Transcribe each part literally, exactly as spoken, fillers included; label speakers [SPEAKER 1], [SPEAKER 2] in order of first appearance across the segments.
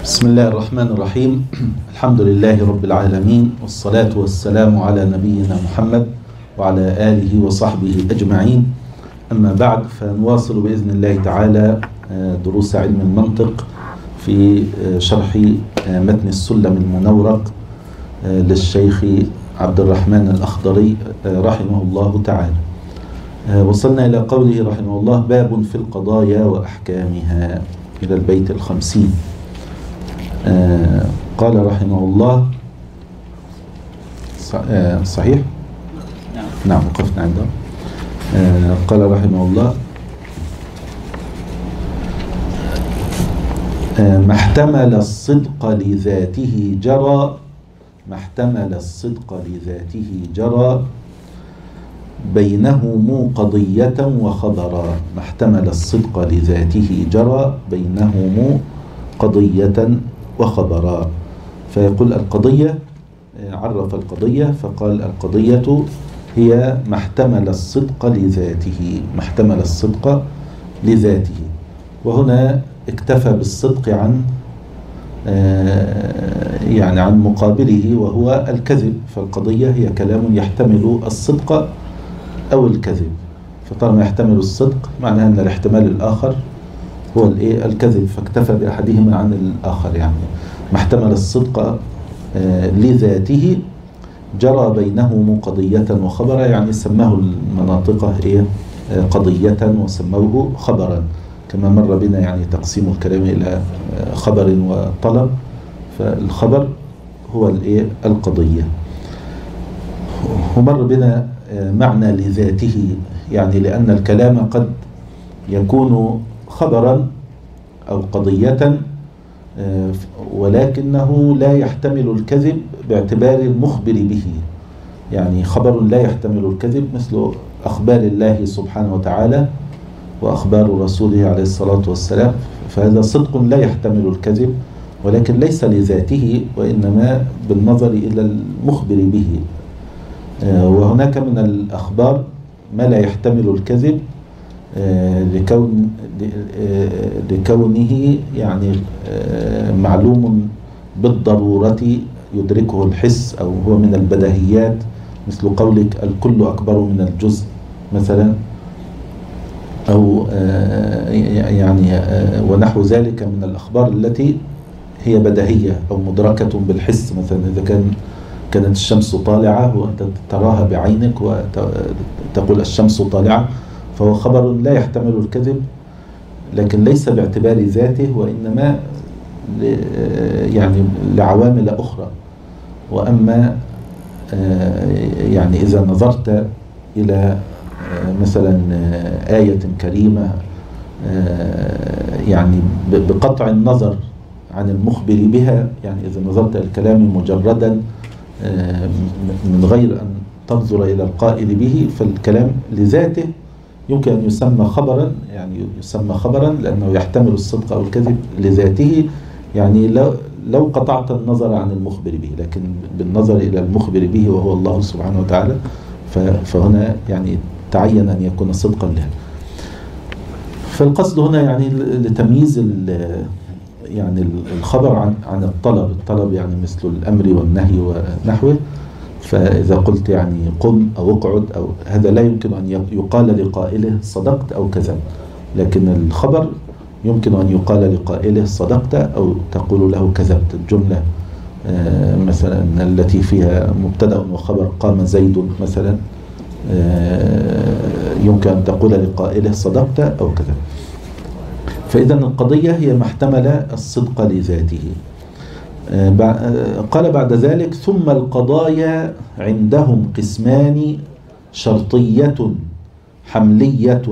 [SPEAKER 1] بسم الله الرحمن الرحيم. الحمد لله رب العالمين، والصلاة والسلام على نبينا محمد وعلى آله وصحبه أجمعين. أما بعد، فنواصل بإذن الله تعالى دروس علم المنطق في شرح متن السلم المنورق للشيخ عبد الرحمن الأخضري رحمه الله تعالى. وصلنا إلى قوله رحمه الله: باب في القضايا وأحكامها، إلى البيت الخمسين. آه قال رحمه الله: آه صحيح؟ نعم نعم وقفنا عنده. آه قال رحمه الله: آه ما احتمل الصدق لذاته جرى ما احتمل الصدق لذاته جرى بينهم قضية وخبرا. ما احتمل الصدق لذاته جرى بينهم قضية وخبرا. فيقول القضية، عرف القضية فقال: القضية هي ما احتمل الصدق لذاته ما احتمل الصدق لذاته وهنا اكتفى بالصدق عن يعني عن مقابله وهو الكذب. فالقضية هي كلام يحتمل الصدق أو الكذب، فطالما يحتمل الصدق معناه أن الاحتمال الآخر هو الايه الكذب، فاكتفى بأحدهما عن الآخر. يعني ما احتمل الصدق لذاته جرى بينهم قضية وخبرا، يعني سماه المناطق ايه قضية وسموه خبرا، كما مر بنا يعني تقسيم الكلام إلى خبر وطلب. فالخبر هو الايه القضية. ومر بنا معنى لذاته، يعني لأن الكلام قد يكون خبرا أو قضية ولكنه لا يحتمل الكذب باعتبار المخبر به. يعني خبر لا يحتمل الكذب مثل أخبار الله سبحانه وتعالى وأخبار رسوله عليه الصلاة والسلام، فهذا صدق لا يحتمل الكذب ولكن ليس لذاته وإنما بالنظر إلى المخبر به. وهناك من الأخبار ما لا يحتمل الكذب لكون لكونه يعني معلوم بالضرورة يدركه الحس أو هو من البديهيات، مثل قولك الكل أكبر من الجزء مثلا، أو يعني ونحو ذلك من الأخبار التي هي بديهية أو مدركة بالحس. مثلا إذا كان كانت الشمس طالعة وأنت تراها بعينك وتقول الشمس طالعة، فهو خبر لا يحتمل الكذب لكن ليس باعتبار ذاته وإنما يعني لعوامل أخرى. وأما يعني إذا نظرت إلى مثلا آية كريمة يعني بقطع النظر عن المخبر بها، يعني إذا نظرت إلى الكلام مجردا من غير أن تنظر إلى القائل به، فالكلام لذاته يمكن أن يسمى خبرا، يعني يسمى خبرا لأنه يحتمل الصدق أو الكذب لذاته، يعني لو لو قطعت النظر عن المخبر به، لكن بالنظر إلى المخبر به وهو الله سبحانه وتعالى فهنا يعني تعين أن يكون صدقا له. فالقصد هنا يعني لتمييز يعني الخبر عن عن الطلب. الطلب يعني مثل الأمر والنهي ونحوه، فإذا قلت يعني قم أو اقعد أو هذا لا يمكن أن يقال لقائله صدقت أو كذب، لكن الخبر يمكن أن يقال لقائله صدقت أو تقول له كذبت. الجملة مثلا التي فيها مبتدأ وخبر قام زيد مثلا يمكن أن تقول لقائله صدقت أو كذب. فإذا القضية هي ما احتمل الصدق لذاته. قال بعد ذلك: ثم القضايا عندهم قسمان: شرطية حملية،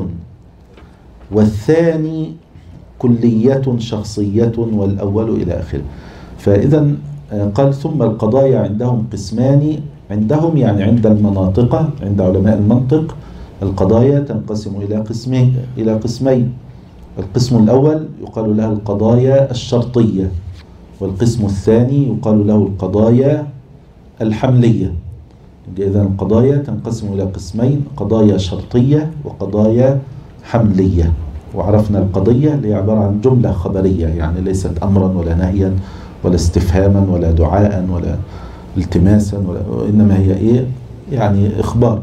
[SPEAKER 1] والثاني كلية شخصية، والأول إلى آخره. فإذا قال: ثم القضايا عندهم قسمان. عندهم يعني عند المناطق، عند علماء المنطق القضايا تنقسم إلى قسمين إلى قسمين القسم الأول يقال له القضايا الشرطية، والقسم الثاني يقال له القضايا الحملية. إذن القضايا تنقسم إلى قسمين: قضايا شرطية وقضايا حملية. وعرفنا القضية اللي هي عبارة عن جملة خبرية، يعني ليست أمرا ولا نهيا ولا استفهاما ولا دعاء ولا التماسا، ولا إنما هي إيه؟ يعني إخبار.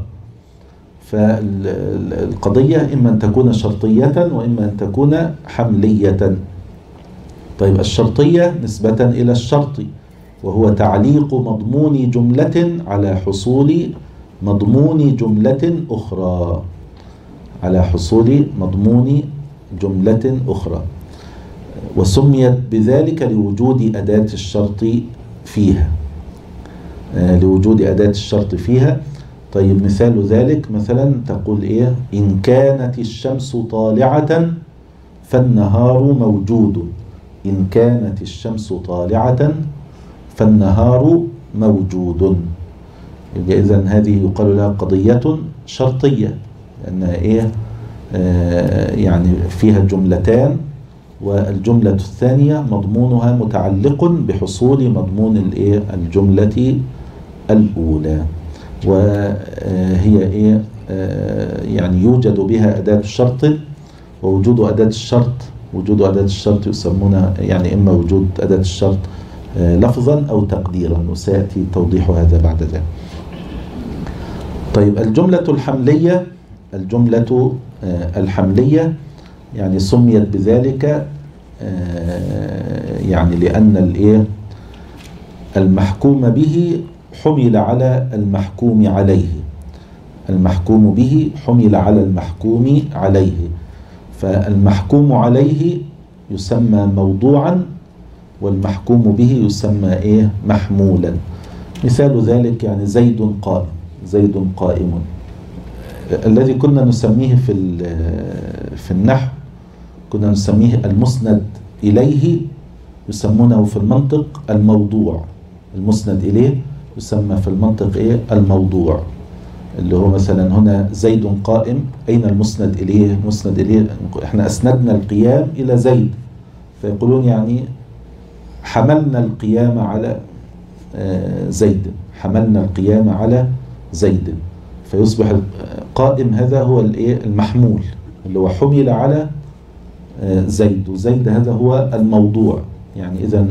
[SPEAKER 1] فالقضية إما أن تكون شرطية وإما أن تكون حملية. طيب الشرطية نسبة إلى الشرط، وهو تعليق مضمون جملة على حصول مضمون جملة أخرى، على حصول مضمون جملة أخرى، وسميت بذلك لوجود أداة الشرط فيها، لوجود أداة الشرط فيها. طيب مثال ذلك مثلا تقول إيه؟ إن كانت الشمس طالعة فالنهار موجود. إن كانت الشمس طالعة فالنهار موجود. إذن هذه يقال لها قضية شرطية، لأنها إيه؟ آه يعني فيها جملتان، والجملة الثانية مضمونها متعلق بحصول مضمون الإيه؟ الجملة الأولى، وهي إيه؟ آه يعني يوجد بها أداة الشرط. ووجود أداة الشرط وجود أداة الشرط يسمونها يعني إما وجود أداة الشرط آه لفظا أو تقديرا، وسيأتي توضيح هذا بعد ذلك. طيب الجملة الحملية الجملة آه الحملية يعني سميت بذلك آه يعني لأن الإيه؟ المحكوم به حمل على المحكوم عليه. المحكوم به حمل على المحكوم عليه، فالمحكوم عليه يسمى موضوعا، والمحكوم به يسمى إيه؟ محمولا. مثال ذلك يعني زيد قائم. زيد قائم الذي كنا نسميه في في النحو كنا نسميه المسند إليه، يسمونه في المنطق الموضوع. المسند إليه يسمى في المنطق إيه؟ الموضوع. اللي هو مثلا هنا زيد قائم، أين المسند إليه؟ مسند إليه إحنا أسندنا القيام إلى زيد، فيقولون يعني حملنا القيام على زيد، حملنا القيام على زيد، فيصبح قائم هذا هو الإيه؟ المحمول اللي هو حمل على زيد، وزيد هذا هو الموضوع. يعني إذن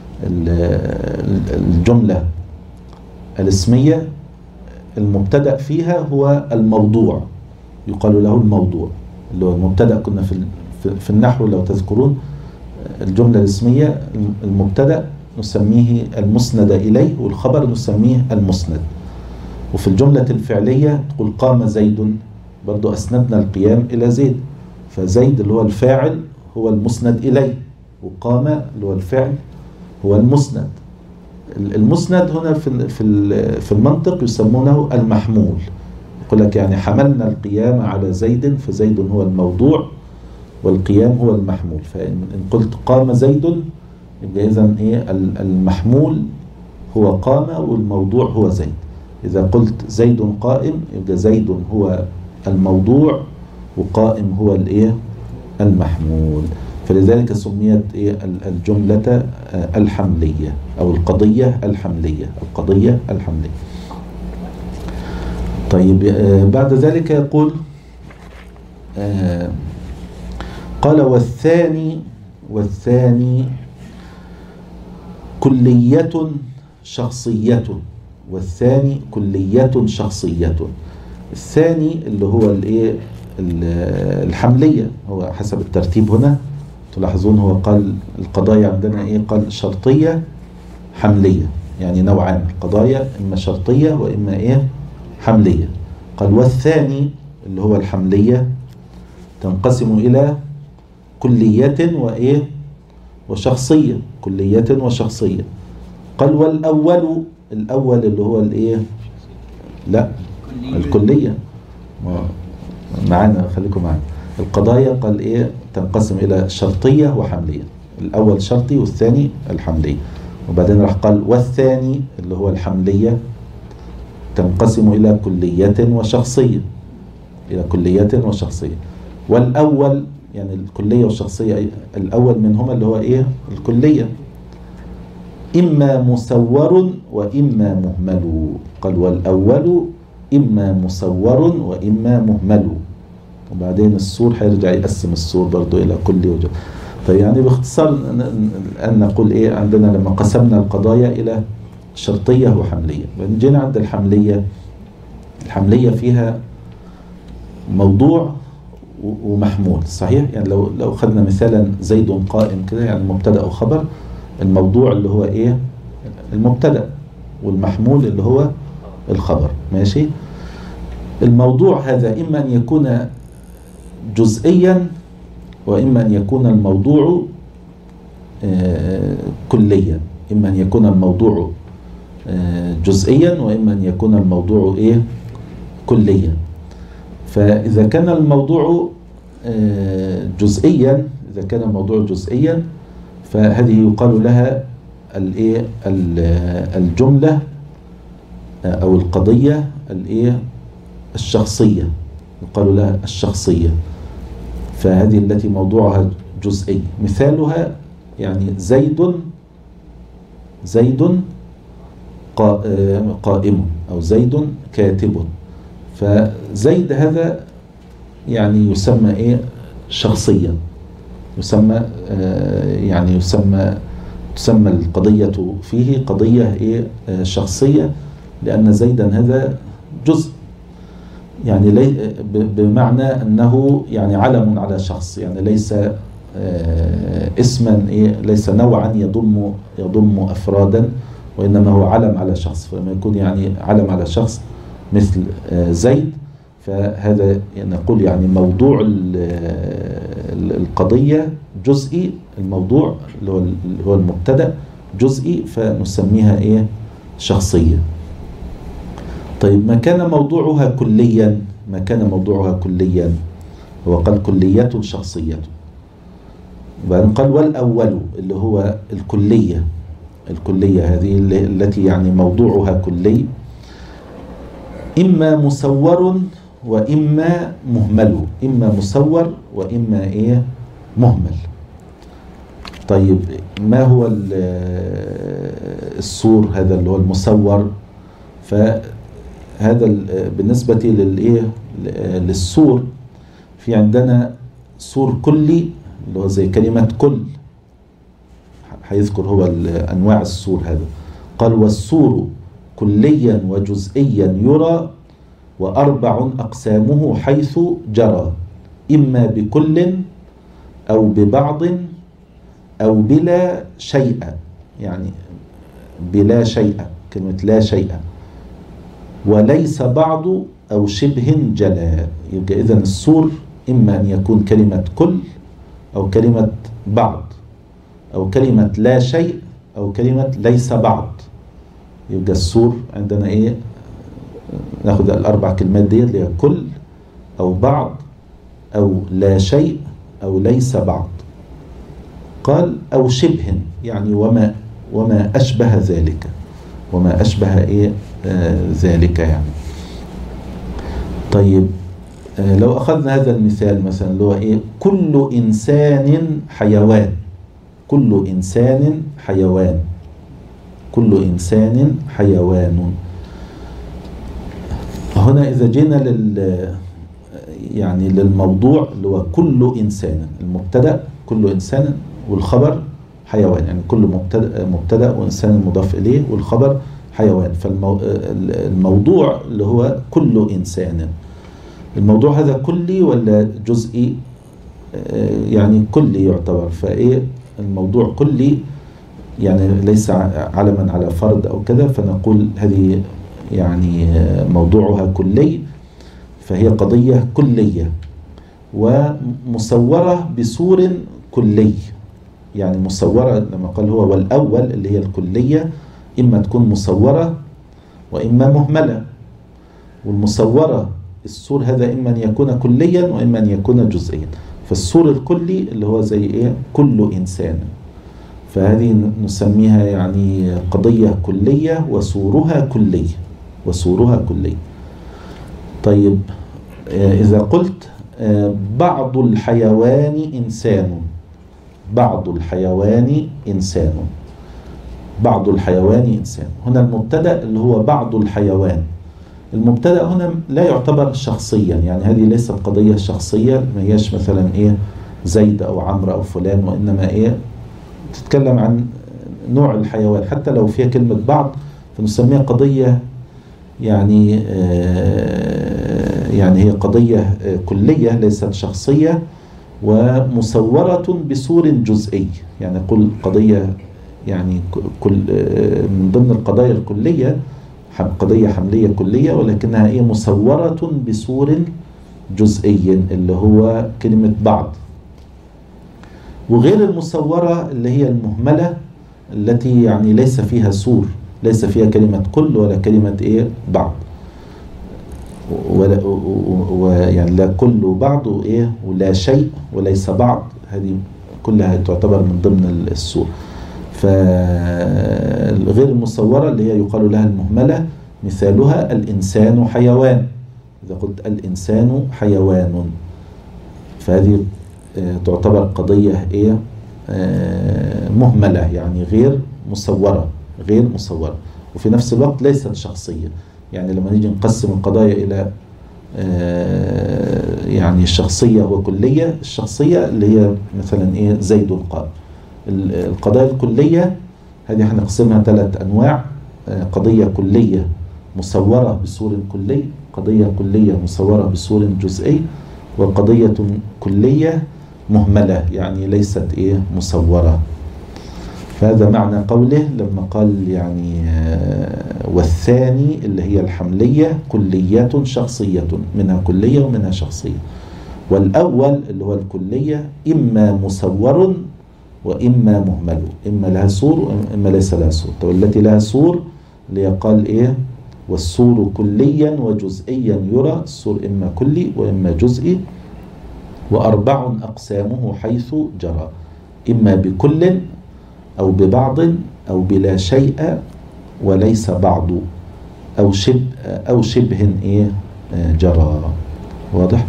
[SPEAKER 1] الجملة الاسمية المبتدأ فيها هو الموضوع، يقال له الموضوع اللي هو المبتدأ. كنا في في النحو لو تذكرون الجملة الاسمية المبتدأ نسميه المسند إليه، والخبر نسميه المسند. وفي الجملة الفعلية تقول قام زيد، برضو أسندنا القيام إلى زيد، فزيد اللي هو الفاعل هو المسند إليه، وقام اللي هو الفعل هو المسند. المسند هنا في في في المنطق يسمونه المحمول. يقول لك يعني حملنا القيام على زيد، فزيد هو الموضوع والقيام هو المحمول. فإن قلت قام زيد يبقى إذن إيه؟ المحمول هو قام والموضوع هو زيد. إذا قلت زيد قائم يبقى زيد هو الموضوع وقائم هو الإيه؟ المحمول. فلذلك سميت إيه؟ الجملة الحملية أو القضية الحملية القضية الحملية. طيب بعد ذلك يقول قال والثاني والثاني كلية شخصية. والثاني كلية شخصية. الثاني اللي هو الايه؟ الحملية، هو حسب الترتيب هنا تلاحظون هو قال القضايا عندنا ايه؟ قال شرطية حملية، يعني نوعان القضايا، اما شرطية واما ايه؟ حملية. قال والثاني اللي هو الحملية تنقسم الى كلية وايه؟ وشخصية. كلية وشخصية. قال والأول، الأول اللي هو الايه؟ لا الكلية معانا، خليكم معانا. القضايا قال ايه؟ تنقسم الى شرطية وحملية. الاول شرطي والثاني الحملية. وبعدين راح قال والثاني اللي هو الحملية تنقسم الى كلية وشخصية، الى كلية وشخصية. والاول يعني الكلية والشخصية، الاول منهما اللي هو ايه؟ الكلية، اما مسور واما مهمل. قال والاول اما مسور واما مهمل. وبعدين السور هيرجع يقسم السور برضو إلى كلي وجزء. طيب يعني باختصار الآن نقول إيه عندنا لما قسمنا القضايا إلى شرطية وحملية. جينا عند الحملية، الحملية فيها موضوع ومحمول، صحيح؟ يعني لو لو خدنا مثالا زيد قائم كده، يعني مبتدأ وخبر، الموضوع اللي هو إيه؟ المبتدأ، والمحمول اللي هو الخبر، ماشي؟ الموضوع هذا إما أن يكون جزئيا، وإما أن يكون الموضوع آه كليا. إما أن يكون الموضوع آه جزئيا، وإما أن يكون الموضوع إيه؟ كليا. فإذا كان الموضوع آه جزئيا، إذا كان الموضوع جزئيا فهذه يقال لها الإيه؟ الجملة أو القضية الإيه؟ الشخصية، يقال لها الشخصية. فهذه التي موضوعها جزئي. مثالها يعني زيد زيد قائم، أو زيد كاتب. فزيد هذا يعني يسمى إيه؟ شخصيا، يسمى يعني يسمى تسمى القضية فيه قضية إيه؟ شخصية، لأن زيدا هذا جزء، يعني لي بمعنى أنه يعني علم على شخص، يعني ليس اسما إيه؟ ليس نوعا يضم يضم أفرادا، وإنما هو علم على شخص. فلما يكون يعني علم على شخص مثل زيد، فهذا نقول يعني موضوع القضية جزئي، الموضوع اللي هو اللي هو المبتدأ جزئي، فنسميها إيه؟ شخصية. طيب ما كان موضوعها كليا، ما كان موضوعها كليا هو قال كلية شخصية. وبعدين قال والأول اللي هو الكلية، الكلية هذه التي يعني موضوعها كلي، إما مسور وإما مهمل، إما مسور وإما إيه؟ مهمل. طيب ما هو السور هذا اللي هو المسور؟ فهذا بالنسبة للإيه؟ للسور، في عندنا سور كلي اللي هو زي كلمة كل، هيذكر هو أنواع السور هذا. قال والسور كليا وجزئيا يرى، وأربع أقسامه حيث جرى، إما بكل أو ببعض أو بلا شيء، يعني بلا شيء، كلمة لا شيء، وليس بعض أو شبه جلا. يبقى إذن السور إما أن يكون كلمة كل أو كلمة بعض أو كلمة لا شيء أو كلمة ليس بعض. يبقى السور عندنا إيه؟ ناخد الأربع كلمات دي اللي هي كل أو بعض أو لا شيء أو ليس بعض. قال أو شبه، يعني وما وما أشبه ذلك، وما أشبه إيه آه ذلك يعني. طيب آه لو أخذنا هذا المثال مثلا اللي هو إيه؟ كل إنسان حيوان، كل إنسان حيوان، كل إنسان حيوان. هنا إذا جينا لل يعني للموضوع اللي هو كل إنسان، المبتدأ كل إنسان والخبر حيوان، يعني كل مبتدأ مبتدأ وإنسان مضاف إليه والخبر حيوان. فالموضوع اللي هو كل إنسان، الموضوع هذا كلي ولا جزئي؟ يعني كلي يعتبر. فإيه الموضوع كلي، يعني ليس علما على فرد أو كذا، فنقول هذه يعني موضوعها كلي، فهي قضية كلية ومصورة بصور كلي. يعني مصورة لما قال هو والأول اللي هي الكلية، إما تكون مصورة وإما مهملة. والمصورة الصور هذا إما أن يكون كليا وإما أن يكون جزئيا. فالصور الكلي اللي هو زي إيه؟ كل إنسان، فهذه نسميها يعني قضية كلية وصورها كلي، وصورها كلي. طيب إذا قلت بعض الحيوان إنسان، بعض الحيوان إنسان، بعض الحيوان إنسان، هنا المبتدأ اللي هو بعض الحيوان، المبتدأ هنا لا يعتبر شخصيا، يعني هذه ليست قضية شخصية، ما هيش مثلا إيه زيد أو عمرو أو فلان، وإنما إيه تتكلم عن نوع الحيوان، حتى لو فيها كلمة بعض فنسميها قضية يعني آه يعني هي قضية آه كلية ليست شخصية، ومصورة بصور جزئي. يعني قل قضية يعني كل آه من ضمن القضايا الكلية قضية حملية كلية، ولكنها هي مصورة بصور جزئي اللي هو كلمة بعض. وغير المصورة اللي هي المهملة التي يعني ليس فيها سور، ليس فيها كلمة كل ولا كلمة إيه بعض، ولا ويعني لا كل وبعض وإيه ولا شيء وليس بعض، هذه كلها تعتبر من ضمن السور. فغير المصورة اللي هي يقال لها المهملة مثالها الإنسان حيوان. إذا قلت الإنسان حيوان فهذه تعتبر قضية إيه مهملة، يعني غير مصورة غير مصورة وفي نفس الوقت ليست شخصية. يعني لما نيجي نقسم القضايا إلى يعني شخصية وكلية، الشخصية اللي هي مثلا إيه زيد قال. القضايا الكلية هذه هنقسمها ثلاث أنواع: قضية كلية مصورة بصور كلي، قضية كلية مصورة بصور جزئي، وقضية كلية مهملة يعني ليست إيه مصورة. فهذا معنى قوله لما قال يعني والثاني اللي هي الحملية كلية شخصية، منها كلية ومنها شخصية. والأول اللي هو الكلية إما مصور وإما مهمل، إما لها سور وإما ليس لها سور. والتي لها سور اللي قال إيه والسور كليا وجزئيا يرى، السور إما كلي وإما جزئي. وأربع أقسامه حيث جرى، إما بكل أو ببعض أو بلا شيء وليس بعض أو شبه أو شبه إيه جرى. واضح؟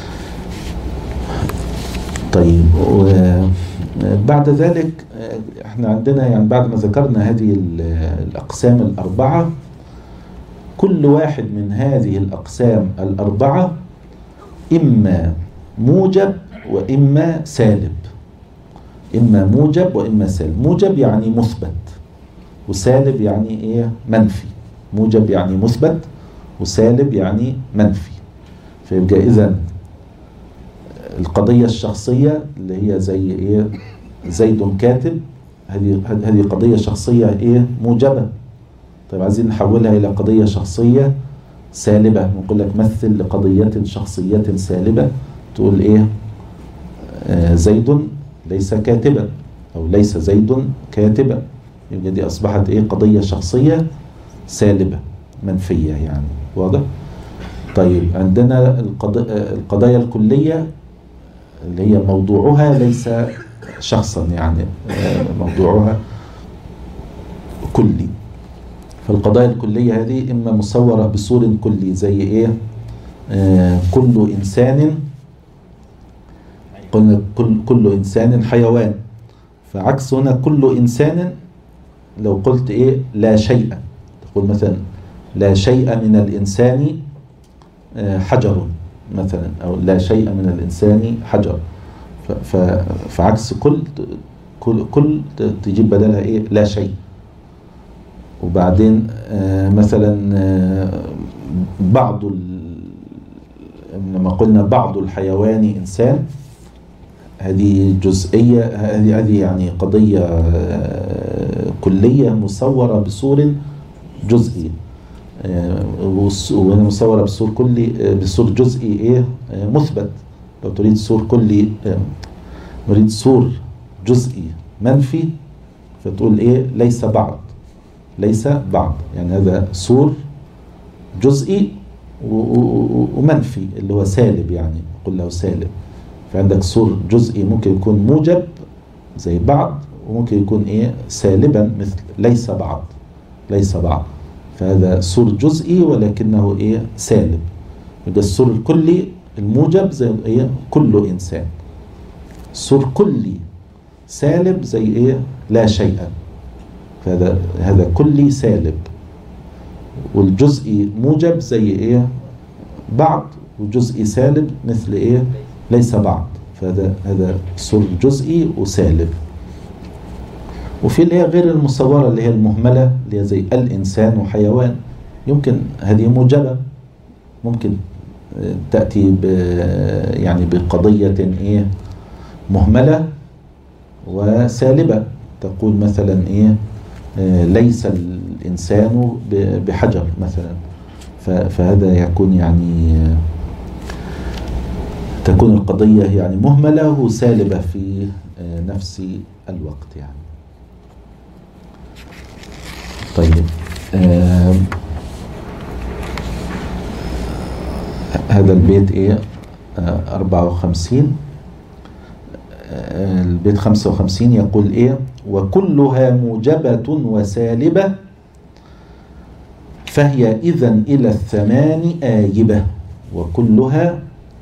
[SPEAKER 1] طيب، بعد ذلك احنا عندنا يعني بعد ما ذكرنا هذه الأقسام الأربعة، كل واحد من هذه الأقسام الأربعة إما موجب وإما سالب. إما موجب وإما سالب. موجب يعني مثبت، وسالب يعني إيه منفي. موجب يعني مثبت وسالب يعني منفي. فيبقى إذن القضية الشخصية اللي هي زي إيه زيد كاتب، هذه هذه قضية شخصية إيه موجبة. طيب عايزين نحولها إلى قضية شخصية سالبة، نقول لك مثل لقضية شخصية سالبة، تقول إيه آه زيد ليس كاتبا أو ليس زيد كاتبا. يبقى دي أصبحت إيه قضية شخصية سالبة منفية يعني. واضح؟ طيب عندنا القضايا الكلية اللي هي موضوعها ليس شخصا، يعني موضوعها كلي. فالقضايا الكلية هذه إما مصورة بصور كلي زي إيه آه كل إنسان، قلنا كل, كل إنسان حيوان. فعكس هنا كل إنسان لو قلت إيه لا شيء، تقول مثلا لا شيء من الإنسان حجر مثلا، أو لا شيء من الإنسان حجر. فعكس كل كل كل تجيب بدلها إيه لا شيء. وبعدين مثلا بعض لما قلنا بعض الحيوان إنسان، هذه جزئية، هذه هذه يعني قضية كلية مصورة بصور جزئي، وهنا مصورة بصور كلي بصور جزئي إيه مثبت. لو تريد صور كلي، نريد صور جزئي منفي، فتقول إيه ليس بعض، ليس بعض، يعني هذا صور جزئي ومنفي اللي هو سالب، يعني قل له سالب. فعندك صور جزئي ممكن يكون موجب زي بعض، وممكن يكون إيه سالبا مثل ليس بعض، ليس بعض. فهذا صور جزئي ولكنه إيه سالب. يبقى الصور الكلي الموجب زي إيه كل إنسان. صور كلي سالب زي إيه لا شيء، فهذا هذا كلي سالب. والجزئي موجب زي ايه؟ بعض. وجزئي سالب مثل ايه؟ ليس بعض. فهذا هذا صور جزئي وسالب. وفي اللي هي غير المصورة اللي هي المهملة اللي هي زي الإنسان وحيوان، يمكن هذه موجبة، ممكن تأتي ب يعني بقضية ايه؟ مهملة وسالبة. تقول مثلا ايه؟ آه ليس الإنسان بحجر مثلا. فهذا يكون يعني آه تكون القضية يعني مهملة وسالبة في آه نفس الوقت يعني. طيب آه هذا البيت ايه؟ آه أربعة وخمسين. البيت خمسة وخمسين يقول ايه؟ وكلها موجبة وسالبة فهي إذن إلى الثمان آيبة. وكلها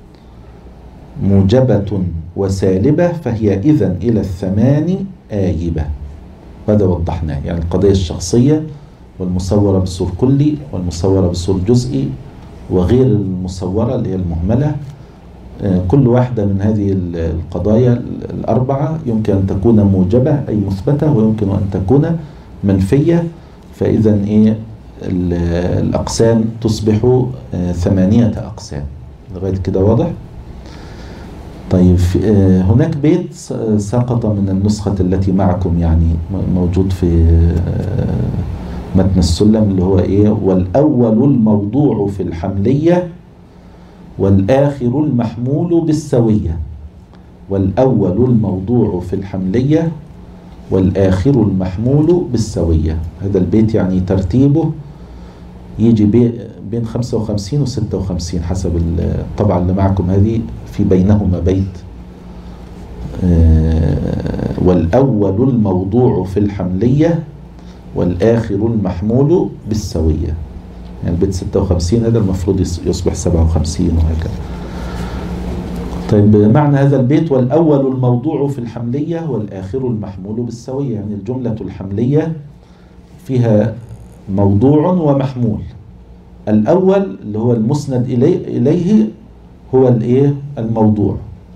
[SPEAKER 1] موجبة وسالبة فهي إذن إلى الثمان آيبة. هذا وضحناه، يعني القضية الشخصية والمصورة بصور كلي والمصورة بصور جزئي وغير المصورة اللي هي المهملة. كل واحدة من هذه القضايا الأربعة يمكن أن تكون موجبة أي مثبتة، ويمكن أن تكون منفية. فإذا إيه؟ الأقسام تصبح ثمانية أقسام. لغاية كده واضح؟ طيب هناك بيت سقط من النسخة التي معكم، يعني موجود في متن السلم، اللي هو إيه؟ والأول الموضوع في الحملية والآخر المحمول بالسوية. والأول الموضوع في الحملية والآخر المحمول بالسوية. هذا البيت يعني ترتيبه يجي بين خمسة وخمسين و ستة وخمسين حسب الطبعة اللي معكم هذه، في بينهما بيت. والأول الموضوع في الحملية والآخر المحمول بالسوية. يعني البيت ستة وخمسين هذا المفروض يصبح سبعة وخمسين وهكذا. طيب معنى هذا البيت والأول الموضوع في الحملية والآخر المحمول بالسوية، يعني الجملة الحملية فيها موضوع ومحمول. الأول اللي هو المسند إليه, إليه هو الإيه؟ الموضوع.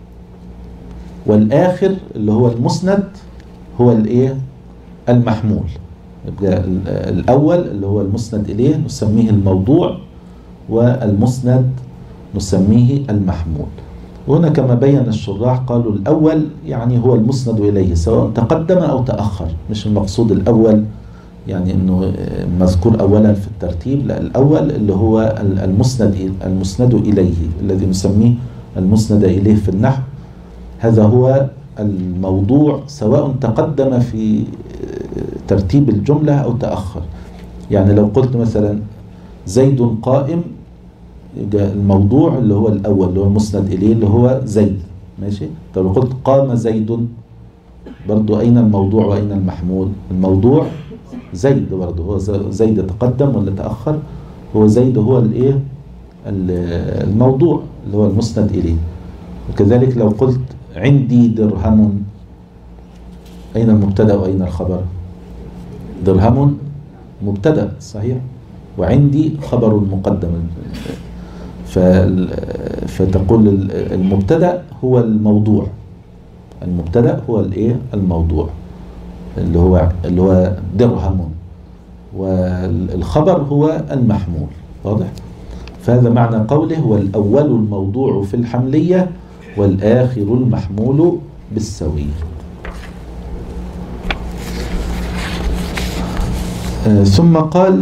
[SPEAKER 1] والآخر اللي هو المسند هو الإيه؟ المحمول. يبقى الأول اللي هو المسند إليه نسميه الموضوع، والمسند نسميه المحمول. وهنا كما بين الشراح قالوا الأول يعني هو المسند إليه سواء تقدم أو تأخر. مش المقصود الأول يعني أنه مذكور أولا في الترتيب، لا، الأول اللي هو المسند المسند إليه الذي نسميه المسند إليه في النحو. هذا هو الموضوع سواء تقدم في ترتيب الجملة أو تأخر. يعني لو قلت مثلا زيد قائم، الموضوع اللي هو الأول اللي هو المسند إليه اللي هو زيد، ماشي. طب لو قلت قام زيد، برضو أين الموضوع وأين المحمول؟ الموضوع زيد، برضو هو زيد تقدم ولا تأخر؟ هو زيد هو الإيه؟ الموضوع اللي هو المسند إليه. وكذلك لو قلت عندي درهم، أين المبتدأ وأين الخبر؟ درهم مبتدأ صحيح، وعندي خبر مقدم. فتقول المبتدأ هو الموضوع، المبتدأ هو الايه؟ الموضوع اللي هو اللي هو درهم، والخبر هو المحمول. واضح؟ فهذا معنى قوله هو الأول الموضوع في الحملية والآخر المحمول بالسوية. آه ثم قال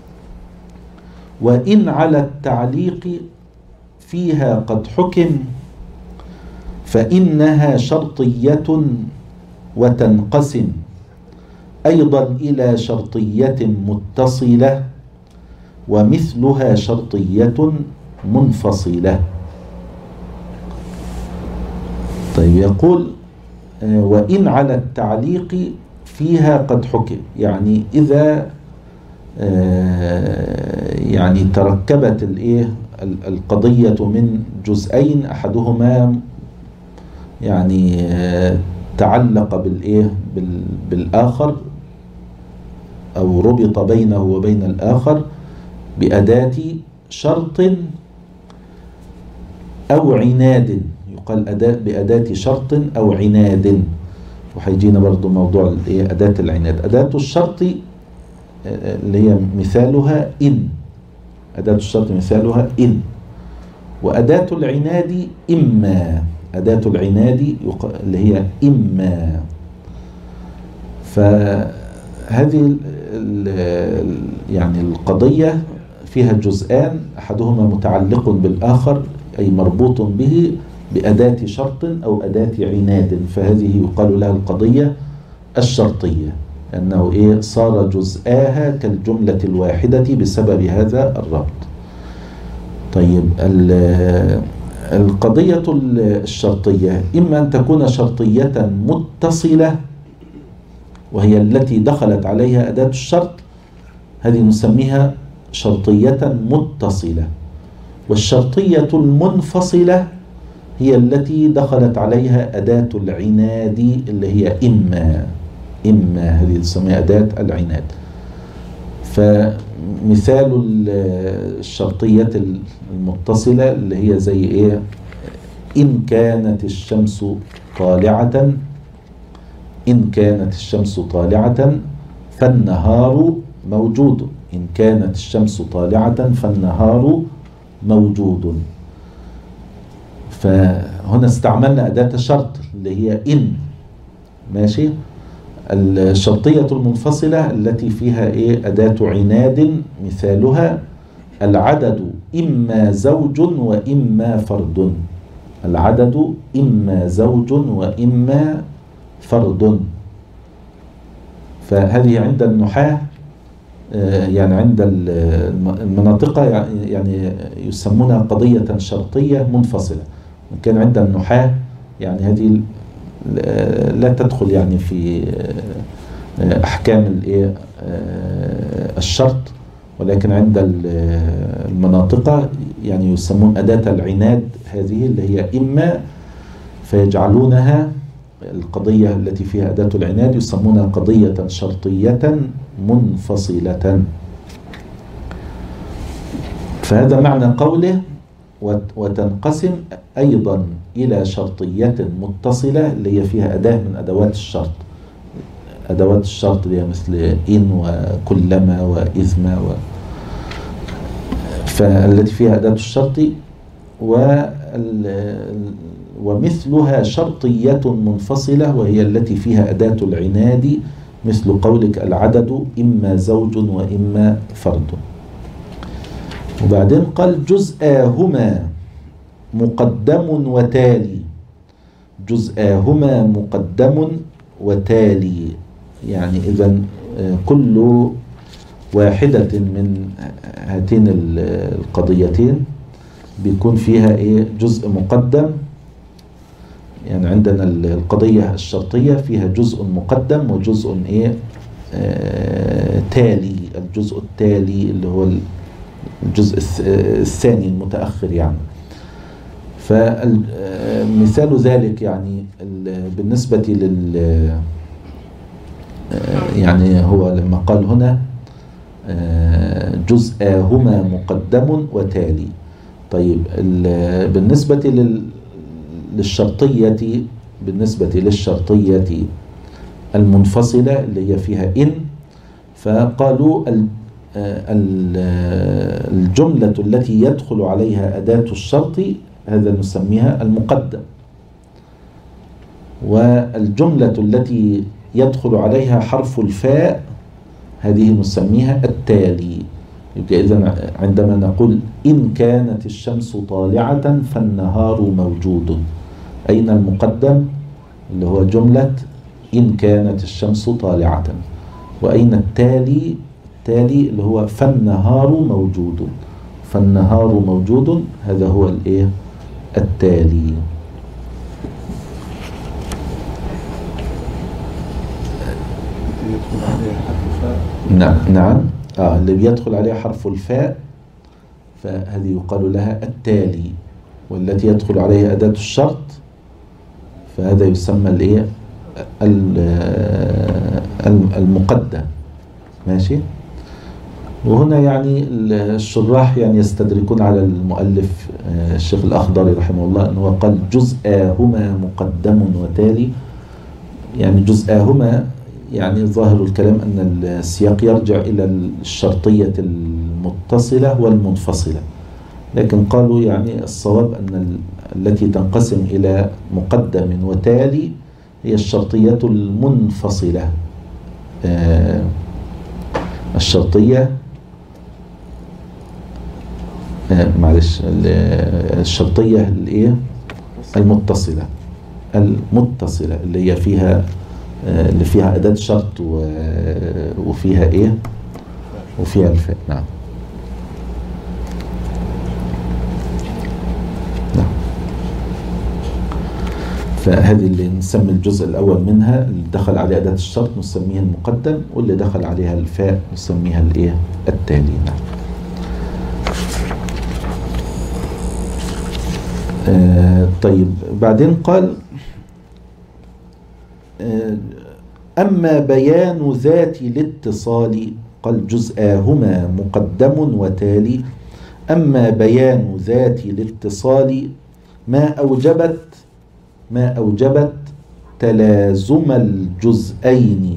[SPEAKER 1] وإن على التعليق فيها قد حكم فإنها شرطية وتنقسم أيضا إلى شرطية متصلة ومثلها شرطية منفصلة. طيب يقول وإن على التعليق فيها قد حكم، يعني إذا يعني تركبت الايه القضية من جزئين أحدهما يعني تعلق بالايه بالآخر أو ربط بينه وبين الآخر، بأداة شرط أو عناد. يقال أداة بأداة شرط أو عناد، وهيجينا برضو موضوع أداة العناد. أداة الشرط اللي هي مثالها إن، أداة الشرط مثالها إن. وأداة العناد إما، أداة العناد اللي هي إما. فهذه يعني القضية فيها جزءان، أحدهما متعلق بالآخر أي مربوط به بأداة شرط أو أداة عناد، فهذه يقال لها القضية الشرطية، أنه إيه صار جزءاها كالجملة الواحدة بسبب هذا الربط. طيب القضية الشرطية إما أن تكون شرطية متصلة وهي التي دخلت عليها أداة الشرط، هذه نسميها شرطية متصلة. والشرطية المنفصلة هي التي دخلت عليها أداة العناد اللي هي إما، إما هذه تسمى أداة العناد. فمثال الشرطية المتصلة اللي هي زي إيه؟ إن كانت الشمس طالعة، إن كانت الشمس طالعة فالنهار موجود. إن كانت الشمس طالعة فالنهار موجود. فهنا استعملنا أداة شرط اللي هي إن، ماشي. الشرطية المنفصلة التي فيها إيه؟ أداة عناد مثالها العدد إما زوج وإما فرد. العدد إما زوج وإما فرد. فهذه عند النحاة يعني عند المناطق يعني يسمونها قضية شرطية منفصلة. كان عند النحاة يعني هذه لا تدخل يعني في أحكام الشرط، ولكن عند المناطق يعني يسمون أداة العناد هذه اللي هي إما، فيجعلونها القضية التي فيها أداة العناد يسمونها قضية شرطية منفصلة. فهذا معنى قوله وتنقسم أيضا إلى شرطية متصلة اللي هي فيها أداة من أدوات الشرط. أدوات الشرط اللي هي مثل إن وكلما وإذما و... فالتي فيها أداة الشرط وال... ومثلها شرطية منفصلة وهي التي فيها أداة العناد مثل قولك العدد إما زوج وإما فرد. وبعدين قال جزءاهما مقدم وتالي. جزءاهما مقدم وتالي يعني إذن كل واحدة من هاتين القضيتين بيكون فيها إيه؟ جزء مقدم. يعني عندنا القضية الشرطية فيها جزء مقدم وجزء إيه؟ آه تالي. الجزء التالي اللي هو الجزء الثاني المتأخر يعني. فمثال ذلك يعني بالنسبة لل يعني هو لما قال هنا جزءاهما مقدم وتالي. طيب بالنسبة للشرطية بالنسبة للشرطية المنفصلة اللي هي فيها إن، فقالوا الجملة التي يدخل عليها أداة الشرط هذا نسميها المقدم، والجملة التي يدخل عليها حرف الفاء هذه نسميها التالي. يبقى إذن عندما نقول إن كانت الشمس طالعة فالنهار موجود، أين المقدم اللي هو جملة إن كانت الشمس طالعة، وأين التالي التالي اللي هو فالنهار موجود. فالنهار موجود هذا هو الإيه التالي. نعم نعم آه اللي بيدخل عليها حرف الفاء فهذه يقال لها التالي، والتي يدخل عليها أداة الشرط فهذا يسمى الايه المقدم. ماشي. وهنا يعني الشراح يعني يستدركون على المؤلف الشيخ الأخضري رحمه الله أنه قال جزءاهما مقدم وتالي. يعني جزءاهما يعني ظاهر الكلام أن السياق يرجع إلى الشرطية المتصلة والمنفصلة، لكن قالوا يعني الصواب أن التي تنقسم إلى مقدم وتالي هي الشرطية المنفصلة. آه الشرطية آه معلش الشرطية الايه المتصلة المتصلة اللي هي فيها آه اللي فيها أداة شرط وفيها ايه وفيها الفاء. نعم. فهذه اللي نسمي الجزء الأول منها اللي دخل عليه أداة الشرط نسميها المقدم، واللي دخل عليها الفاء نسميها الإيه التالي. نعم. آه طيب بعدين قال آه أما بيان ذات الاتصال، قال جزءاهما مقدم وتالي. أما بيان ذات الاتصال ما أوجبت ما أوجبت تلازم الجزئين،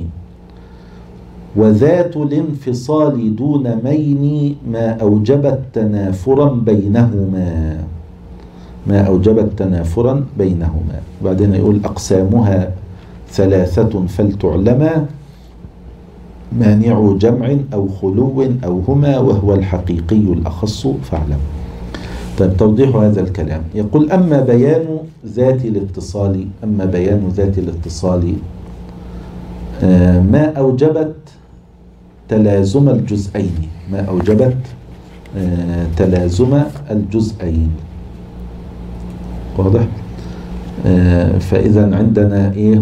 [SPEAKER 1] وذات الانفصال دون مين ما أوجبت تنافرا بينهما ما أوجبت تنافرا بينهما. بعدين يقول أقسامها ثلاثة فلتعلما، مانع جمع أو خلو أو هما، وهو الحقيقي الأخص فاعلم. طيب توضيح هذا الكلام، يقول أما بيان ذات الاتصال أما بيان ذات الاتصال آه ما أوجبت تلازم الجزئين ما أوجبت آه تلازم الجزئين. واضح؟ آه فإذا عندنا إيه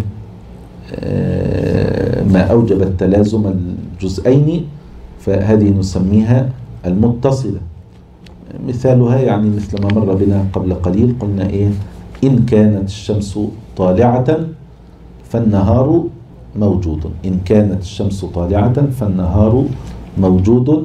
[SPEAKER 1] آه ما أوجبت تلازم الجزئين فهذه نسميها المتصلة. مثالها يعني مثل ما مر بنا قبل قليل، قلنا إيه إن كانت الشمس طالعة فالنهار موجود إن كانت الشمس طالعة فالنهار موجود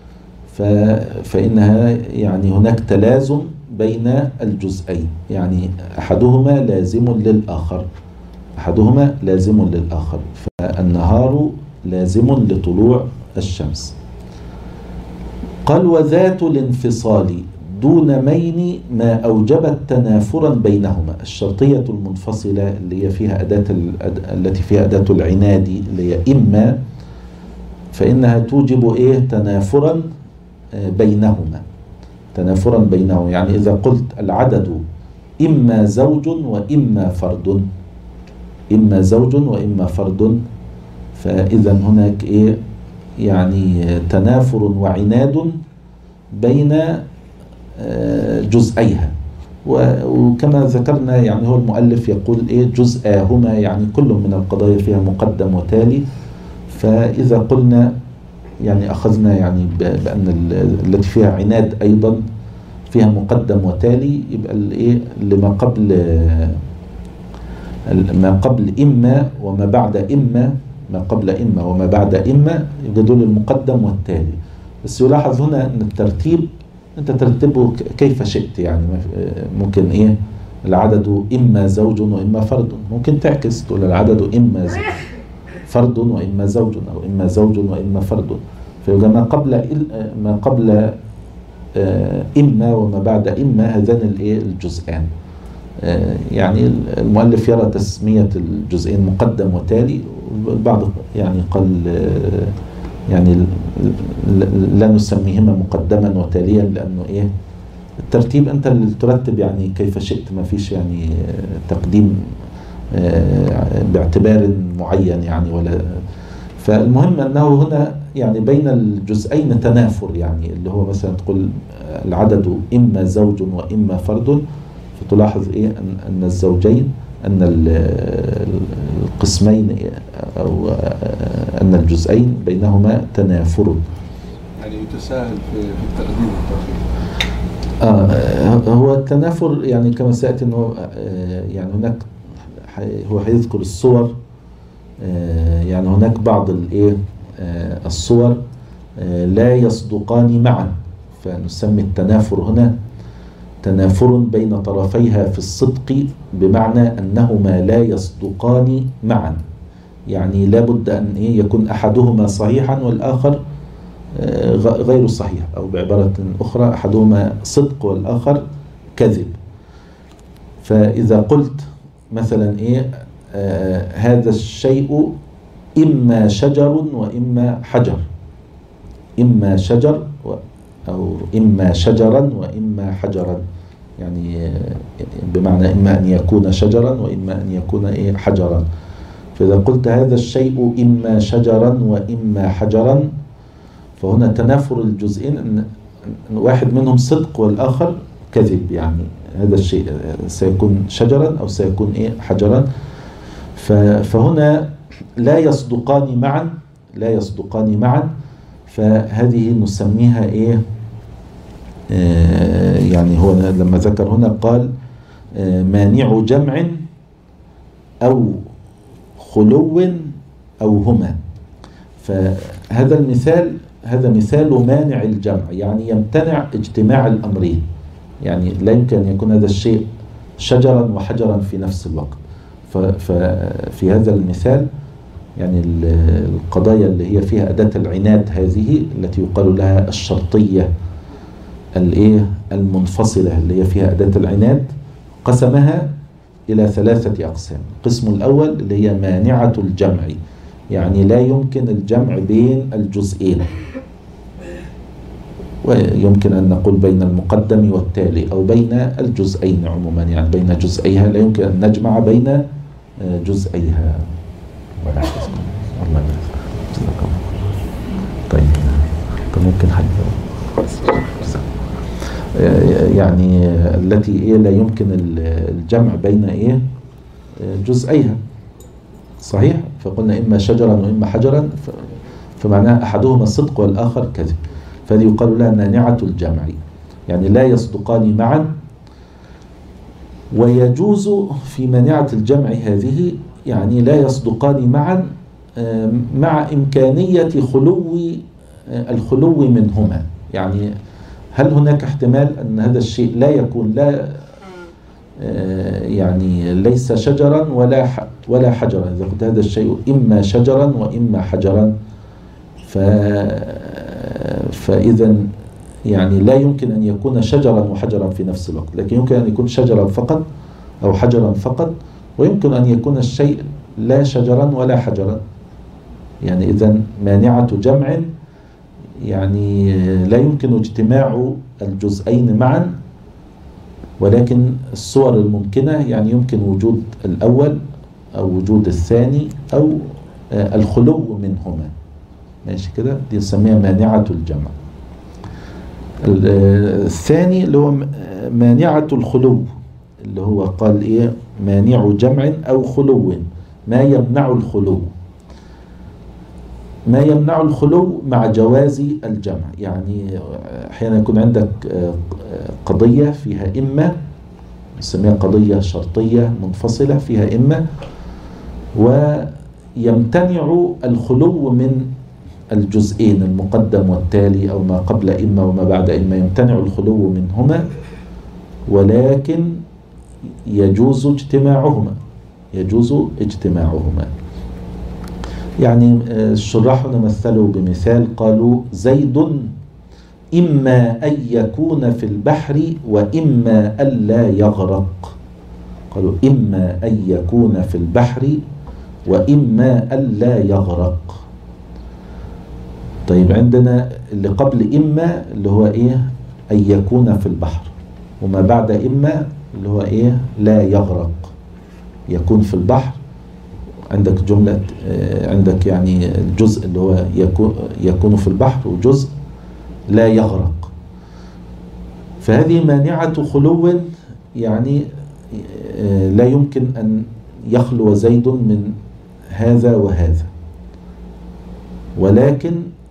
[SPEAKER 1] فإنها يعني هناك تلازم بين الجزئين، يعني أحدهما لازم للآخر أحدهما لازم للآخر فالنهار لازم لطلوع الشمس. قال وذات الانفصال دون مين ما أوجبت تنافرا بينهما. الشرطية المنفصلة اللي هي فيها أداة التي فيها أداة العناد اللي هي إما، فإنها توجب إيه تنافرا بينهما تنافرا بينهما يعني إذا قلت العدد إما زوج وإما فرد إما زوج وإما فرد فإذا هناك إيه يعني تنافر وعناد بين جزئيها. وكما ذكرنا يعني هو المؤلف يقول إيه جزءاهما يعني كل من القضايا فيها مقدم وتالي. فإذا قلنا يعني أخذنا يعني بأن التي فيها عناد أيضا فيها مقدم وتالي، يبقى الإيه اللي ما قبل ما قبل إما وما بعد إما ما قبل إما وما بعد إما يوجدون المقدم والتالي. بس يلاحظ هنا أن الترتيب أنت ترتبه كيف شئت، يعني ممكن إيه العدد إما زوج وإما فرد، ممكن تعكس تقول العدد إما فرد وإما زوج أو إما زوج وإما فرد. فيبقى ما قبل ما قبل إما وما بعد إما هذان الإيه الجزئان. يعني المؤلف يرى تسمية الجزئين مقدم وتالي، البعض يعني قال يعني لا نسميهما مقدما وتاليا لأنه إيه الترتيب أنت اللي ترتب يعني كيف شئت، ما فيش يعني تقديم باعتبار معين يعني ولا. فالمهم أنه هنا يعني بين الجزئين تنافر، يعني اللي هو مثلا تقول العدد إما زوج وإما فرد، فتلاحظ إيه أن, أن الزوجين أن القسمين أو أن الجزئين بينهما تنافر،
[SPEAKER 2] يعني يتساهل في التقديم والتأخير.
[SPEAKER 1] آه هو التنافر يعني كما سيأتي أنه يعني هناك هو هيذكر الصور، يعني هناك بعض الإيه الصور لا يصدقان معا، فنسمي التنافر هنا تنافر بين طرفيها في الصدق، بمعنى أنهما لا يصدقان معا، يعني لابد أن يكون أحدهما صحيحا والآخر غير صحيح، أو بعبارة أخرى أحدهما صدق والآخر كذب. فإذا قلت مثلا إيه آه هذا الشيء إما شجر وإما حجر، إما شجر أو إما شجرا وإما حجرا، يعني بمعنى إما أن يكون شجرا وإما أن يكون إيه حجرا. فإذا قلت هذا الشيء إما شجرا وإما حجرا، فهنا تنافر الجزئين، أن واحد منهم صدق والآخر كذب، يعني هذا الشيء سيكون شجرا أو سيكون إيه حجرا. فهنا لا يصدقان معا، لا يصدقان معا، فهذه نسميها إيه آه يعني هو لما ذكر هنا قال آه مانع جمع أو خلو أو هما. فهذا المثال هذا مثال مانع الجمع، يعني يمتنع اجتماع الأمرين، يعني لا يمكن أن يكون هذا الشيء شجرا وحجرا في نفس الوقت. ففي هذا المثال يعني القضايا اللي هي فيها أداة العناد هذه التي يقال لها الشرطية الايه المنفصلة، اللي هي فيها أداة العناد، قسمها إلى ثلاثة أقسام. القسم الأول اللي هي مانعة الجمع، يعني لا يمكن الجمع بين الجزئين، ويمكن أن نقول بين المقدم والتالي أو بين الجزئين عموما، يعني بين جزئيها لا يمكن أن نجمع بين جزئيها. الله يبارك. طيب كان ممكن حد يعني التي إيه لا يمكن الجمع بين إيه جزئيها، صحيح؟ فقلنا إما شجرا وإما حجرا، فمعناها أحدهما الصدق والآخر كذب، فهذه يقال لها مانعة الجمع، يعني لا يصدقان معا. ويجوز في مانعة الجمع هذه يعني لا يصدقان معا مع إمكانية خلو الخلو منهما، يعني هل هناك احتمال أن هذا الشيء لا يكون لا يعني ليس شجرا ولا ولا حجرا؟ إذا قلت هذا الشيء إما شجرا وإما حجرا، ف فإذا يعني لا يمكن أن يكون شجرا وحجرا في نفس الوقت، لكن يمكن أن يكون شجرا فقط أو حجرا فقط، ويمكن أن يكون الشيء لا شجرا ولا حجرا. يعني إذا مانعة جمع يعني لا يمكن اجتماع الجزئين معا، ولكن الصور الممكنة يعني يمكن وجود الأول أو وجود الثاني أو الخلو منهما، ماشي كده، دي نسميها مانعة الجمع. الثاني اللي هو مانعة الخلو، اللي هو قال إيه مانع جمع أو خلو، ما يمنع الخلو، ما يمنع الخلو مع جواز الجمع. يعني أحيانا يكون عندك قضية فيها إما، نسميها قضية شرطية منفصلة فيها إما، ويمتنع الخلو من الجزئين المقدم والتالي أو ما قبل إما وما بعد إما، يمتنع الخلو منهما، ولكن يجوز اجتماعهما، يجوز اجتماعهما. يعني الشراح مثلوا بمثال، قالوا زيد إما أن يكون في البحر وإما أن لا يغرق. قالوا إما أن يكون في البحر وإما أن لا يغرق. طيب عندنا اللي قبل إما اللي هو إيه أن يكون في البحر، وما بعد إما اللي هو إيه لا يغرق، يكون في البحر. عندك جملة عندك يعني الجزء اللي هو يكون يكون في البحر وجزء لا يغرق، فهذه مانعة خلو، يعني لا يمكن أن يخلو زيد من هذا وهذا، ولكن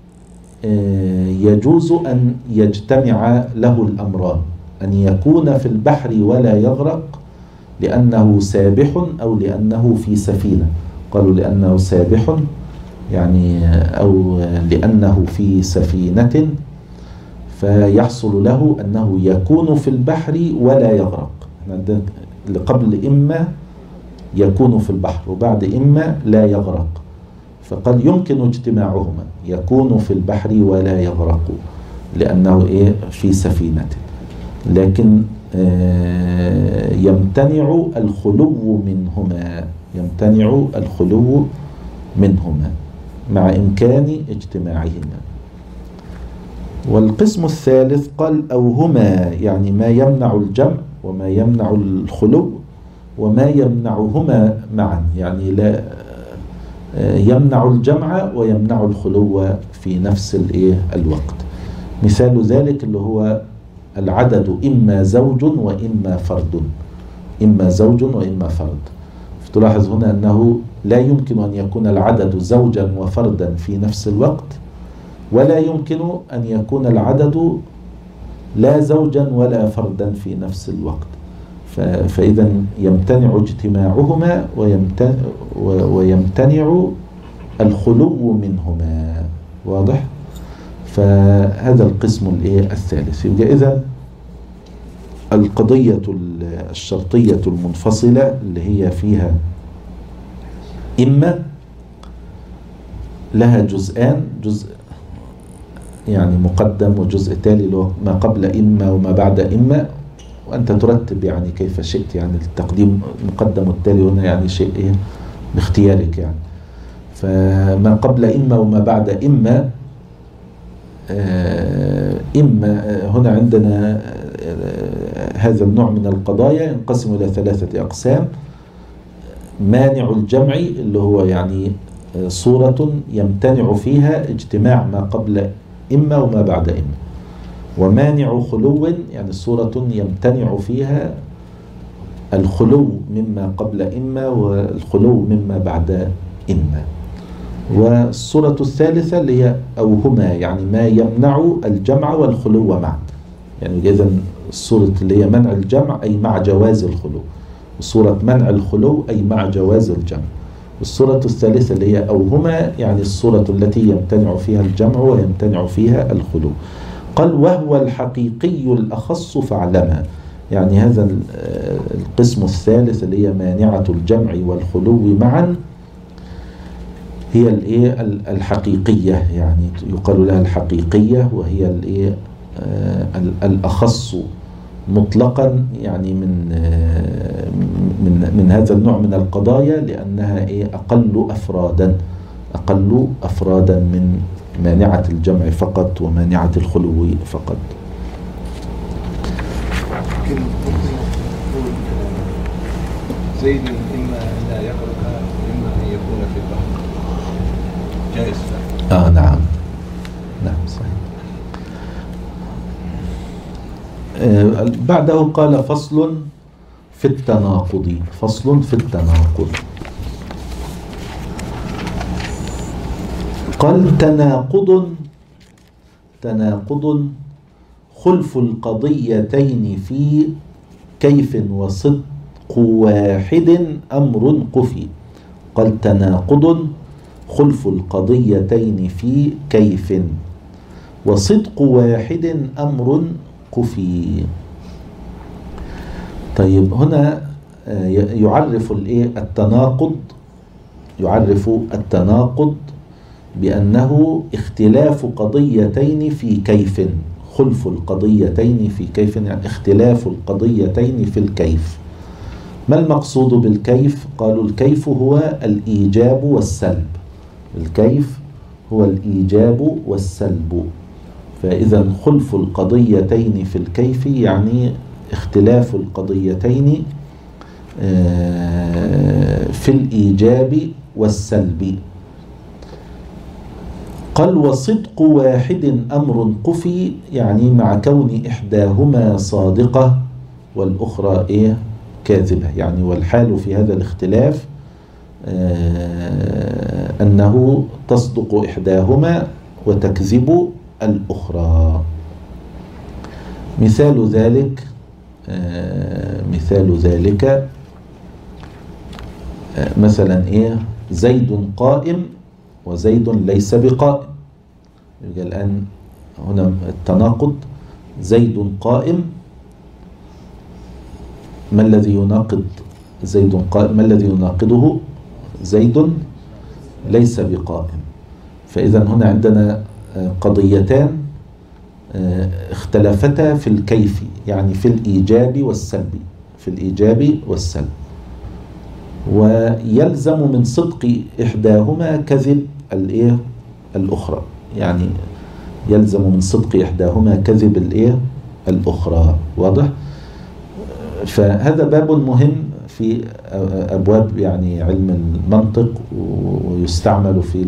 [SPEAKER 1] يجوز أن يجتمع له الأمران، أن يكون في البحر ولا يغرق لأنه سابح أو لأنه في سفينة. قالوا لأنه سابح يعني أو لأنه في سفينة فيحصل له أنه يكون في البحر ولا يغرق. قبل إما يكون في البحر وبعد إما لا يغرق، فقد يمكن اجتماعهما، يكون في البحر ولا يغرق لأنه إيه في سفينة، لكن يمتنع الخلو منهما، يمتنع الخلو منهما مع إمكان اجتماعهما. والقسم الثالث قال أو هما، يعني ما يمنع الجمع وما يمنع الخلو وما يمنعهما معا، يعني لا يمنع الجمع ويمنع الخلو في نفس الوقت. مثال ذلك اللي هو العدد إما زوج وإما فرد، إما زوج وإما فرد. فتلاحظ هنا أنه لا يمكن أن يكون العدد زوجا وفردا في نفس الوقت، ولا يمكن أن يكون العدد لا زوجا ولا فردا في نفس الوقت. فإذا يمتنع اجتماعهما ويمتنع, ويمتنع الخلو منهما. واضح؟ فهذا القسم الثالث. يبقى إذا القضية الشرطية المنفصلة اللي هي فيها إما لها جزءان، جزء يعني مقدم وجزء تالي اللي هو ما قبل إما وما بعد إما، وأنت ترتب يعني كيف شئت، يعني التقديم مقدم والتالي هنا يعني شيء إيه باختيارك يعني. فما قبل إما وما بعد إما، إما هنا عندنا هذا النوع من القضايا ينقسم إلى ثلاثة أقسام. مانع الجمع اللي هو يعني صورة يمتنع فيها اجتماع ما قبل إما وما بعد إما، ومانع خلو يعني صورة يمتنع فيها الخلو مما قبل إما والخلو مما بعد إما. والصورة الثالثة اللي هي أو هما، يعني ما يمنع الجمع والخلو معا، يعني إذا الصورة اللي هي منع الجمع أي مع جواز الخلو، وصورة منع الخلو أي مع جواز الجمع. والصورة الثالثة اللي هي أو هما، يعني الصورة التي يمتنع فيها الجمع ويمتنع فيها الخلو. قال وهو الحقيقي الأخص فاعلمها، يعني هذا القسم الثالث اللي هي مانعة الجمع والخلو معا هي الايه الحقيقية، يعني يقال لها الحقيقية، وهي الايه الأخص مطلقا، يعني من من من هذا النوع من القضايا، لأنها ايه أقل أفرادا أقل أفرادا من مانعة الجمع فقط ومانعة الخلو فقط.
[SPEAKER 2] زيد إما لا يغرق وإما أن يكون في البحر جائز.
[SPEAKER 1] آه نعم نعم صحيح. آه بعده قال فصل في التناقض. فصل في التناقض. قال تناقض تناقض خلف القضيتين في كيف وصدق واحد أمر قفي. قال تناقض خلف القضيتين في كيف وصدق واحد أمر قفي. طيب هنا يعرف التناقض يعرف التناقض بأنه اختلاف قضيتين في كيف. خلف القضيتين في كيف يعني اختلاف القضيتين في الكيف. ما المقصود بالكيف؟ قالوا الكيف هو الإيجاب والسلب. الكيف هو الإيجاب والسلب. فإذا خلف القضيتين في الكيف يعني اختلاف القضيتين في الإيجاب والسلب. قال وصدق واحد أمر قفي، يعني مع كون إحداهما صادقة والأخرى إيه كاذبة، يعني والحال في هذا الاختلاف آه أنه تصدق إحداهما وتكذب الأخرى. مثال ذلك آه مثال ذلك آه مثلا إيه زيد قائم وزيد ليس بقائم. يبقى الآن هنا التناقض، زيد قائم، ما الذي يناقض زيد قائم؟ ما الذي يناقضه؟ زيد ليس بقائم. فإذا هنا عندنا قضيتان اختلفتا في الكيف، يعني في الإيجاب والسلب، في الإيجاب والسلب، ويلزم من صدق إحداهما كذب الإيه الأخرى، يعني يلزم من صدق إحداهما كذب الإيه الأخرى. واضح؟ فهذا باب مهم في أبواب يعني علم المنطق، ويستعمل في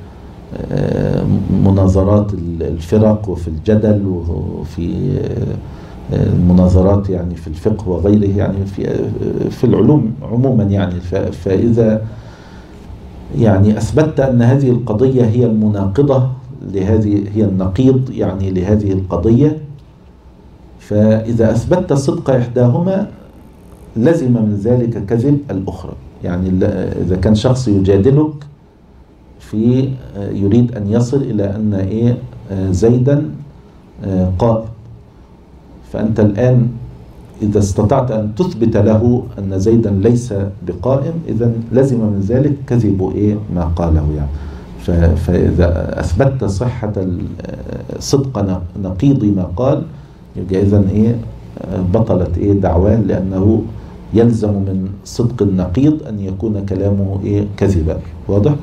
[SPEAKER 1] مناظرات الفرق وفي الجدل وفي المناظرات يعني في الفقه وغيره، يعني في في العلوم عموما. يعني فإذا يعني أثبتت أن هذه القضية هي المناقضة لهذه، هي النقيض يعني لهذه القضية، فإذا أثبتت صدق إحداهما لزم من ذلك كذب الأخرى. يعني إذا كان شخص يجادلك في يريد أن يصل إلى أن إيه زيدا قائم، فأنت الآن إذا استطعت أن تثبت له أن زيدا ليس بقائم، إذن لزم من ذلك كذب إيه ما قاله يعني. فإذا أثبتت صحة صدق نقيض ما قال، يبقى إذن إيه بطلت إيه دعواه، لأنه يلزم من صدق النقيض أن يكون كلامه إيه كذبا. واضح؟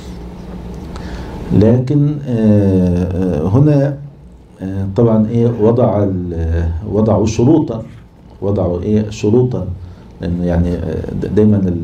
[SPEAKER 1] لكن هنا طبعا إيه وضع وضعوا شروطا، وضعوا إيه شروطا، لأن يعني دايما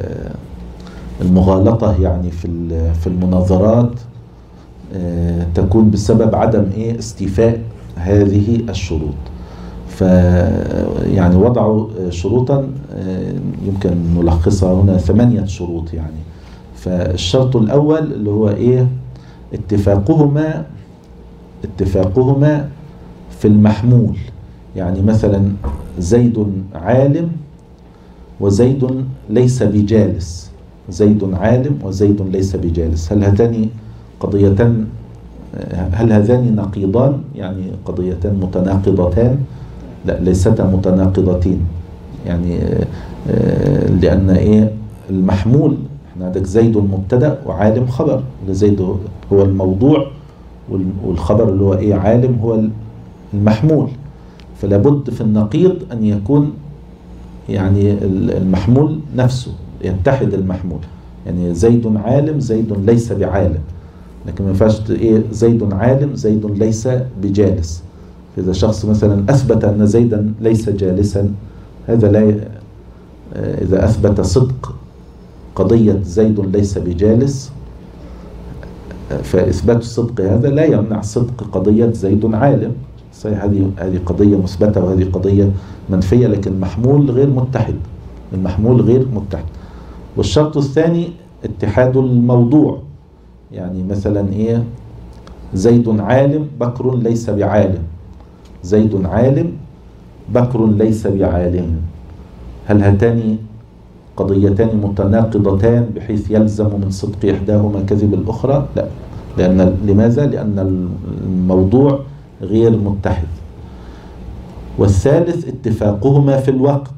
[SPEAKER 1] المغالطة يعني في في المناظرات تكون بسبب عدم إيه استيفاء هذه الشروط. فيعني وضعوا شروطا يمكن نلخصها هنا ثمانية شروط يعني. فالشرط الأول اللي هو إيه اتفاقهما اتفاقهما في المحمول. يعني مثلا زيد عالم وزيد ليس بجالس، زيد عالم وزيد ليس بجالس، هل هاتان قضيتان، هل هذان نقيضان يعني قضيتان متناقضتان؟ لا، ليستا متناقضتين. يعني لأن إيه المحمول، احنا عندك زيد مبتدأ وعالم خبر، زيد هو الموضوع والخبر اللي هو إيه عالم هو المحمول، فلا بد في النقيض أن يكون يعني المحمول نفسه يتحد المحمول. يعني زيد عالم زيد ليس بعالم، لكن ما ينفعش إيه زيد عالم زيد ليس بجالس. فإذا شخص مثلا أثبت أن زيدا ليس جالسا، هذا لا، إذا أثبت صدق قضية زيد ليس بجالس، فإثبات الصدق هذا لا يمنع صدق قضية زيد عالم. صحيح هذه هذه قضية مثبتة وهذه قضية منفية، لكن المحمول غير متحد، المحمول غير متحد. والشرط الثاني اتحاد الموضوع. يعني مثلا إيه زيد عالم بكر ليس بعالم، زيد عالم بكر ليس بعالم، هل هاتان قضيتان متناقضتان بحيث يلزم من صدق إحداهما كذب الأخرى؟ لا. لأن لماذا؟ لأن الموضوع غير متحد. والثالث اتفاقهما في الوقت.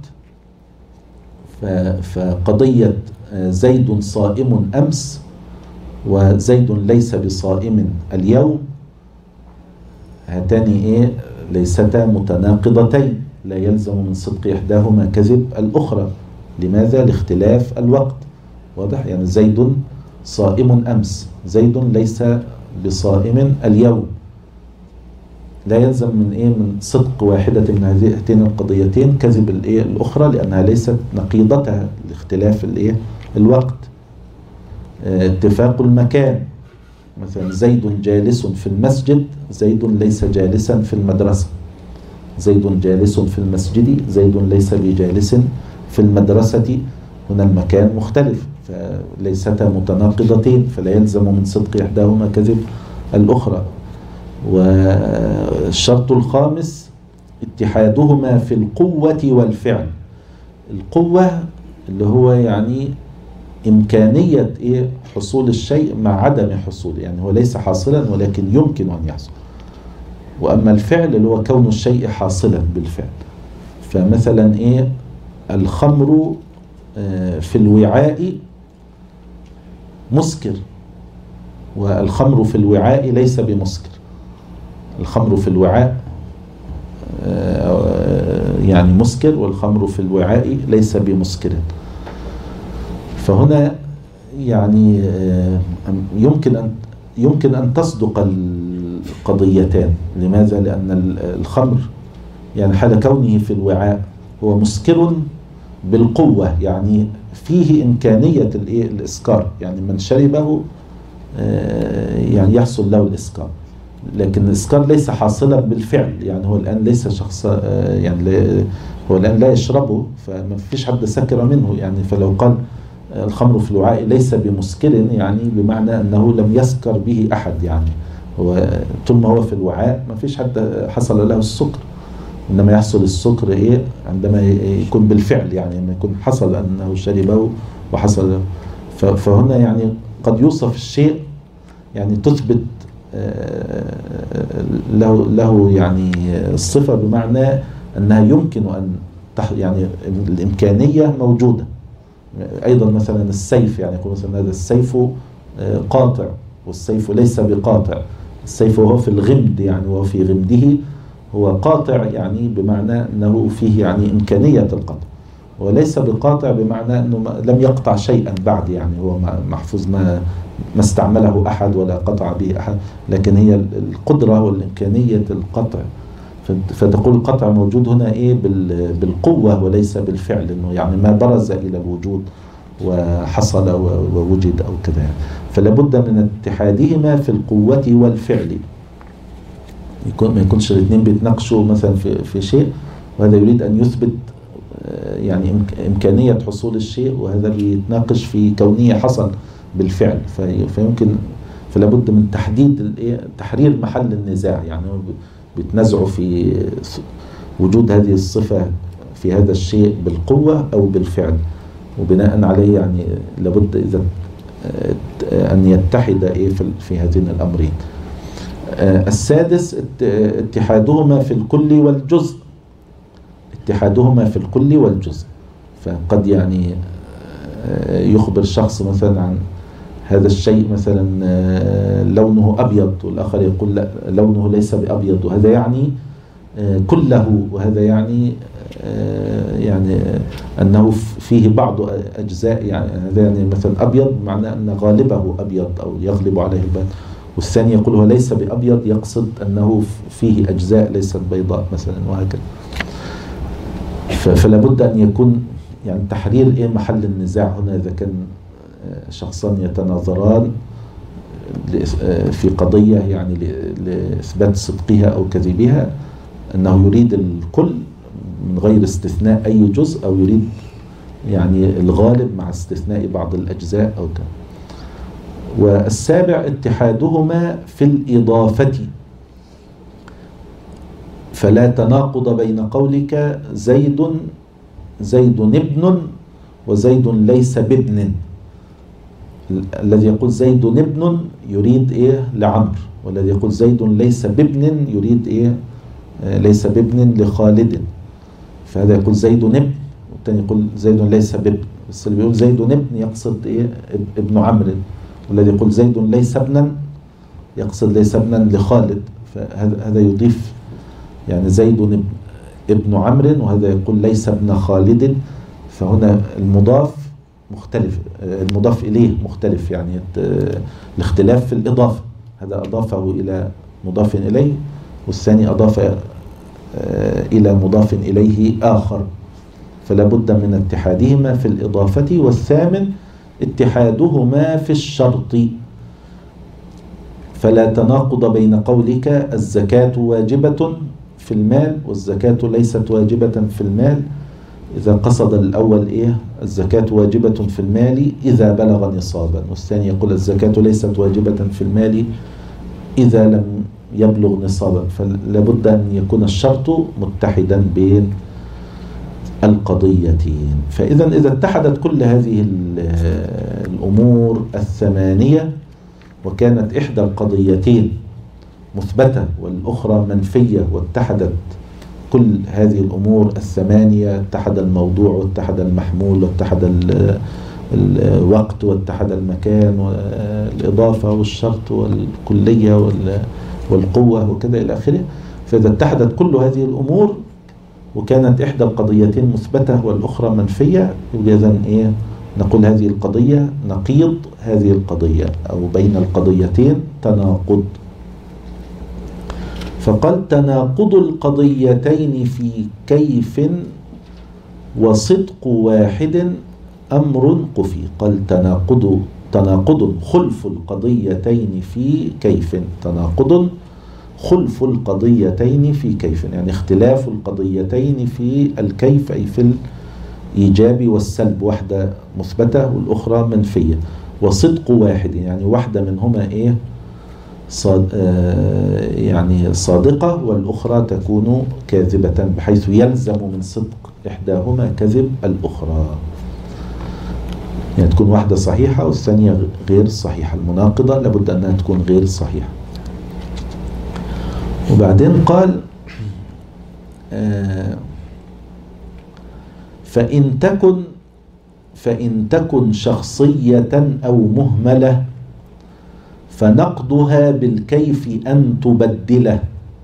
[SPEAKER 1] فقضية زيد صائم أمس وزيد ليس بصائم اليوم، هاتان إيه ليستا متناقضتين، لا يلزم من صدق إحداهما كذب الأخرى. لماذا؟ لاختلاف الوقت. واضح؟ يعني زيد صائم أمس زيد ليس بصائم اليوم، لا يلزم من إيه من صدق واحدة من هذين القضيتين كذب الإيه الأخرى، لأنها ليست نقيضتها لاختلاف الإيه الوقت. اتفاق المكان، مثلا زيد جالس في المسجد زيد ليس جالسا في المدرسة، زيد جالس في المسجد زيد ليس بجالس في المدرسة، هنا المكان مختلف، فليستا متناقضتين، فلا يلزم من صدق إحداهما كذب الأخرى. والشرط الخامس اتحادهما في القوة والفعل. القوة اللي هو يعني إمكانية إيه حصول الشيء مع عدم حصوله، يعني هو ليس حاصلا ولكن يمكن أن يحصل. وأما الفعل اللي هو كون الشيء حاصلا بالفعل. فمثلا إيه الخمر في الوعاء مسكر، والخمر في الوعاء ليس بمسكر. الخمر في الوعاء يعني مسكر، والخمر في الوعاء ليس بمسكر. فهنا يعني يمكن أن يمكن أن تصدق القضيتان. لماذا؟ لأن الخمر يعني حال كونه في الوعاء هو مسكر بالقوة، يعني فيه إمكانية الإسكار، يعني من شربه يعني يحصل له الإسكار. لكن الإسكار ليس حاصلا بالفعل، يعني هو الآن ليس شخص، يعني هو الآن لا يشربه، فما فيش حد سكر منه. يعني فلو قال الخمر في الوعاء ليس بمسكر، يعني بمعنى أنه لم يسكر به أحد، يعني هو طول ما هو في الوعاء ما فيش حد حصل له السكر. إنما يحصل السكر إيه عندما يكون بالفعل، يعني لما يكون حصل أنه شربه وحصل له. فهنا يعني قد يوصف الشيء يعني تثبت له له يعني الصفة، بمعنى أنها يمكن أن يعني الإمكانية موجودة. أيضا مثلا السيف، يعني يقول مثلا هذا السيف قاطع والسيف ليس بقاطع. السيف وهو في الغمد، يعني وهو في غمده هو قاطع، يعني بمعنى أنه فيه يعني إمكانية القطع، وليس بقاطع بمعنى أنه لم يقطع شيئا بعد، يعني هو محفوظ ما ما استعمله أحد ولا قطع به أحد، لكن هي القدرة والإمكانية القطع. فتقول القطع موجود هنا إيه بالقوة وليس بالفعل، إنه يعني ما برز إلى الوجود وحصل ووجد أو كذا يعني. فلا بد من اتحادهما في القوة والفعل، يكون ما يكونش الاثنين بيتناقشوا مثلا في في شيء، وهذا يريد أن يثبت يعني إمكانية حصول الشيء، وهذا بيتناقش في كونية حصل بالفعل. فيمكن فلا بد من تحديد تحرير محل النزاع، يعني بيتنازعوا في وجود هذه الصفة في هذا الشيء بالقوة أو بالفعل، وبناء عليه يعني لابد إذا أن يتحد إيه في هذين الأمرين. السادس اتحادهما في الكل والجزء. اتحادهما في الكل والجزء. فقد يعني يخبر شخص مثلا عن هذا الشيء مثلا لونه أبيض، والآخر يقول لا لونه ليس بأبيض، وهذا يعني كله، وهذا يعني يعني أنه فيه بعض أجزاء، يعني هذا يعني مثلا أبيض معناه أن غالبه أبيض أو يغلب عليه البيض، والثاني يقول هو ليس بأبيض يقصد أنه فيه أجزاء ليست بيضاء مثلا، وهكذا. فلا بد أن يكون يعني تحرير إيه محل النزاع هنا. إذا كان شخصان يتناظران في قضية يعني لإثبات صدقها أو كذبها، أنه يريد الكل من غير استثناء أي جزء، أو يريد يعني الغالب مع استثناء بعض الأجزاء أو كذا. والسابع اتحادهما في الإضافة. فلا تناقض بين قولك زيد زيد ابن وزيد ليس بابن. الذي يقول زيد ابن يريد ايه لعمر، والذي يقول زيد ليس بابن يريد ايه ليس بابن لخالد. فهذا يقول زيد ابن، والثاني يقول زيد ليس بابن، بس اللي بيقول زيد ابن يقصد ايه ابن عمرو، والذي يقول زيد ليس ابنا يقصد ليس ابنا لخالد. فهذا هذا يضيف يعني زيد ابن ابن عمرو، وهذا يقول ليس ابن خالد. فهنا المضاف مختلف، المضاف إليه مختلف، يعني الاختلاف في الإضافة. هذا أضافه إلى مضاف إليه، والثاني أضاف إلى مضاف إليه آخر. فلا بد من اتحادهما في الإضافة. والثامن اتحادهما في الشرط. فلا تناقض بين قولك الزكاة واجبة في المال والزكاة ليست واجبة في المال، إذا قصد الأول إيه الزكاة واجبة في المال إذا بلغ نصابا، والثاني يقول الزكاة ليست واجبة في المال إذا لم يبلغ نصابا. فلا بد أن يكون الشرط متحدا بين القضيتين. فإذا إذا اتحدت كل هذه الأمور الثمانية وكانت إحدى القضيتين مثبتة والأخرى منفية، واتحدت كل هذه الأمور الثمانية، اتحد الموضوع واتحد المحمول واتحد الوقت واتحد المكان والإضافة والشرط والكلية والقوة وكذا إلى آخره. فإذا اتحدت كل هذه الأمور وكانت إحدى القضيتين مثبتة والأخرى منفية، إذن إيه؟ نقول هذه القضية نقيض هذه القضية، أو بين القضيتين تناقض. فقال تناقض القضيتين في كيف وصدق واحد أمر قفي. قال تناقض تناقض خلف القضيتين في كيف، تناقض خلف القضيتين في كيف، يعني اختلاف القضيتين في الكيف، أي في الإيجاب والسلب، واحدة مثبتة والأخرى منفية. وصدق واحد يعني واحدة منهما إيه صاد آه يعني صادقة والأخرى تكون كاذبة، بحيث يلزم من صدق إحداهما كذب الأخرى. يعني تكون واحدة صحيحة والثانية غير صحيحة، المناقضة لابد أنها تكون غير صحيحة. وبعدين قال آه فإن تكن فإن تكن شخصية أو مهملة فنقضها بالكيف أن تبدله.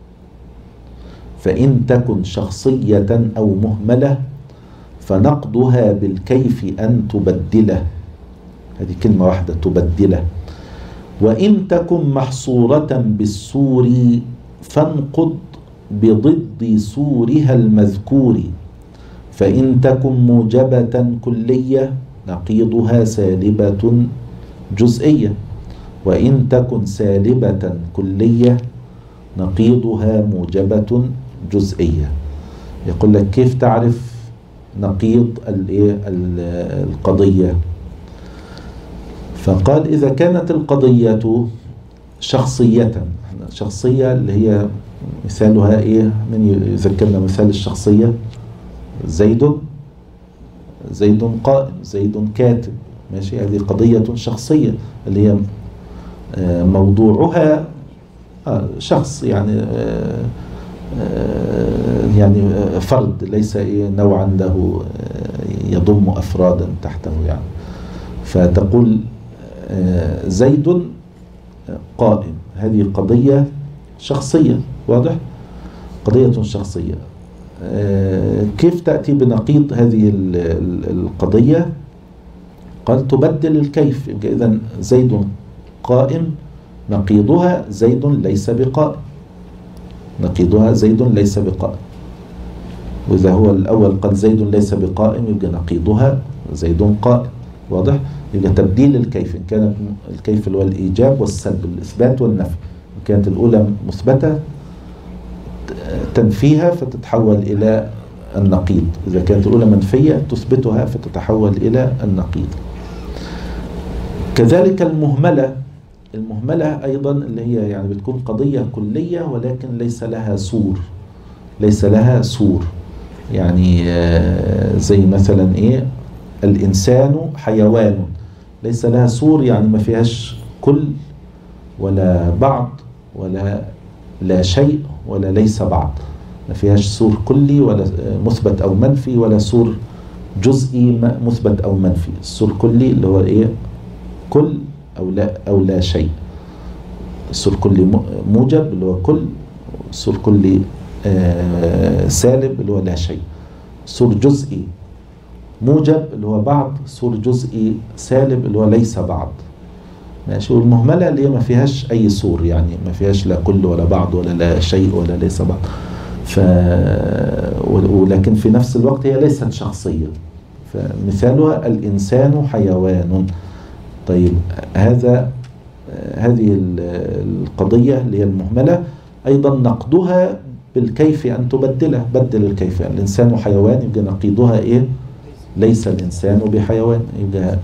[SPEAKER 1] فإن تكن شخصية أو مهملة فنقضها بالكيف أن تبدله، هذه كلمة واحدة تبدله. وإن تكن محصورة بالسور فانقض بضد سورها المذكور. فإن تكن موجبة كلية نقيضها سالبة جزئية. وإن تكن سالبة كلية نقيضها موجبة جزئية. يقول لك كيف تعرف نقيض القضية؟ فقال إذا كانت القضية شخصية، شخصية اللي هي مثالها إيه؟ من يذكرنا مثال الشخصية؟ زيد زيد قائم، زيد كاتب، ماشي، هذه قضية شخصية اللي هي موضوعها شخص، يعني يعني فرد، ليس إيه نوعا له يضم أفرادا تحته يعني. فتقول زيد قائم، هذه قضية شخصية، واضح؟ قضية شخصية. كيف تأتي بنقيض هذه القضية؟ قال تبدل الكيف. إذن زيد قائم نقيضها زيد ليس بقائم، نقيضها زيد ليس بقائم. وإذا هو الأول قال زيد ليس بقائم يبقى نقيضها زيد قائم، واضح؟ يبقى تبديل الكيف، إن كانت الكيف اللي هو الإيجاب والسلب، الإثبات والنفي، إن كانت الأولى مثبتة تنفيها فتتحول إلى النقيض، إذا كانت الأولى منفية تثبتها فتتحول إلى النقيض. كذلك المهملة، المهملة أيضا اللي هي يعني بتكون قضية كلية ولكن ليس لها سور، ليس لها سور، يعني زي مثلا إيه الإنسان حيوان، ليس لها سور، يعني ما فيهاش كل ولا بعض ولا لا شيء ولا ليس بعض، ما فيهاش سور كلي ولا مثبت أو منفي، ولا سور جزئي مثبت أو منفي. السور كلي اللي هو إيه كل أو لا أو لا شيء، السور كلي موجب اللي هو كل، السور كلي آه سالب اللي هو لا شيء، سور جزئي موجب اللي هو بعض، سور جزئي سالب اللي هو ليس بعض، ماشي. والمهملة اللي هي ما فيهاش أي سور، يعني ما فيهاش لا كل ولا بعض ولا لا شيء ولا ليس بعض. ف ولكن في نفس الوقت هي ليست شخصية، فمثالها الإنسان حيوان. طيب هذا هذه القضية اللي هي المهملة أيضا نقضها بالكيف أن تبدله، بدل الكيف، يعني الإنسان حيوان يبقى نقيضها إيه ليس الإنسان بحيوان، يبقى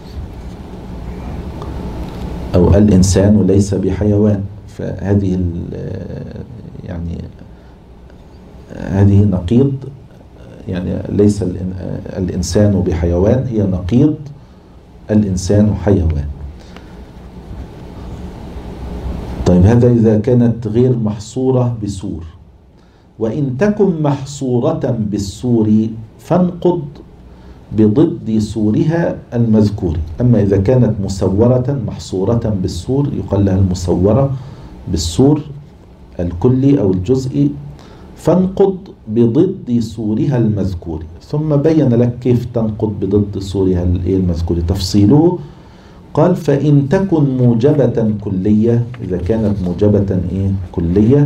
[SPEAKER 1] أو الإنسان ليس بحيوان. فهذه يعني هذه نقيض يعني ليس الإنسان بحيوان، هي نقيض الإنسان حيوان. طيب هذا إذا كانت غير محصورة بسور. وإن تكن محصورة بالسور فانقض بضد سورها المذكور. أما إذا كانت مسورة محصورة بالسور يقال لها المسورة بالسور الكلي أو الجزئي، فانقض بضد سورها المذكور. ثم بين لك كيف تنقض بضد سورها المذكور تفصيله. قال فإن تكن موجبة كلية، إذا كانت موجبة إيه كلية،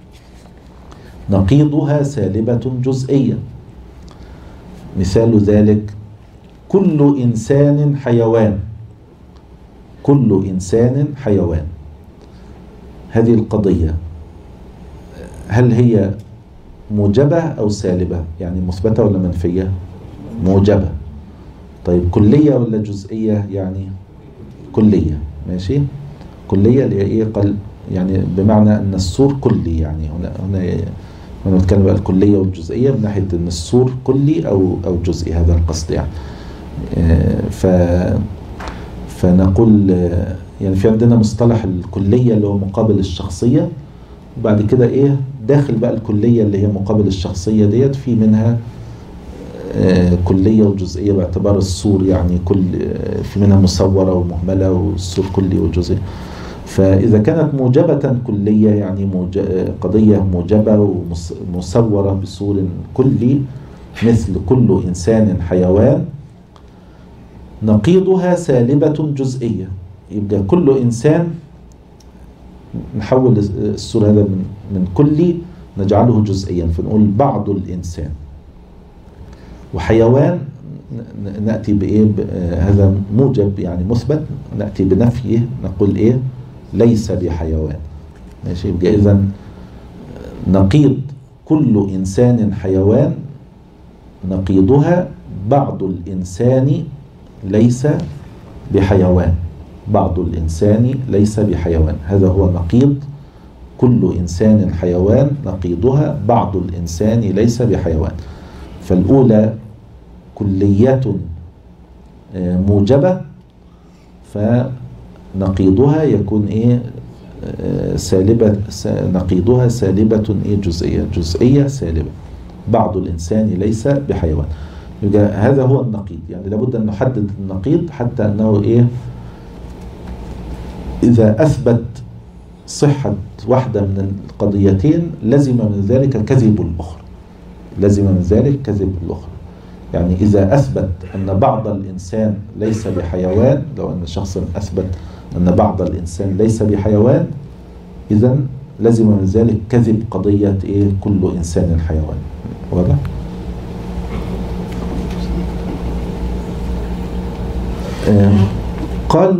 [SPEAKER 1] نقيضها سالبة جزئية. مثال ذلك كل إنسان حيوان. كل إنسان حيوان، هذه القضية هل هي موجبة أو سالبة؟ يعني مثبتة ولا منفية؟ موجبة. طيب كلية ولا جزئية؟ يعني كلية. ماشي، كلية اللي هي إيه؟ قل يعني بمعنى أن السور كلي. يعني هنا هنا هنا نتكلم بقى الكلية والجزئية من ناحية أن السور كلي أو أو جزئي، هذا القصد يعني. ف فنقول يعني في عندنا مصطلح الكلية اللي هو مقابل الشخصية، وبعد كده إيه داخل بقى الكلية اللي هي مقابل الشخصية ديت في منها كلية وجزئية باعتبار السور، يعني كل في منها مسورة ومهملة والسور كلي وجزئي. فإذا كانت موجبة كلية يعني قضية موجبة ومسورة بسور كلي مثل كل إنسان حيوان، نقيضها سالبة جزئية. يبقى كل إنسان نحول السور هذا من من كلي نجعله جزئيا، فنقول بعض الإنسان. وحيوان نأتي بإيه؟ هذا موجب يعني مثبت، نأتي بنفيه نقول إيه؟ ليس بحيوان. ماشي، يبقى إذن نقيض كل إنسان حيوان نقيضها بعض الإنسان ليس بحيوان. بعض الإنسان ليس بحيوان، هذا هو نقيض كل إنسان حيوان، نقيضها بعض الإنسان ليس بحيوان. فالأولى كلية موجبة، فنقيضها يكون إيه؟ سالبة. نقيضها سالبة إيه؟ جزئية. جزئية سالبة. بعض الإنسان ليس بحيوان. يبقى هذا هو النقيض. يعني لابد أن نحدد النقيض حتى أنه إيه؟ إذا أثبت صحة واحدة من القضيتين لزم من ذلك كذب الأخرى. لزم من ذلك كذب الأخرى. يعني إذا أثبت أن بعض الإنسان ليس بحيوان، لو أن شخصا أثبت أن بعض الإنسان ليس بحيوان، إذن لزم من ذلك كذب قضية إيه؟ كل إنسان حيوان. واضح؟ آه قال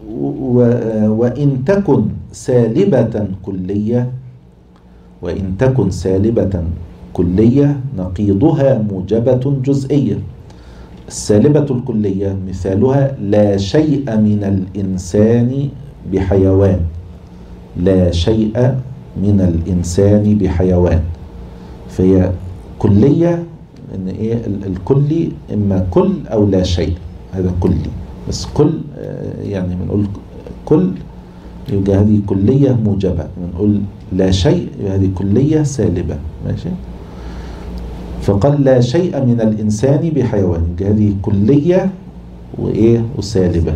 [SPEAKER 1] وإن تكن سالبة كلية. وإن تكن سالبة كلية نقيضها موجبة جزئية. السالبة الكلية مثالها لا شيء من الإنسان بحيوان. لا شيء من الإنسان بحيوان، فهي كلية إن إيه؟ الكلي إما كل أو لا شيء، هذا كلي. بس كل يعني بنقول كل يبقى هذه كلية موجبة، بنقول لا شيء هذه كلية سالبة. ماشي، فقال لا شيء من الإنسان بحيوان، هذه كلية وإيه؟ وسالبة.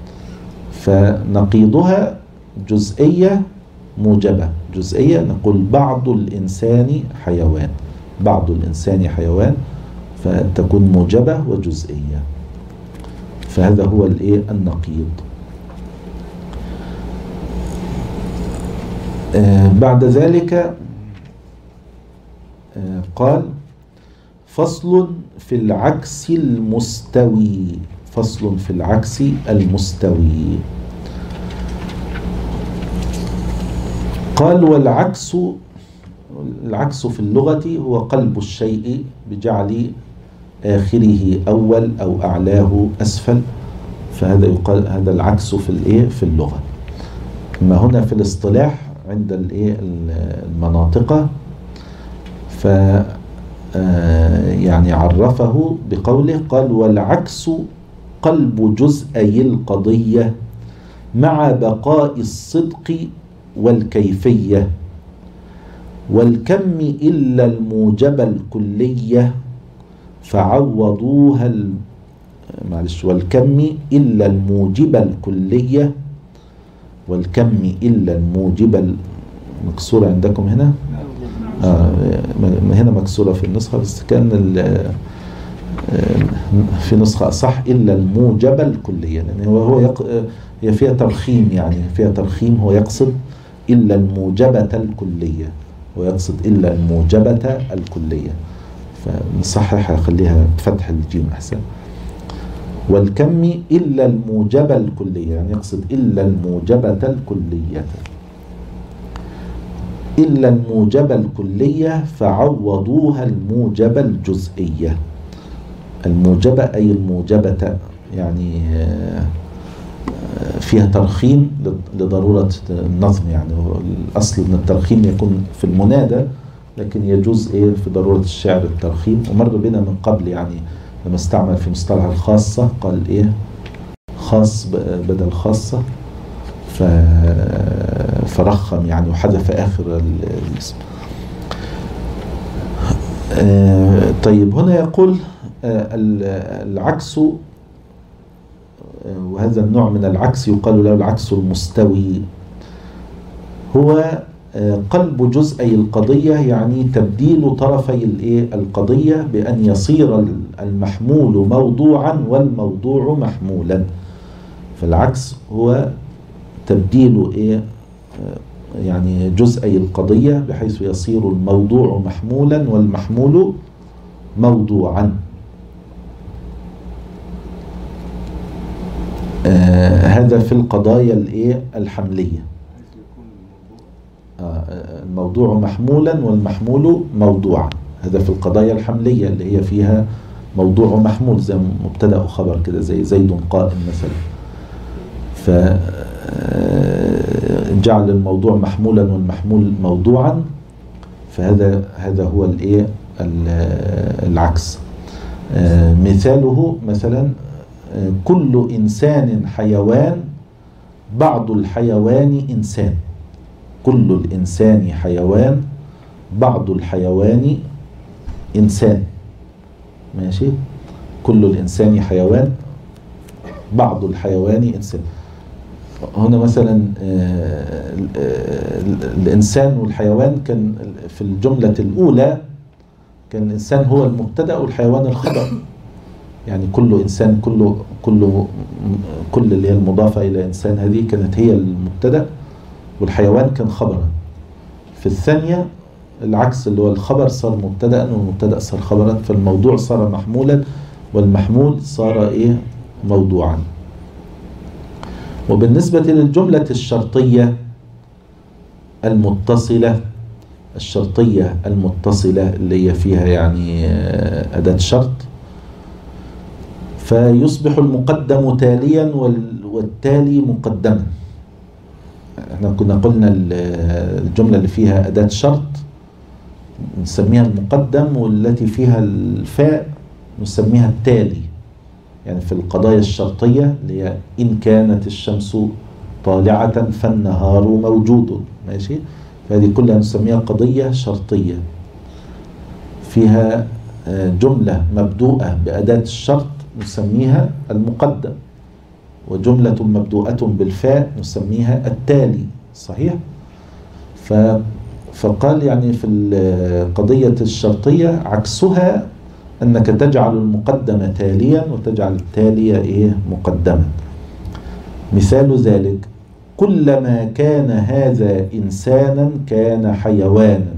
[SPEAKER 1] فنقيضها جزئية موجبة. جزئية نقول بعض الإنسان حيوان. بعض الإنسان حيوان، فتكون موجبة وجزئية. فهذا هو الإيه؟ النقيض. آه بعد ذلك آه قال فصل في العكس المستوي. فصل في العكس المستوي. قال والعكس، العكس في اللغة هو قلب الشيء بجعل آخره أول أو أعلاه أسفل، فهذا يقال هذا العكس في الإيه؟ في اللغة. أما هنا في الاصطلاح عند الإيه؟ المناطق، ف يعني عرفه بقوله قال والعكس قلب جزئي القضية مع بقاء الصدق والكيفية والكم إلا الموجب الكلية فعوضوها ال... معلش والكم إلا الموجب الكلية والكم إلا الموجب المكسورة عندكم هنا آه هنا مكسورة في النسخة بس كان في نسخة أصح إلا الموجب الكلية لأن هو هو يق... هي فيها ترخيم يعني فيها ترخيم هو يقصد إلا الموجبة الكلية ويقصد إلا الموجبة الكلية فنصحح خليها بفتح الجيم أحسن والكم إلا الموجبة الكلية يعني يقصد إلا الموجبة الكلية إلا الموجبة الكلية فعوضوها الموجبة الجزئية الموجبة أي الموجبة يعني فيها ترخيم لضرورة النظم يعني الأصل أن الترخيم يكون في المنادى لكن يجوز إيه في ضرورة الشعر الترخيم ومر بنا من قبل يعني لما استعمل في مصطلح الخاصة قال إيه خاص بدل خاصة فرخم يعني وحذف آخر الاسم. طيب هنا يقول العكس وهذا النوع من العكس يقال له العكس المستوي هو قلب جزئي القضية يعني تبديل طرفي القضية بأن يصير المحمول موضوعا والموضوع محمولا فالعكس هو تبديل إيه يعني جزئي القضية بحيث يصير الموضوع محمولا والمحمول موضوعا آه هذا في القضايا الايه الحملية آه الموضوع محمولا والمحمول موضوعا هذا في القضايا الحملية اللي هي فيها موضوع محمول زي مبتدأ وخبر كده زي زيد قائم مثلا ف جعل الموضوع محمولا والمحمول موضوعا فهذا هذا هو الايه العكس مثاله مثلا كل إنسان حيوان بعض الحيوان إنسان كل الإنسان حيوان بعض الحيوان إنسان ماشي كل الإنسان حيوان بعض الحيوان إنسان هنا مثلا الإنسان والحيوان كان في الجملة الأولى كان الإنسان هو المبتدأ والحيوان الخبر يعني كل إنسان كل كل كل اللي هي المضافة إلى إنسان هذه كانت هي المبتدأ والحيوان كان خبرا في الثانية العكس اللي هو الخبر صار مبتدأ والمبتدأ صار خبرا فالموضوع صار محمولا والمحمول صار إيه موضوعا. وبالنسبة للجملة الشرطية المتصلة الشرطية المتصلة اللي هي فيها يعني أداة شرط فيصبح المقدم تاليا والتالي مقدما. احنا كنا قلنا الجملة اللي فيها أداة شرط نسميها المقدم والتي فيها الفاء نسميها التالي يعني في القضايا الشرطية اللي هي إن كانت الشمس طالعة فالنهار موجود ماشي فهذه كلها نسميها قضية شرطية فيها جملة مبدوءة بأداة الشرط نسميها المقدم وجملة مبدوءة بالفاء نسميها التالي صحيح. ف فقال يعني في القضية الشرطية عكسها أنك تجعل المقدم تاليا وتجعل التالي إيه مقدما. مثال ذلك كلما كان هذا إنسانا كان حيوانا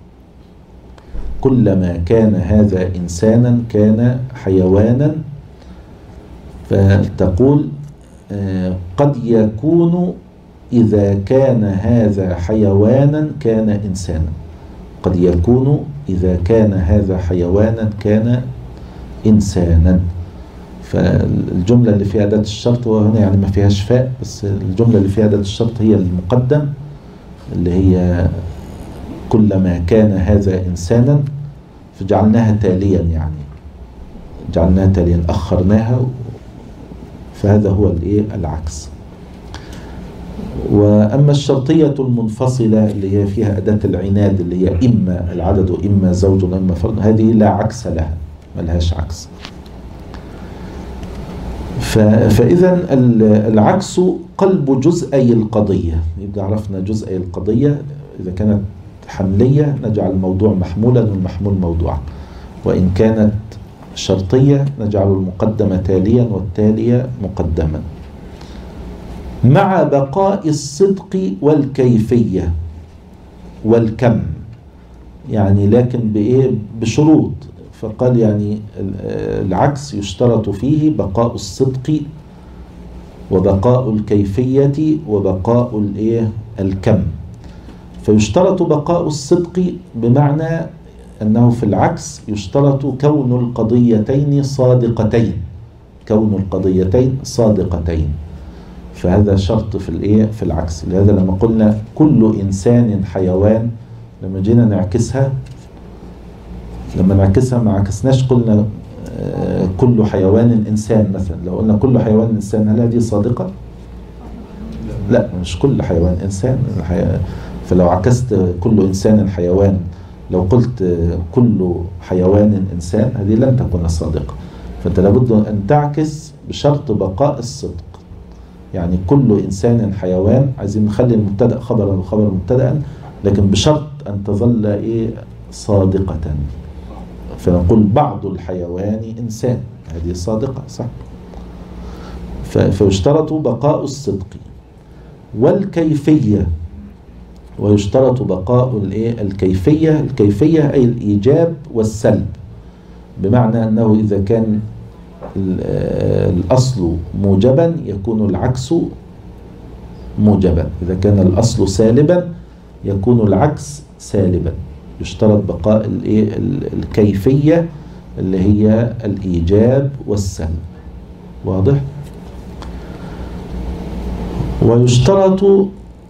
[SPEAKER 1] كلما كان هذا إنسانا كان حيوانا فتقول قد يكون إذا كان هذا حيوانا كان إنسانا قد يكون إذا كان هذا حيوانا كان إنسانا. فالجملة اللي فيها أداة الشرط وهنا يعني ما فيهاش فاء بس الجملة اللي فيها أداة الشرط هي المقدم اللي هي كلما كان هذا إنسانا فجعلناها تاليا، يعني جعلناها تاليا أخرناها، فهذا هو الإيه العكس. وأما الشرطية المنفصلة اللي هي فيها أداة العناد اللي هي إما العدد وإما زوج وإما فرد، هذه لا عكس لها، ما لهاش عكس. فإذا العكس قلب جزئي القضية. يبقى عرفنا جزئي القضية، إذا كانت حملية نجعل الموضوع محمولا والمحمول موضوعا، وإن كانت شرطية نجعل المقدمة تاليا والتالية مقدما، مع بقاء الصدق والكيفية والكم، يعني لكن بإيه؟ بشروط. فقال يعني العكس يشترط فيه بقاء الصدق وبقاء الكيفية وبقاء الإيه الكم. فيشترط بقاء الصدق بمعنى أنه في العكس يشترط كون القضيتين صادقتين، كون القضيتين صادقتين، فهذا شرط في الإيه في العكس. لهذا لما قلنا كل إنسان حيوان، لما جينا نعكسها لما نعكسها ما عكسناش قلنا كل حيوان إنسان مثلا. لو قلنا كل حيوان إنسان، هل هذه صادقة؟ لا، مش كل حيوان إنسان. فلو عكست كل إنسان حيوان، لو قلت كل حيوان إنسان، هذه لن تكون صادقة. فأنت لابد أن تعكس بشرط بقاء الصدق، يعني كل إنسان حيوان، عايزين نخلي المبتدأ خبرا والخبر مبتدأ، لكن بشرط أن تظل إيه صادقة. فنقول بعض الحيوان إنسان، هذه صادقة صح. فيشترط بقاء الصدق والكيفية، ويشترط بقاء الايه الكيفية. الكيفية أي الإيجاب والسلب، بمعنى أنه إذا كان الأصل موجبا يكون العكس موجبا، إذا كان الأصل سالبا يكون العكس سالبا. يشترط بقاء الايه الكيفية اللي هي الإيجاب والسلب. واضح؟ ويشترط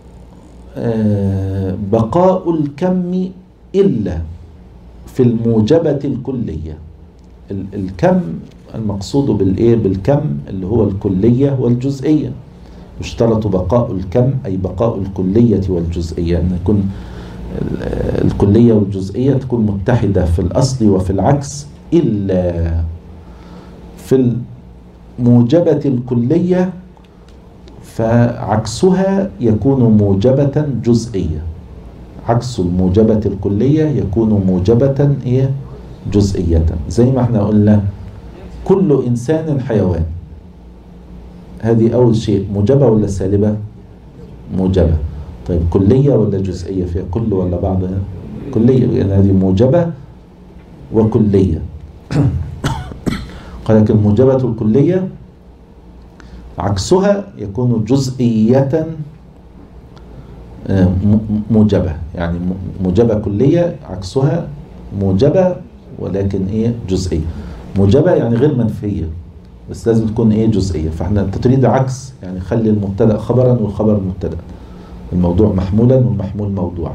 [SPEAKER 1] بقاء الكم إلا في الموجبة الكلية. الكم المقصود بالإيه بالكم اللي هو الكلية والجزئية. يشترط بقاء الكم أي بقاء الكلية والجزئية، أن يكون الكلية والجزئية تكون متحدة في الأصل وفي العكس، إلا في الموجبة الكلية فعكسها يكون موجبة جزئية. عكس الموجبة الكلية يكون موجبة إيه جزئية. زي ما احنا قلنا كل إنسان حيوان، هذه أول شيء موجبة ولا سالبة؟ موجبة. طيب كلية ولا جزئية؟ فيها كل ولا بعضها؟ كلية، لأن يعني هذه موجبة وكلية. قال لك الموجبة الكلية عكسها يكون جزئية موجبة، يعني موجبة كلية عكسها موجبة ولكن ايه جزئية. موجبة يعني غير منفية، بس لازم تكون ايه جزئية. فاحنا انت تريد عكس، يعني خلي المبتدأ خبرا والخبر مبتدأ، الموضوع محمولا والمحمول موضوعا.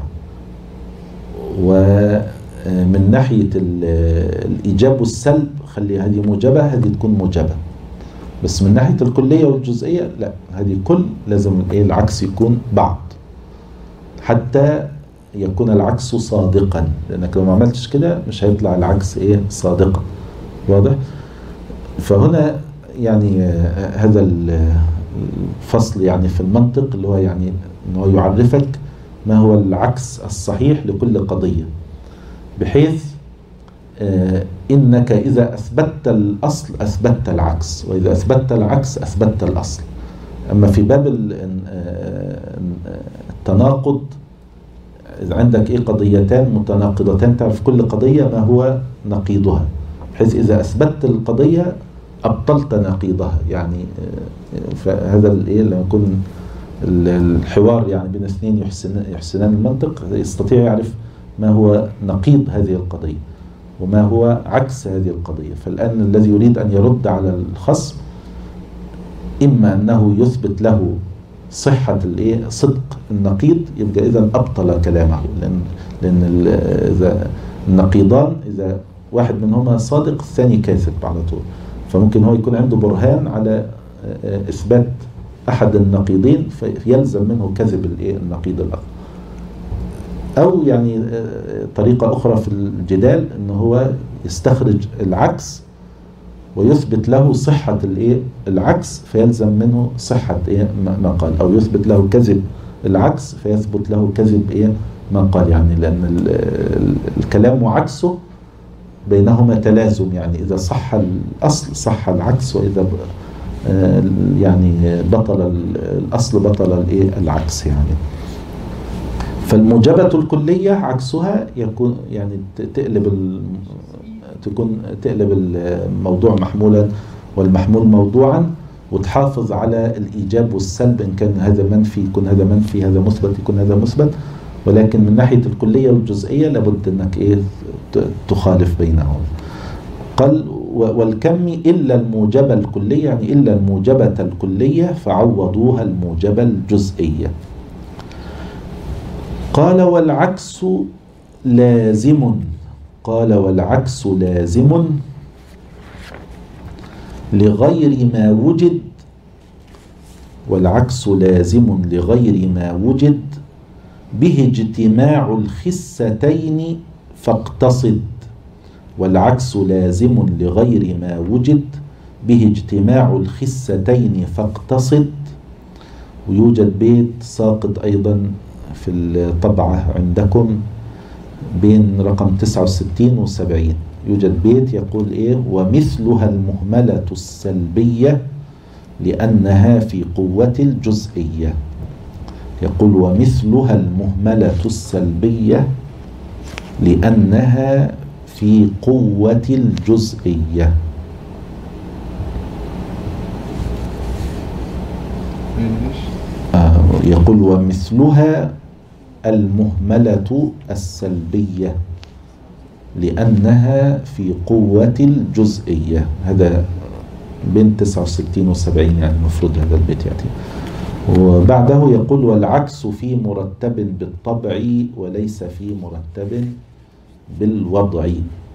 [SPEAKER 1] ومن ناحية الإيجاب والسلب خلي هذه موجبة هذه تكون موجبة، بس من ناحية الكلية والجزئية لا، هذه كل لازم ايه العكس يكون بعض حتى يكون العكس صادقا، لأنك لو ما عملتش كده مش هيطلع العكس ايه صادقا. واضح؟ فهنا يعني هذا الفصل يعني في المنطق اللي هو يعني انه يعرفك ما هو العكس الصحيح لكل قضية، بحيث إنك إذا أثبتت الأصل أثبتت العكس، وإذا أثبتت العكس أثبتت الأصل. أما في باب التناقض إذا عندك إيه قضيتان متناقضتان تعرف كل قضية ما هو نقيضها، بحيث إذا أثبتت القضية أبطلت نقيضها. يعني فهذا الإيه لما يكون الحوار يعني بين اثنين يحسن يحسنان المنطق يستطيع يعرف ما هو نقيض هذه القضية وما هو عكس هذه القضية. فالآن الذي يريد أن يرد على الخصم إما أنه يثبت له صحة الإيه صدق النقيض، يبقى إذا أبطل كلامه، لأن لأن إذا النقيضان إذا واحد منهما صادق الثاني كاذب على طول، فممكن هو يكون عنده برهان على إثبات أحد النقيضين فيلزم منه كذب النقيض الآخر. أو يعني طريقة أخرى في الجدال أنه هو يستخرج العكس ويثبت له صحة العكس فيلزم منه صحة ما قال، أو يثبت له كذب العكس فيثبت له كذب ما قال، يعني لأن الكلام وعكسه بينهما تلازم، يعني إذا صح الأصل صح العكس، وإذا يعني بطل الأصل بطل العكس يعني. فالموجبة الكلية عكسها يكون يعني تقلب تكون تقلب الموضوع محمولا والمحمول موضوعا، وتحافظ على الإيجاب والسلب، إن كان هذا منفي يكون هذا منفي، هذا مثبت يكون هذا مثبت، ولكن من ناحية الكلية والجزئية لابد أنك إيه تخالف بينهم. قال والكم إلا الموجبة الكلية، يعني إلا الموجبة الكلية فعوضوها الموجبة الجزئية. قال والعكس لازم، قال والعكس لازم لغير ما وجد، والعكس لازم لغير ما وجد به اجتماع الخستين فاقتصد، والعكس لازم لغير ما وجد به اجتماع الخستين فاقتصد. ويوجد بيت ساقط أيضا في الطبعة عندكم بين رقم تسعة وستين وسبعين، يوجد بيت يقول إيه: ومثلها المهملة السلبية لأنها في قوة الجزئية. يقول ومثلها المهملة السلبية لأنها في قوة الجزئية. آه يقول ومثلها المهملة السلبية لأنها في قوة الجزئية. هذا بين تسعة وستين وسبعين، يعني المفروض هذا البيت يأتي. وبعده يقول والعكس في مرتب بالطبع وليس في مرتب بالوضع.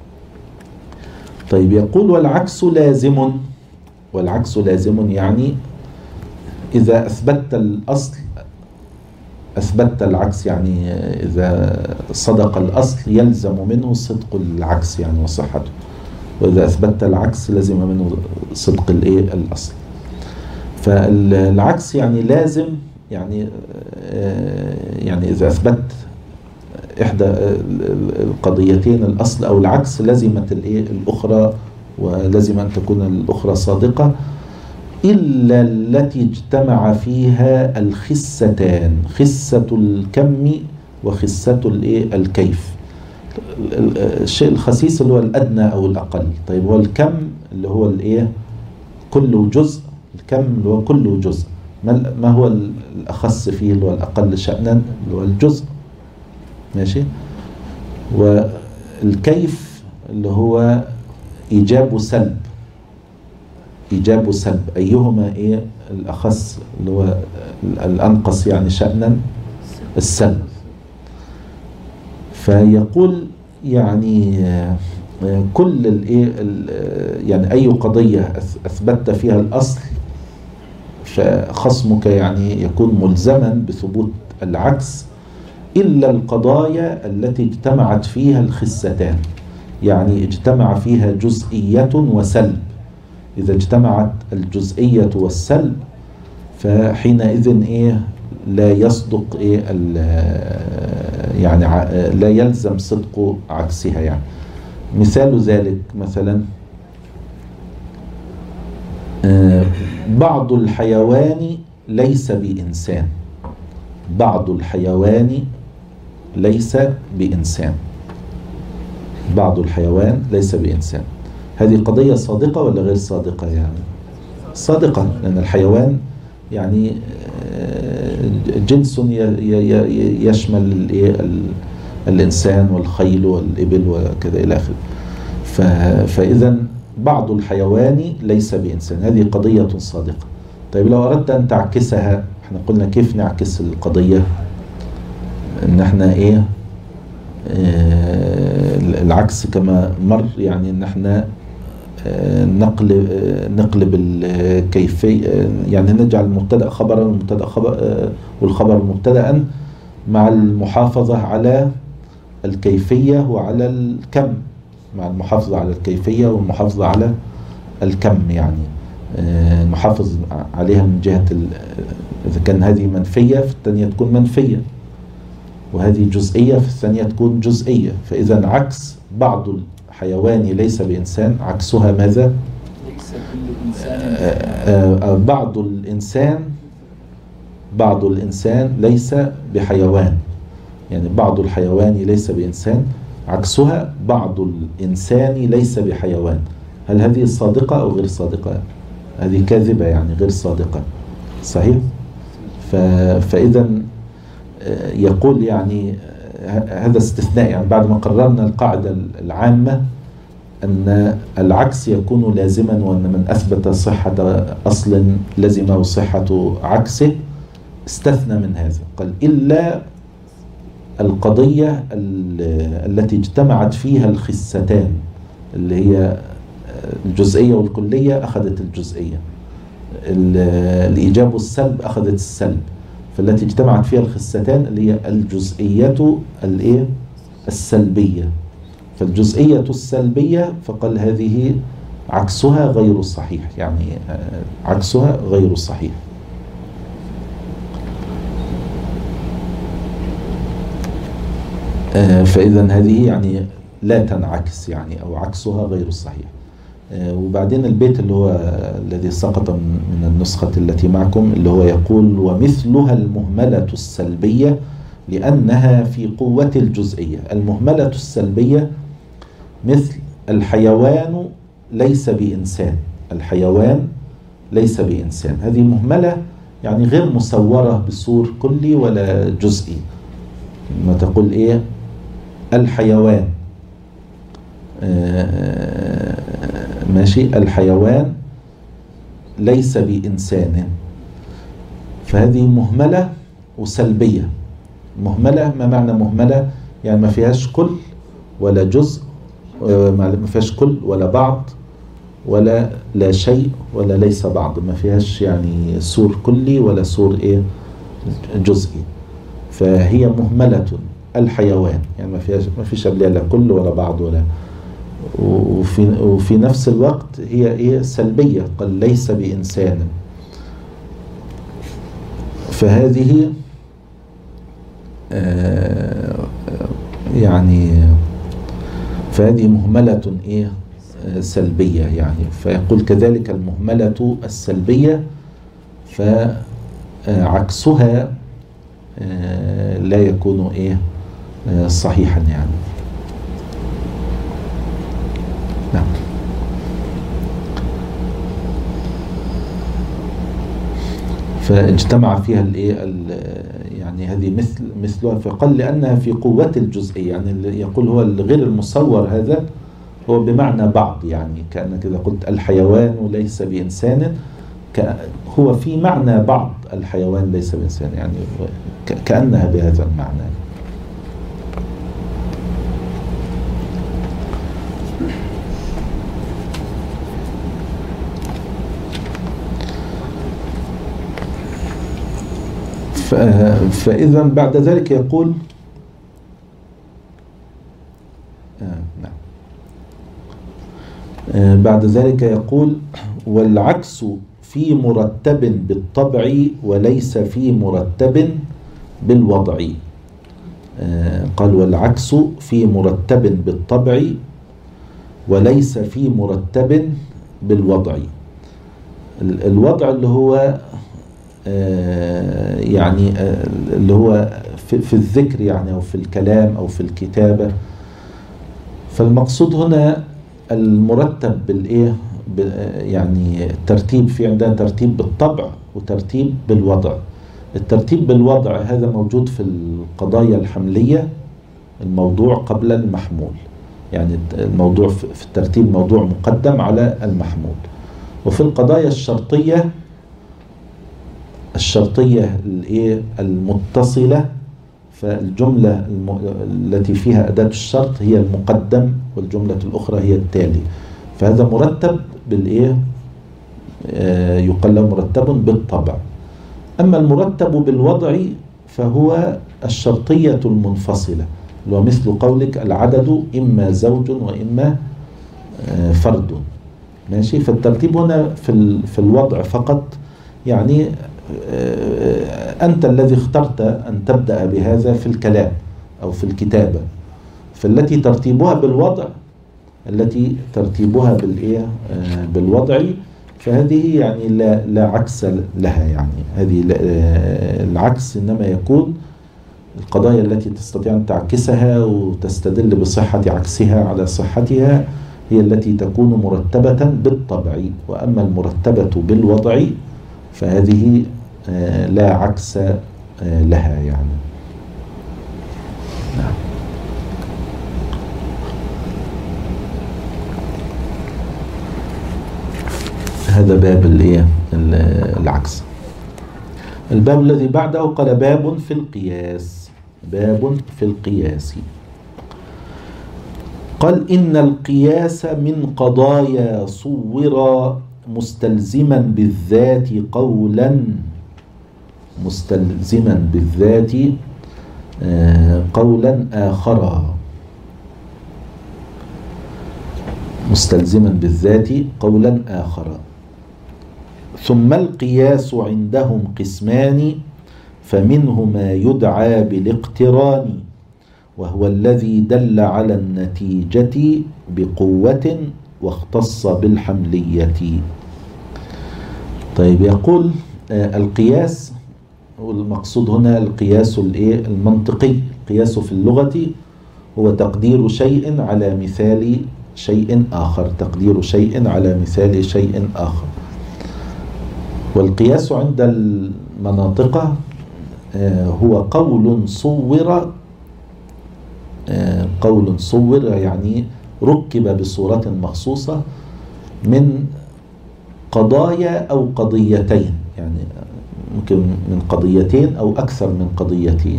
[SPEAKER 1] طيب يقول والعكس لازم، والعكس لازم يعني إذا أثبتت الأصل أثبتت العكس، يعني إذا صدق الأصل يلزم منه صدق العكس يعني وصحته، وإذا أثبتت العكس لازم منه صدق الإيه الأصل. فالعكس يعني لازم، يعني يعني إذا أثبت إحدى القضيتين الأصل أو العكس لزمت الإيه الأخرى، ولزم أن تكون الأخرى صادقة، إلا التي اجتمع فيها الخستان، خسة الكم وخسة الإيه الكيف. الشيء الخسيس اللي هو الأدنى أو الأقل. طيب هو الكم اللي هو الإيه كله جزء، الكم اللي هو كله جزء، ما هو الأخص فيه اللي هو الأقل شأنا اللي هو الجزء، ماشي. والكيف اللي هو إيجاب وسلب، إيجاب وسلب أيهما إيه الأخص اللي هو الأنقص يعني شأنا السلب. فيقول يعني كل الإيه يعني أي قضية أثبتت فيها الأصل فخصمك يعني يكون ملزما بثبوت العكس، إلا القضايا التي اجتمعت فيها الخستان، يعني اجتمع فيها جزئية وسلب. إذا اجتمعت الجزئية والسلب فحينئذ إيه لا يصدق إيه يعني لا يلزم صدق عكسها. يعني مثال ذلك مثلا بعض الحيوان ليس بإنسان، بعض الحيوان ليس بإنسان، بعض الحيوان ليس بإنسان. هذه قضية صادقة ولا غير صادقة؟ يعني صادقة، لأن الحيوان يعني جنس يشمل الإنسان والخيل والإبل وكذا إلى آخره. فإذا بعض الحيوان ليس بإنسان، هذه قضية صادقة. طيب لو أردت أن تعكسها، احنا قلنا كيف نعكس القضية؟ إن احنا إيه العكس كما مر، يعني ان احنا نقلب نقلب الكيفية، يعني نجعل المبتدأ خبرا والمبتدأ خبر والخبر مبتدأ، مع المحافظة على الكيفية وعلى الكم، مع المحافظة على الكيفية والمحافظة على الكم، يعني نحافظ عليها من جهة إذا كان هذه منفية في الثانية تكون منفية، وهذه جزئية في الثانية تكون جزئية. فإذا عكس بعض الحيوان ليس بإنسان، عكسها ماذا؟
[SPEAKER 3] ليس كل إنسان.
[SPEAKER 1] بعض الإنسان بعض الإنسان ليس بحيوان، يعني بعض الحيوان ليس بإنسان، عكسها بعض الإنسان ليس بحيوان. هل هذه صادقة أو غير صادقة؟ هذه كاذبة، يعني غير صادقة. صحيح؟ فإذا يقول يعني هذا استثناء، يعني بعد ما قررنا القاعدة العامة أن العكس يكون لازما، وأن من أثبت صحة أصل لزمه صحة عكسه، استثنى من هذا، قال إلا القضية التي اجتمعت فيها الخستان، اللي هي الجزئية والكلية، أخذت الجزئية، الإيجاب والسلب أخذت السلب، فالتي اجتمعت فيها الخستان اللي هي الجزئية الإيه؟ السلبية. فالجزئية السلبية فقال هذه عكسها غير الصحيح، يعني عكسها غير الصحيح. فإذا هذه يعني لا تنعكس، يعني أو عكسها غير الصحيح. وبعدين البيت اللي هو الذي سقط من النسخة التي معكم، اللي هو يقول ومثلها المهملة السلبية لأنها في قوة الجزئية. المهملة السلبية مثل الحيوان ليس بإنسان، الحيوان ليس بإنسان، هذه مهملة يعني غير مسورة بصور كلي ولا جزئي. ما تقول إيه؟ الحيوان آه ماشي، الحيوان ليس بإنسان، فهذه مهملة وسلبية. مهملة، ما معنى مهملة؟ يعني ما فيهاش كل ولا جزء، ما فيهاش كل ولا بعض ولا لا شيء ولا ليس بعض، ما فيهاش يعني سور كلي ولا سور ايه جزئي، فهي مهملة الحيوان، يعني ما فيهاش ما فيش قبلها لا كل ولا بعض ولا، وفي وفي نفس الوقت هي ايه سلبية، قال ليس بإنسان. فهذه آه يعني فهذه مهملة ايه سلبية، يعني فيقول كذلك المهملة السلبية فعكسها آه لا يكون ايه آه صحيحا يعني. نعم. فاجتمع فيها الايه يعني هذه مثل مثلها، فقال لأنها في قوة الجزئية، يعني اللي يقول هو الغير المصور هذا هو بمعنى بعض، يعني كأنك إذا قلت الحيوان ليس بإنسان هو في معنى بعض الحيوان ليس بإنسان، يعني كأنها بهذا المعنى. فإذا بعد ذلك يقول آه نعم آه بعد ذلك يقول والعكس في مرتب بالطبع وليس في مرتب بالوضع. آه قال والعكس في مرتب بالطبع وليس في مرتب بالوضع. الوضع اللي هو آه يعني آه اللي هو في, في الذكر يعني، أو في الكلام أو في الكتابة. فالمقصود هنا المرتب بالإيه، يعني الترتيب، في عندنا ترتيب بالطبع وترتيب بالوضع. الترتيب بالوضع هذا موجود في القضايا الحملية، الموضوع قبل المحمول، يعني الموضوع في الترتيب موضوع مقدم على المحمول. وفي القضايا الشرطية الشرطية الايه المتصلة فالجملة الم... التي فيها أداة الشرط هي المقدم، والجملة الأخرى هي التالي. فهذا مرتب بالإيه؟ آه يقال له مرتب بالطبع. أما المرتب بالوضع فهو الشرطية المنفصلة، اللي هو مثل قولك العدد إما زوج وإما آه فرد. ماشي. فالترتيب هنا في في الوضع فقط، يعني أنت الذي اخترت أن تبدأ بهذا في الكلام أو في الكتابة. فالتي ترتيبها بالوضع التي ترتيبها بالإيه بالوضع فهذه يعني لا لا عكس لها، يعني هذه العكس إنما يكون القضايا التي تستطيع أن تعكسها وتستدل بصحة عكسها على صحتها هي التي تكون مرتبة بالطبع. وأما المرتبة بالوضع فهذه لا عكس لها يعني. نعم. هذا باب الايه العكس. الباب الذي بعده قال باب في القياس. باب في القياس. قال إن القياس من قضايا صور مستلزما بالذات قولا مستلزما بالذات قولا آخر مستلزما بالذات قولا آخر. ثم القياس عندهم قسمان، فمنه ما يدعى بالاقتران، وهو الذي دل على النتيجة بقوة واختص بالحملية. طيب، يقول آه القياس، والمقصود هنا القياس المنطقي. القياس في اللغة هو تقدير شيء على مثال شيء آخر، تقدير شيء على مثال شيء آخر. والقياس عند المناطق آه هو قول صور آه قول صور يعني ركب بصورة مخصوصة من قضايا أو قضيتين، يعني ممكن من قضيتين أو أكثر من قضيتين.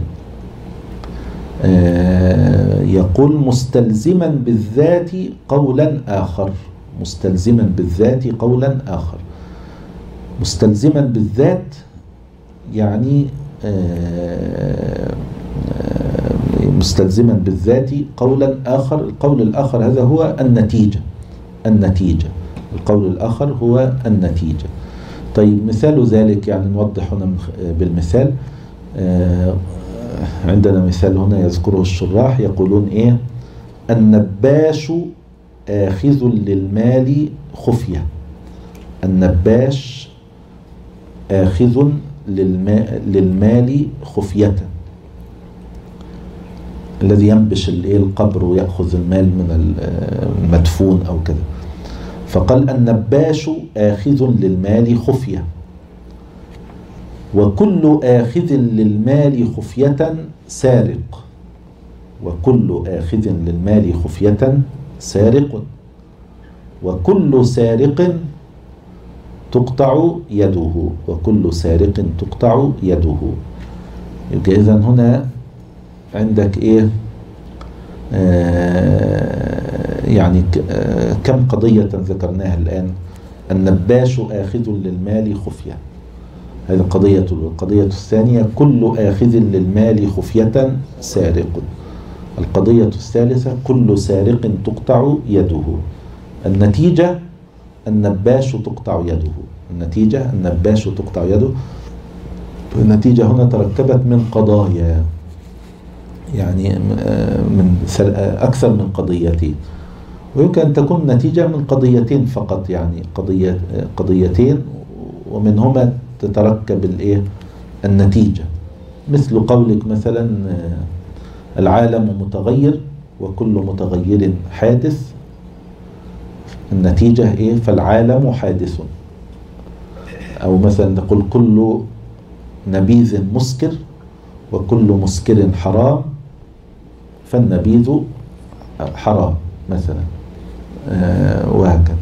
[SPEAKER 1] آه يقول مستلزما بالذات قولا آخر. مستلزما بالذات قولا آخر. مستلزما بالذات يعني آه مستلزما بالذات قولا آخر. القول الآخر هذا هو النتيجة. النتيجة القول الآخر هو النتيجة. طيب، مثال ذلك يعني نوضح هنا بالمثال. آه عندنا مثال هنا يذكره الشراح، يقولون إيه؟ النباش آخذ للمال خفية. النباش آخذ للمال خفية، الذي ينبش القبر ويأخذ المال من المدفون أو كذا. فقال النباش آخذ للمال خفية، وكل آخذ للمال خفية سارق. وكل آخذ للمال خفية سارق، وكل سارق تقطع يده. وكل سارق تقطع يده. يبقى إذن هنا عندك إيه؟ آه يعني آه كم قضية ذكرناها الآن؟ النباش آخذ للمال خفية، هذه القضية. القضية الثانية كل آخذ للمال خفية سارق. القضية الثالثة كل سارق تقطع يده. النتيجة النباش تقطع يده. النتيجة النباش تقطع يده. النتيجة هنا تركبت من قضايا، يعني من أكثر من قضيتين، ويمكن أن تكون نتيجة من قضيتين فقط، يعني قضية قضيتين ومنهما تتركب الإيه؟ النتيجة. مثل قولك مثلا العالم متغير وكل متغير حادث. النتيجة إيه؟ فالعالم حادث. أو مثلا نقول كل نبيذ مسكر وكل مسكر حرام، فالنبيذ حرام مثلا، آه وهكذا.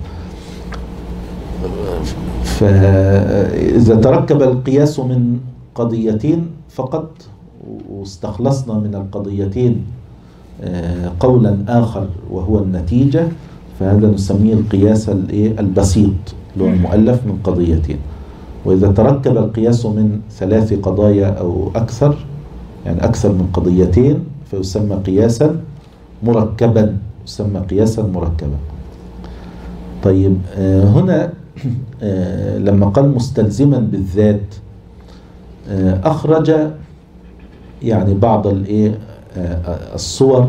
[SPEAKER 1] فإذا تركب القياس من قضيتين فقط واستخلصنا من القضيتين قولا آخر وهو النتيجة، فهذا نسميه القياس البسيط اللي هو المؤلف من قضيتين. وإذا تركب القياس من ثلاث قضايا أو أكثر، يعني أكثر من قضيتين، فيسمى قياسا مركبا، يسمى قياسا مركبا. طيب هنا لما قال مستلزما بالذات أخرج يعني بعض الصور،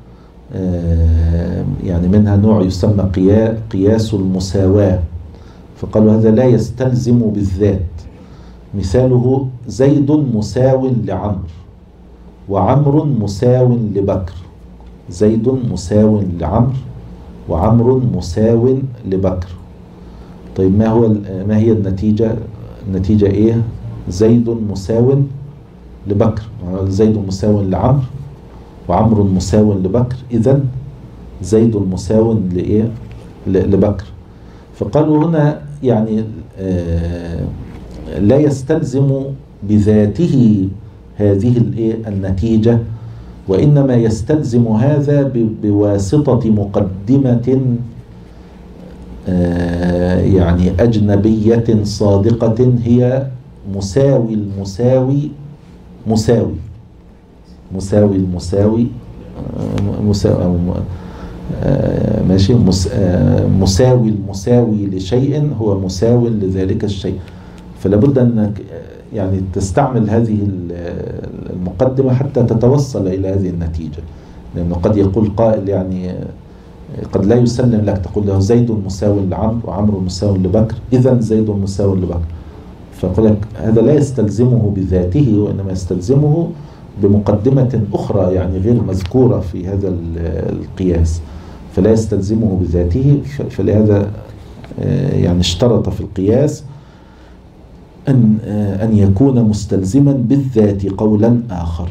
[SPEAKER 1] يعني منها نوع يسمى قياس المساواة، فقالوا هذا لا يستلزم بالذات. مثاله زيد مساو لعمر وعمر مساو لبكر. زيد مساو لعمر وعمر مساو لبكر. طيب ما هو ما هي النتيجة؟ النتيجة ايه؟ زيد مساو لبكر، زيد مساو لعمر وعمر مساو لبكر، إذن زيد مساو لإيه؟ لبكر. فقالوا هنا يعني آه لا يستلزم بذاته هذه النتيجة، وإنما يستلزم هذا بواسطة مقدمة آه يعني أجنبية صادقة، هي مساوي المساوي مساوي مساوي المساوي مساوي ماشي مساوي المساوي لشيء هو مساو لذلك الشيء. فلا بد أنك يعني تستعمل هذه المقدمة حتى تتوصل إلى هذه النتيجة، لأنه قد يقول قائل يعني قد لا يسلم لك، تقول له زيد مساو لعمر وعمر مساو لبكر، إذن زيد مساو لبكر. فقال لك هذا لا يستلزمه بذاته، وإنما يستلزمه بمقدمة أخرى يعني غير مذكورة في هذا القياس، فلا يستلزمه بذاته. فلهذا يعني اشترط في القياس أن أن يكون مستلزما بالذات قولا آخر.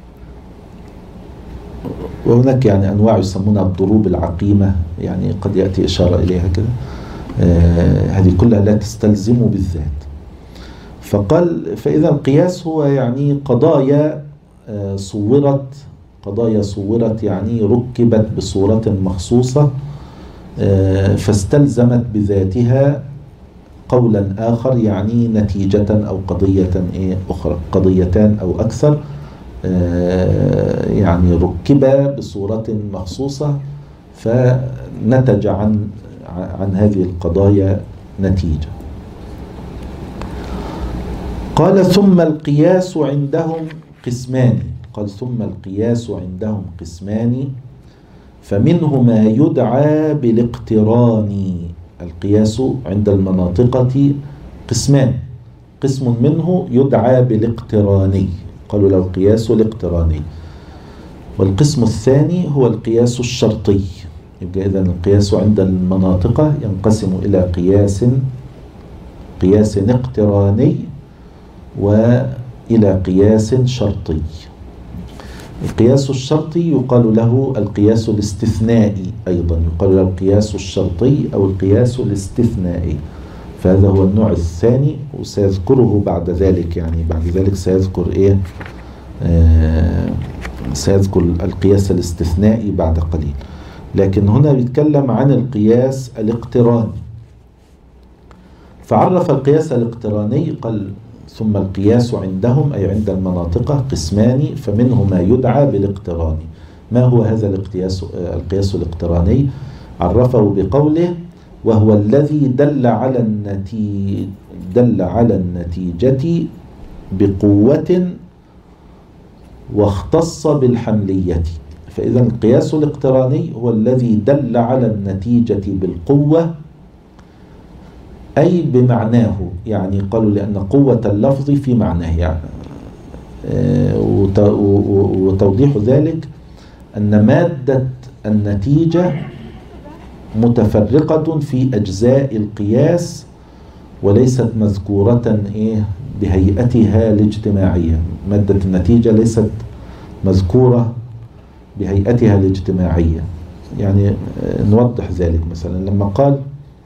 [SPEAKER 1] وهناك يعني أنواع يسمونها الضروب العقيمة، يعني قد يأتي إشارة إليها كده، هذه كلها لا تستلزم بالذات. فقال فإذا القياس هو يعني قضايا صورت قضايا صورت يعني ركبت بصورة مخصوصة فاستلزمت بذاتها قولا آخر، يعني نتيجة أو قضية أخرى، قضيتان أو أكثر يعني ركبا بصورة مخصوصة فنتج عن عن هذه القضايا نتيجة. قال ثم القياس عندهم قسمان. قال ثم القياس عندهم قسمان، فمنه ما يدعى بالاقتران. القياس عند المناطقة قسمان، قسم منه يدعى بالاقتراني، قالوا له القياس الاقتراني، والقسم الثاني هو القياس الشرطي. يبقى إذن القياس عند المناطق ينقسم إلى قياس قياس اقتراني وإلى قياس شرطي. القياس الشرطي يقال له القياس الاستثنائي، أيضا يقال له القياس الشرطي أو القياس الاستثنائي، فهذا هو النوع الثاني وسيذكره بعد ذلك. يعني بعد ذلك سيذكر إيه آه سيذكر القياس الاستثنائي بعد قليل، لكن هنا بيتكلم عن القياس الاقتراني. فعرف القياس الاقتراني قال ثم القياس عندهم أي عند المناطق قسمان، فمنه ما يدعى بالاقتران. ما هو هذا القياس القياس الاقتراني؟ عرفه بقوله وهو الذي دل على النتيجة دل على النتيجة بقوة واختص بالحملية. فإذا القياس الاقتراني هو الذي دل على النتيجة بالقوة أي بمعناه، يعني قالوا لأن قوة اللفظ في معناه يعني. وتوضيح ذلك أن مادة النتيجة متفرقة في أجزاء القياس وليست مذكورة إيه بهيئتها الاجتماعية. مادة النتيجة ليست مذكورة بهيئتها الاجتماعية. يعني نوضح ذلك مثلا لما قال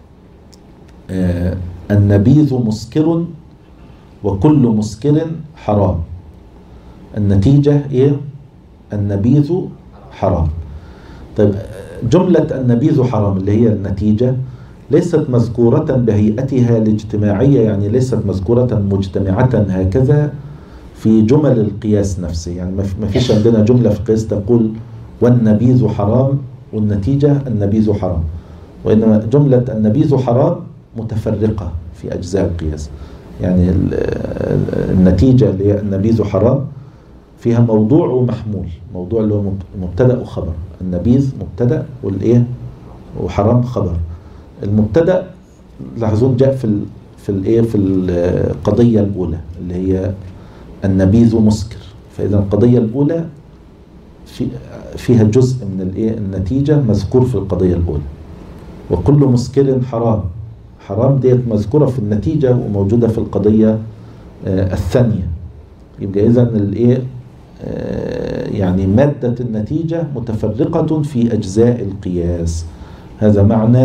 [SPEAKER 1] آه النبيذ مسكر وكل مسكر حرام، النتيجة إيه؟ النبيذ حرام. طيب جملة النبيذ حرام اللي هي النتيجة ليست مذكورة بهيئتها الاجتماعية، يعني ليست مذكورة مجتمعة هكذا في جمل القياس نفسه. يعني ما فيش عندنا جملة في القياس تقول والنبيذ حرام والنتيجة النبيذ حرام، وإنما جملة النبيذ حرام متفرقة في أجزاء القياس. يعني النتيجة اللي هي النبيذ حرام فيها موضوع ومحمول. موضوع اللي هو مبتدأ وخبر، النبيذ مبتدأ والإيه وحرام خبر. المبتدأ لاحظون جاء في ال في الايه في القضية الأولى اللي هي النبيذ مسكر، فإذا القضية الأولى في فيها جزء من الايه النتيجة مذكور في القضية الأولى. وكل مسكر حرام، حرام ديت مذكورة في النتيجة وموجودة في القضية آه الثانية. يبقى إذا الايه آه يعني مادة النتيجة متفرقة في أجزاء القياس. هذا معنى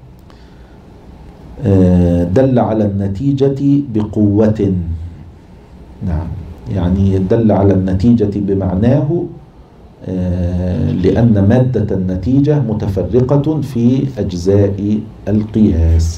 [SPEAKER 1] دل على النتيجة بقوة. نعم، يعني دل على النتيجة بمعناه لأن مادة النتيجة متفرقة في أجزاء القياس.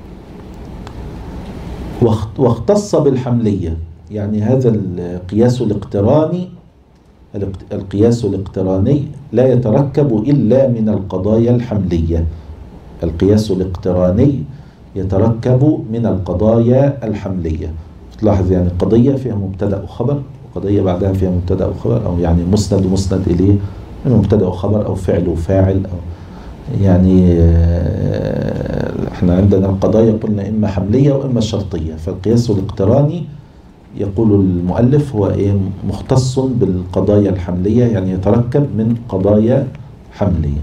[SPEAKER 1] واختص بالحملية، يعني هذا القياس الاقتراني القياس الاقتراني لا يتركب إلا من القضايا الحملية. القياس الاقتراني يتركب من القضايا الحملية. تلاحظ يعني قضية فيها مبتدأ وخبر، وقضية بعدها فيها مبتدأ وخبر، أو يعني مسند ومسند إليه من مبتدأ وخبر، أو فعل وفاعل، أو يعني احنا عندنا القضايا قلنا إما حملية وإما شرطية. فالقياس الاقتراني يقول المؤلف هو إيه مختص بالقضايا الحملية، يعني يتركب من قضايا حملية.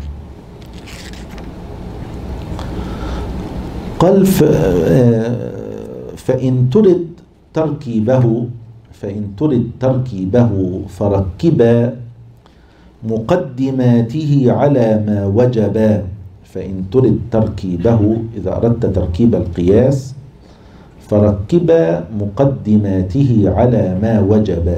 [SPEAKER 1] قال فإن ترد تركيبه فإن ترد تركيبه فركب مقدماته على ما وجب. فإن ترد تركيبه، إذا أردت تركيب القياس فركب مقدماته على ما وجب.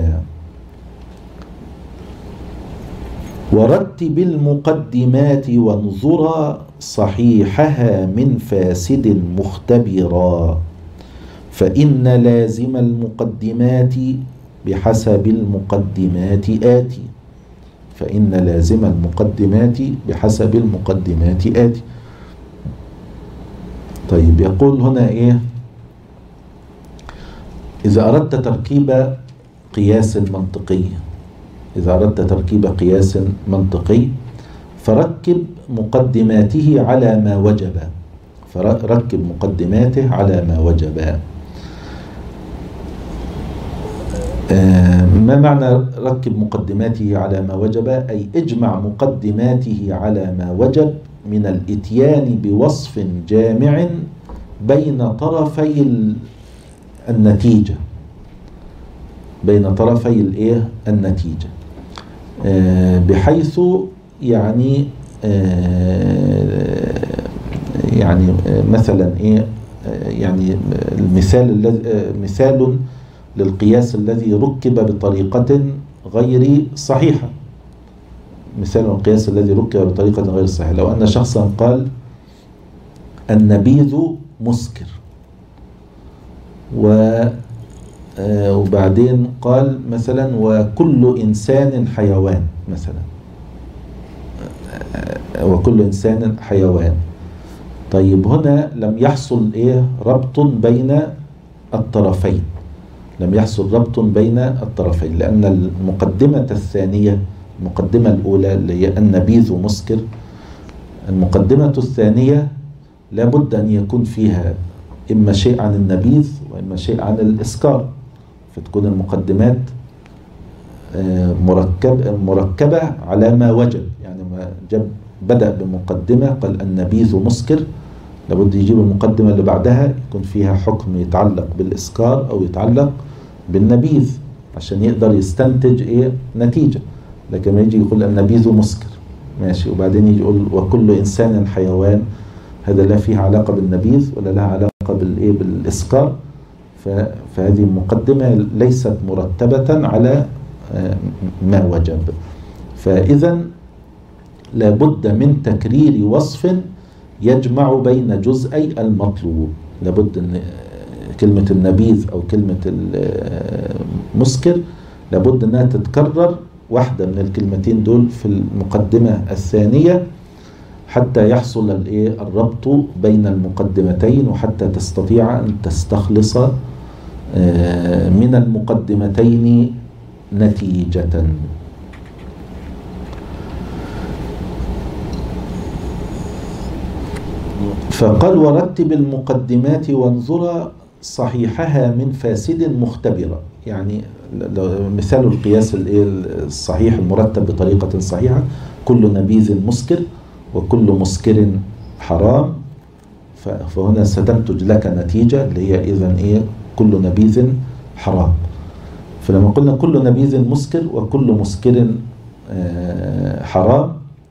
[SPEAKER 1] ورتب المقدمات وانظرا صحيحها من فاسد مختبرا، فإن لازم المقدمات بحسب المقدمات آتي. فإن لازم المقدمات بحسب المقدمات آتي. طيب يقول هنا إيه؟ إذا أردت تركيب قياس منطقي إذا أردت تركيب قياس منطقي فركب مقدماته على ما وجب. فركب مقدماته على ما وجب. ما معنى ركب مقدماته على ما وجب؟ أي اجمع مقدماته على ما وجب من الإتيان بوصف جامع بين طرفي النتيجة بين طرفي الايه النتيجة، بحيث يعني يعني مثلا ايه يعني المثال الذي مثال للقياس الذي ركب بطريقة غير صحيحة. مثال القياس الذي ركب بطريقة غير صحيحة، لو أن شخصا قال النبيذ مسكر، وبعدين قال مثلا وكل إنسان حيوان مثلا، وكل إنسان حيوان. طيب هنا لم يحصل إيه ربط بين الطرفين لم يحصل ربط بين الطرفين لأن المقدمة الثانية المقدمة الأولى اللي هي النبيذ مسكر، المقدمة الثانية لابد أن يكون فيها إما شيء عن النبيذ وإما شيء عن الإسكار، فتكون المقدمات مركب مركبة على ما وجب. يعني ما جاب بدأ بمقدمة قال النبيذ مسكر، لابد يجيب المقدمة اللي بعدها يكون فيها حكم يتعلق بالإسكار أو يتعلق بالنبيذ عشان يقدر يستنتج إيه نتيجة. لكن ما يجي يقول النبيذ مسكر ماشي، وبعدين يجي يقول وكل إنسان حيوان، هذا لا فيه علاقة بالنبيذ ولا لها علاقة بالإيه بالإسكار. فهذه المقدمة ليست مرتبة على ما وجب. فإذا لابد من تكرير وصف يجمع بين جزئي المطلوب. لابد أن كلمة النبيذ أو كلمة المسكر لابد أنها تتكرر واحدة من الكلمتين دول في المقدمة الثانية حتى يحصل الربط بين المقدمتين، وحتى تستطيع أن تستخلص من المقدمتين نتيجة. فقال ورتب المقدمات وانظر صحيحها من فاسد مختبرة. يعني مثال القياس الصحيح المرتب بطريقة صحيحة: كل نبيذ مسكر وكل مسكر حرام. فهنا ستنتج لك نتيجة اللي هي إذن إيه؟ كل نبيذ حرام. فلما قلنا كل نبيذ مسكر وكل مسكر حرام،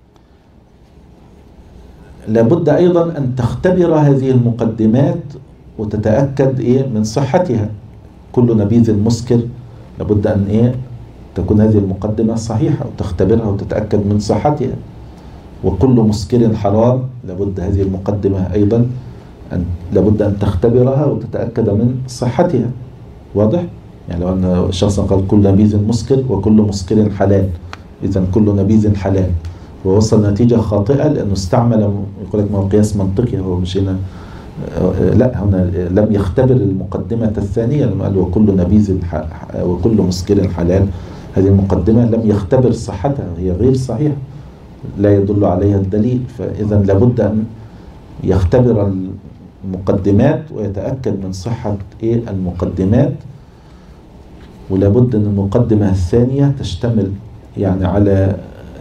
[SPEAKER 1] لابد أيضا أن تختبر هذه المقدمات وتتأكد إيه من صحتها. كل نبيذ مسكر لابد أن إيه تكون هذه المقدمة صحيحة وتختبرها وتتأكد من صحتها. وكل مسكر حرام لابد هذه المقدمة أيضا أن لابد أن تختبرها وتتأكد من صحتها. واضح؟ يعني لو أن شخص قال كل نبيذ مسكر وكل مسكر حلال، إذن كل نبيذ حلال، ووصل نتيجة خاطئة لأنه استعمل، يقول لك ما هو قياس منطقي، هو مش هنا لا، هنا لم يختبر المقدمة الثانية لما قال وكل نبيذ وكل مسكر حلال. هذه المقدمة لم يختبر صحتها، هي غير صحيحة، لا يدل عليها الدليل. فإذا لابد أن يختبر المقدمات ويتأكد من صحة إيه المقدمات. ولابد أن المقدمة الثانية تشتمل يعني على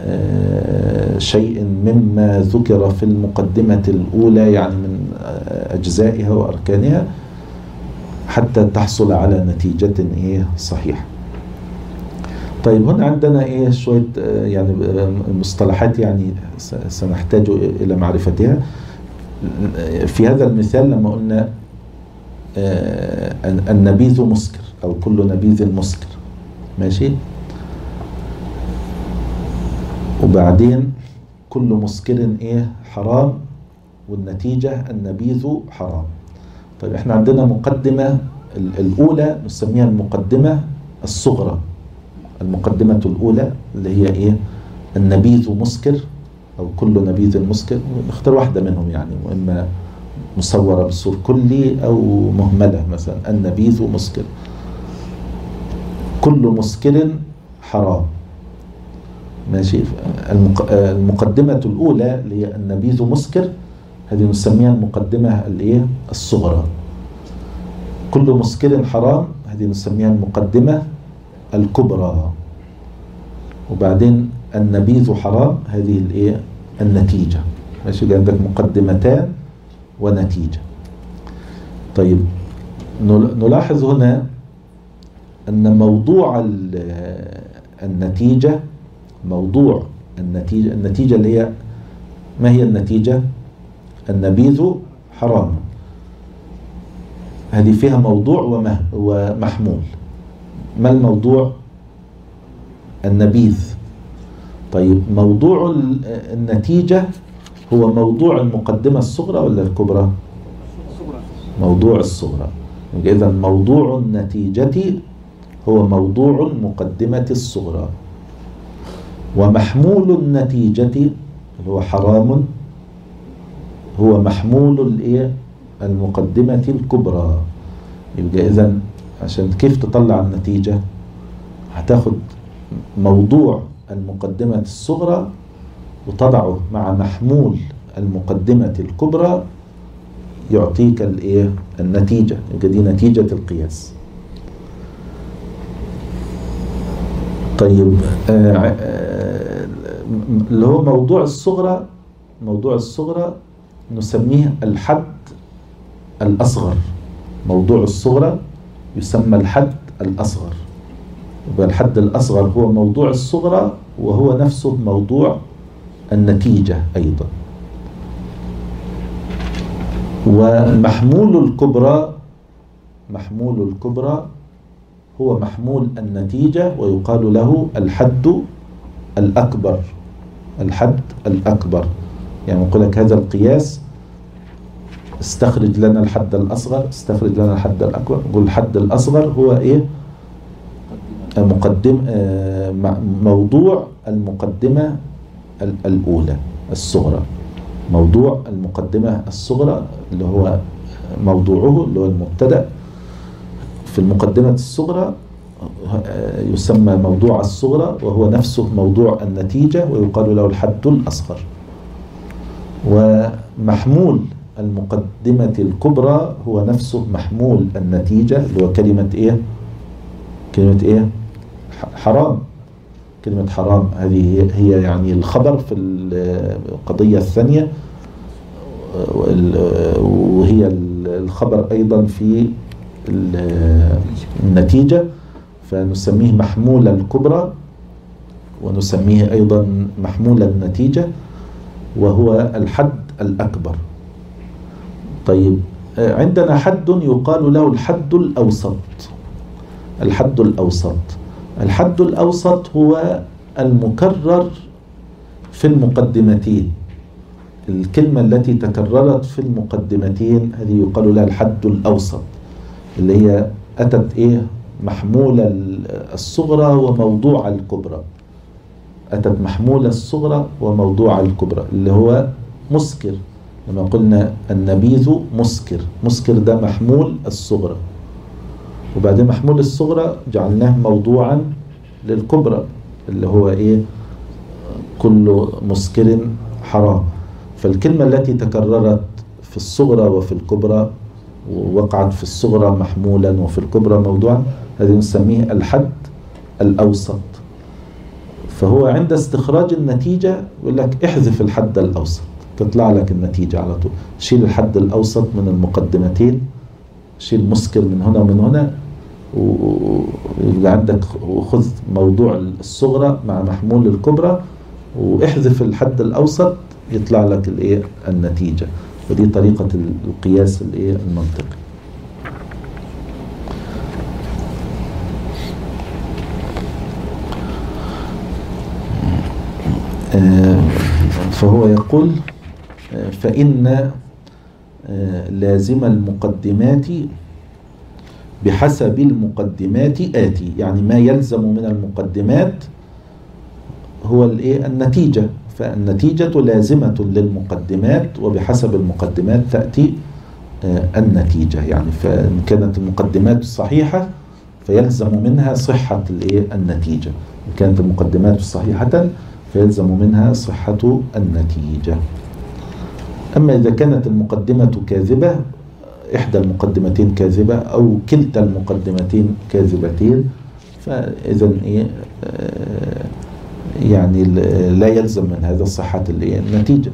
[SPEAKER 1] شيء مما ذكر في المقدمة الأولى، يعني من أجزائها وأركانها، حتى تحصل على نتيجة إيه صحيحة. طيب هنا عندنا إيه شوية يعني مصطلحات يعني سنحتاج إلى معرفتها. في هذا المثال لما قلنا النبيذ مسكر أو كل نبيذ مسكر، ماشي، وبعدين كل مسكر إيه حرام، والنتيجة النبيذ حرام. طيب احنا عندنا مقدمة الأولى نسميها المقدمة الصغرى. المقدمة الأولى اللي هي إيه؟ النبيذ مسكر أو كل نبيذ مسكر، نختار واحدة منهم يعني، وإما مصورة بصور كلي أو مهملة، مثلا النبيذ مسكر. كل مسكر حرام، ماشي. المقدمة الأولى اللي هي النبيذ مسكر، هذه نسميها المقدمة الإيه؟ الصغرى. كل مسكر حرام، هذه نسميها المقدمة الكبرى. وبعدين النبيذ حرام، هذه الإيه؟ النتيجة، ماشي. عندك مقدمتان ونتيجة. طيب نلاحظ هنا أن موضوع النتيجة موضوع النتيجة النتيجة اللي هي ما هي النتيجة؟ النبيذ حرام، هذه فيها موضوع ومحمول. ما الموضوع؟ النبيذ. طيب موضوع النتيجة هو موضوع المقدمة الصغرى ولا الكبرى؟ موضوع الصغرى. إذا موضوع النتيجة هو موضوع المقدمة الصغرى، ومحمول النتيجة اللي هو حرام هو محمول الايه؟ المقدمة الكبرى. يبقى إذن عشان كيف تطلع النتيجة هتاخد موضوع المقدمة الصغرى وتضعه مع محمول المقدمة الكبرى يعطيك الايه؟ النتيجة. يبقى دي نتيجة القياس. طيب اللي هو موضوع الصغرى، موضوع الصغرى نسميه الحد الأصغر. موضوع الصغرى يسمى الحد الأصغر. يبقى الحد الأصغر هو موضوع الصغرى، وهو نفسه موضوع النتيجة أيضا. ومحمول الكبرى، محمول الكبرى هو محمول النتيجة ويقال له الحد الأكبر. الحد الأكبر يعني يقول لك هذا القياس استخرج لنا الحد الأصغر، استخرج لنا الحد الأكبر. يقول الحد الأصغر هو إيه؟ مقدم موضوع المقدمة الأولى الصغرى. موضوع المقدمة الصغرى اللي هو موضوعه اللي هو المبتدأ في المقدمة الصغرى يسمى موضوع الصغرى، وهو نفسه موضوع النتيجة ويقال له الحد الأصغر. ومحمول المقدمة الكبرى هو نفسه محمول النتيجة اللي هو كلمة إيه؟ كلمة إيه؟ حرام. كلمة حرام هذه هي يعني الخبر في القضية الثانية، وهي الخبر أيضا في النتيجة، فنسميه محمول الكبرى ونسميه أيضا محمول النتيجة، وهو الحد الأكبر. طيب عندنا حد يقال له الحد الأوسط. الحد الأوسط الحد الأوسط هو المكرر في المقدمتين. الكلمة التي تكررت في المقدمتين هذه يقال لها الحد الأوسط، اللي هي أتت إيه؟ محمولة الصغرى وموضوع الكبرى. أتت محمولة الصغرى وموضوع الكبرى اللي هو مسكر. لما قلنا النبيذ مسكر، مسكر ده محمول الصغرى، وبعدين محمول الصغرى جعلناه موضوعا للكبرى اللي هو إيه؟ كل مسكر حرام. فالكلمة التي تكررت في الصغرى وفي الكبرى ووقعت في الصغرى محمولا وفي الكبرى موضوعا هذه نسميه الحد الأوسط. فهو عند استخراج النتيجة يقول لك احذف الحد الأوسط تطلع لك النتيجة على طول. شيل الحد الأوسط من المقدمتين، شيل مسكر من هنا ومن هنا، ويبقى عندك وخذ موضوع الصغرى مع محمول الكبرى واحذف الحد الأوسط يطلع لك الايه؟ النتيجة. ودي طريقة القياس الايه؟ المنطقي. فهو يقول فإن لازم المقدمات بحسب المقدمات آتي، يعني ما يلزم من المقدمات هو الايه؟ النتيجة. فالنتيجة لازمة للمقدمات وبحسب المقدمات تأتي النتيجة. يعني فإن كانت المقدمات صحيحة فيلزم منها صحة الايه؟ النتيجة. إن كانت المقدمات صحيحة فيلزم منها صحة النتيجة. أما إذا كانت المقدمة كاذبة، إحدى المقدمتين كاذبة أو كلتا المقدمتين كاذبتين، فإذا إيه؟ يعني لا يلزم من هذا صحة النتيجة.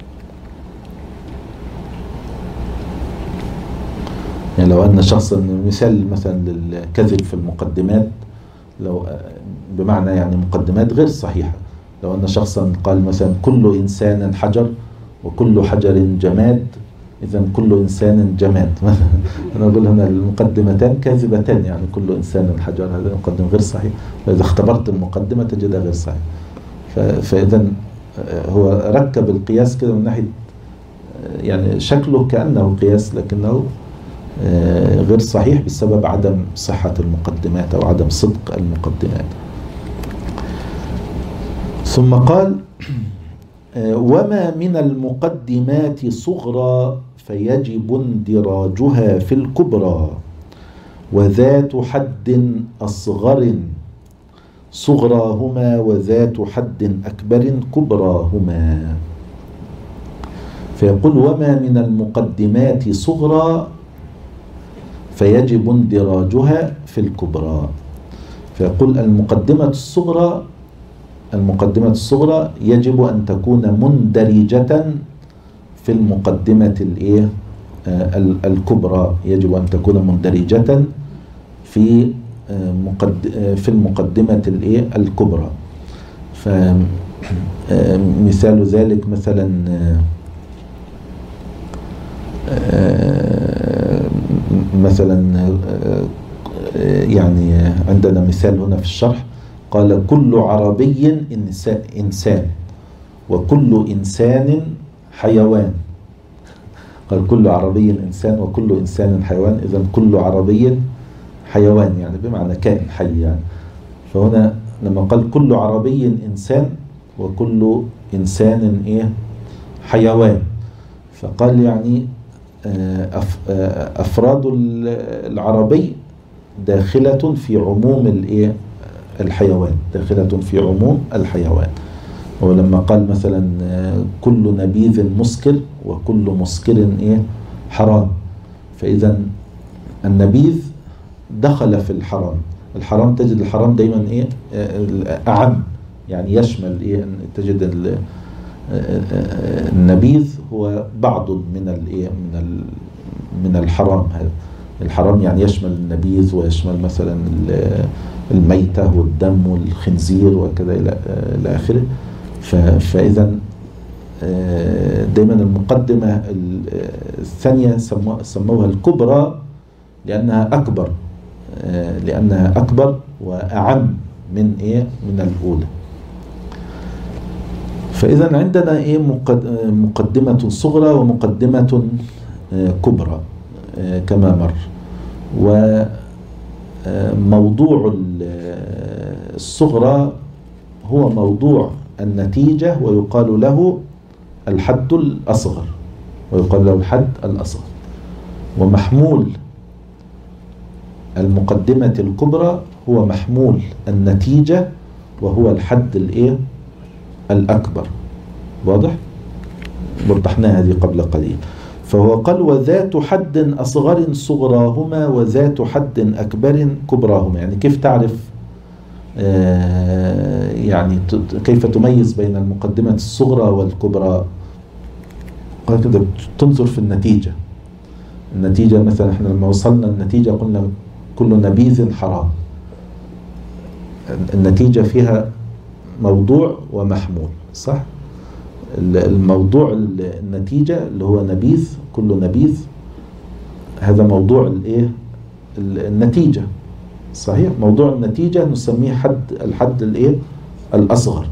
[SPEAKER 1] يعني لو أن شخصا، مثال مثلا للكذب في المقدمات، لو بمعنى يعني مقدمات غير صحيحة، لو أن شخصا قال مثلا كل إنسان حجر وكل حجر جماد، إذا كل إنسان جماد. أنا أقول هنا المقدمتان كاذبتان، يعني كل إنسان حجر هذا مقدم غير صحيح، فإذا اختبرت المقدمة تجدها غير صحيح. فإذا هو ركب القياس كده من ناحية يعني شكله كأنه قياس لكنه غير صحيح بسبب عدم صحة المقدمات أو عدم صدق المقدمات. ثم قال وما من المقدمات صغرى فيجب اندراجها في الكبرى، وذات حد أصغر صغراهما وذات حد أكبر كبراهما. فيقول وما من المقدمات صغرى فيجب اندراجها في الكبرى. فيقول المقدمة الصغرى المقدمة الصغرى يجب أن تكون مندرجة في المقدمة الإيه؟ الكبرى، يجب أن تكون مندرجة في في المقدمة الإيه؟ الكبرى. فمثال ذلك مثلا مثلا يعني عندنا مثال هنا في الشرح، قال كل عربي إنسان وكل إنسان حيوان. قال كل عربي إنسان وكل إنسان حيوان، إذا كل عربي حيوان يعني بمعنى كائن حي يعني. فهنا لما قال كل عربي إنسان وكل إنسان إيه حيوان، فقال يعني أفراد العربي داخلة في عموم الإيه الحيوان، داخلة في عموم الحيوان. ولما قال مثلا كل نبيذ مسكر وكل مسكر إيه حرام، فإذا النبيذ دخل في الحرام. الحرام تجد الحرام دايما إيه أعم، يعني يشمل إيه، تجد النبيذ هو بعض من الإيه من من الحرام. هذا الحرام يعني يشمل النبيذ ويشمل مثلا الميتة والدم والخنزير وكذا إلى آخره. فإذا دائما المقدمة الثانية سموها الكبرى لأنها أكبر، لأنها أكبر وأعم من إيه من الأولى. فإذا عندنا إيه مقدمة صغرى ومقدمة كبرى كما مر. وموضوع الصغرى هو موضوع النتيجة ويقال له الحد الأصغر، ويقال له الحد الأصغر. ومحمول المقدمة الكبرى هو محمول النتيجة وهو الحد الإيه الأكبر. واضح؟ وضحنا هذه قبل قليل. فهو قال وذات حد أصغر صغراهما وذات حد أكبر كبراهما. يعني كيف تعرف آه يعني كيف تميز بين المقدمة الصغرى والكبرى؟ قال كده تنظر في النتيجة. النتيجة مثلا احنا لما وصلنا النتيجة قلنا كل نبيذ حرام. النتيجة فيها موضوع ومحمول، صح؟ الموضوع النتيجة اللي هو نبيذ، كل نبيذ هذا موضوع الايه النتيجة، صحيح؟ موضوع النتيجة نسميه حد الحد الايه الأصغر.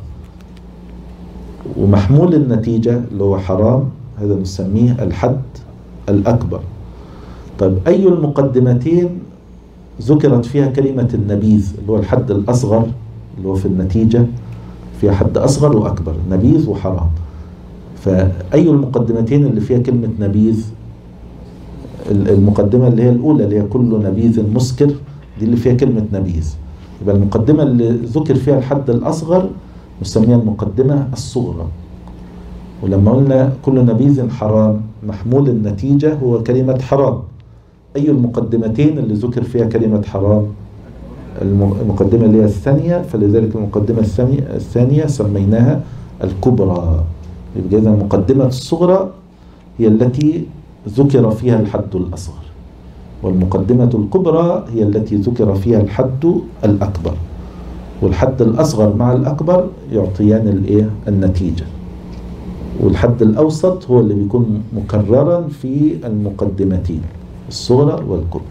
[SPEAKER 1] ومحمول النتيجة اللي هو حرام هذا نسميه الحد الأكبر. طيب أي المقدمتين ذكرت فيها كلمة النبيذ اللي هو الحد الأصغر اللي هو في النتيجة فيها حد أصغر وأكبر، نبيذ وحرام. فأي المقدمتين اللي فيها كلمة نبيذ؟ المقدمة اللي هي الأولى اللي هي كل نبيذ مسكر، دي اللي فيها كلمة نبيذ. يبقى المقدمة اللي ذكر فيها الحد الأصغر نسميها المقدمة الصغرى. ولما قلنا كل نبيذ حرام محمول النتيجة هو كلمة حرام. أي المقدمتين اللي ذكر فيها كلمة حرام؟ المقدمة اللي هي الثانية، فلذلك المقدمة الثانية الثانية سميناها الكبرى. يبقى إذا المقدمة الصغرى هي التي ذكر فيها الحد الأصغر، والمقدمة الكبرى هي التي ذكر فيها الحد الأكبر. والحد الأصغر مع الأكبر يعطيان الإيه النتيجة، والحد الأوسط هو اللي بيكون مكررا في المقدمتين الصغرى والكبرى.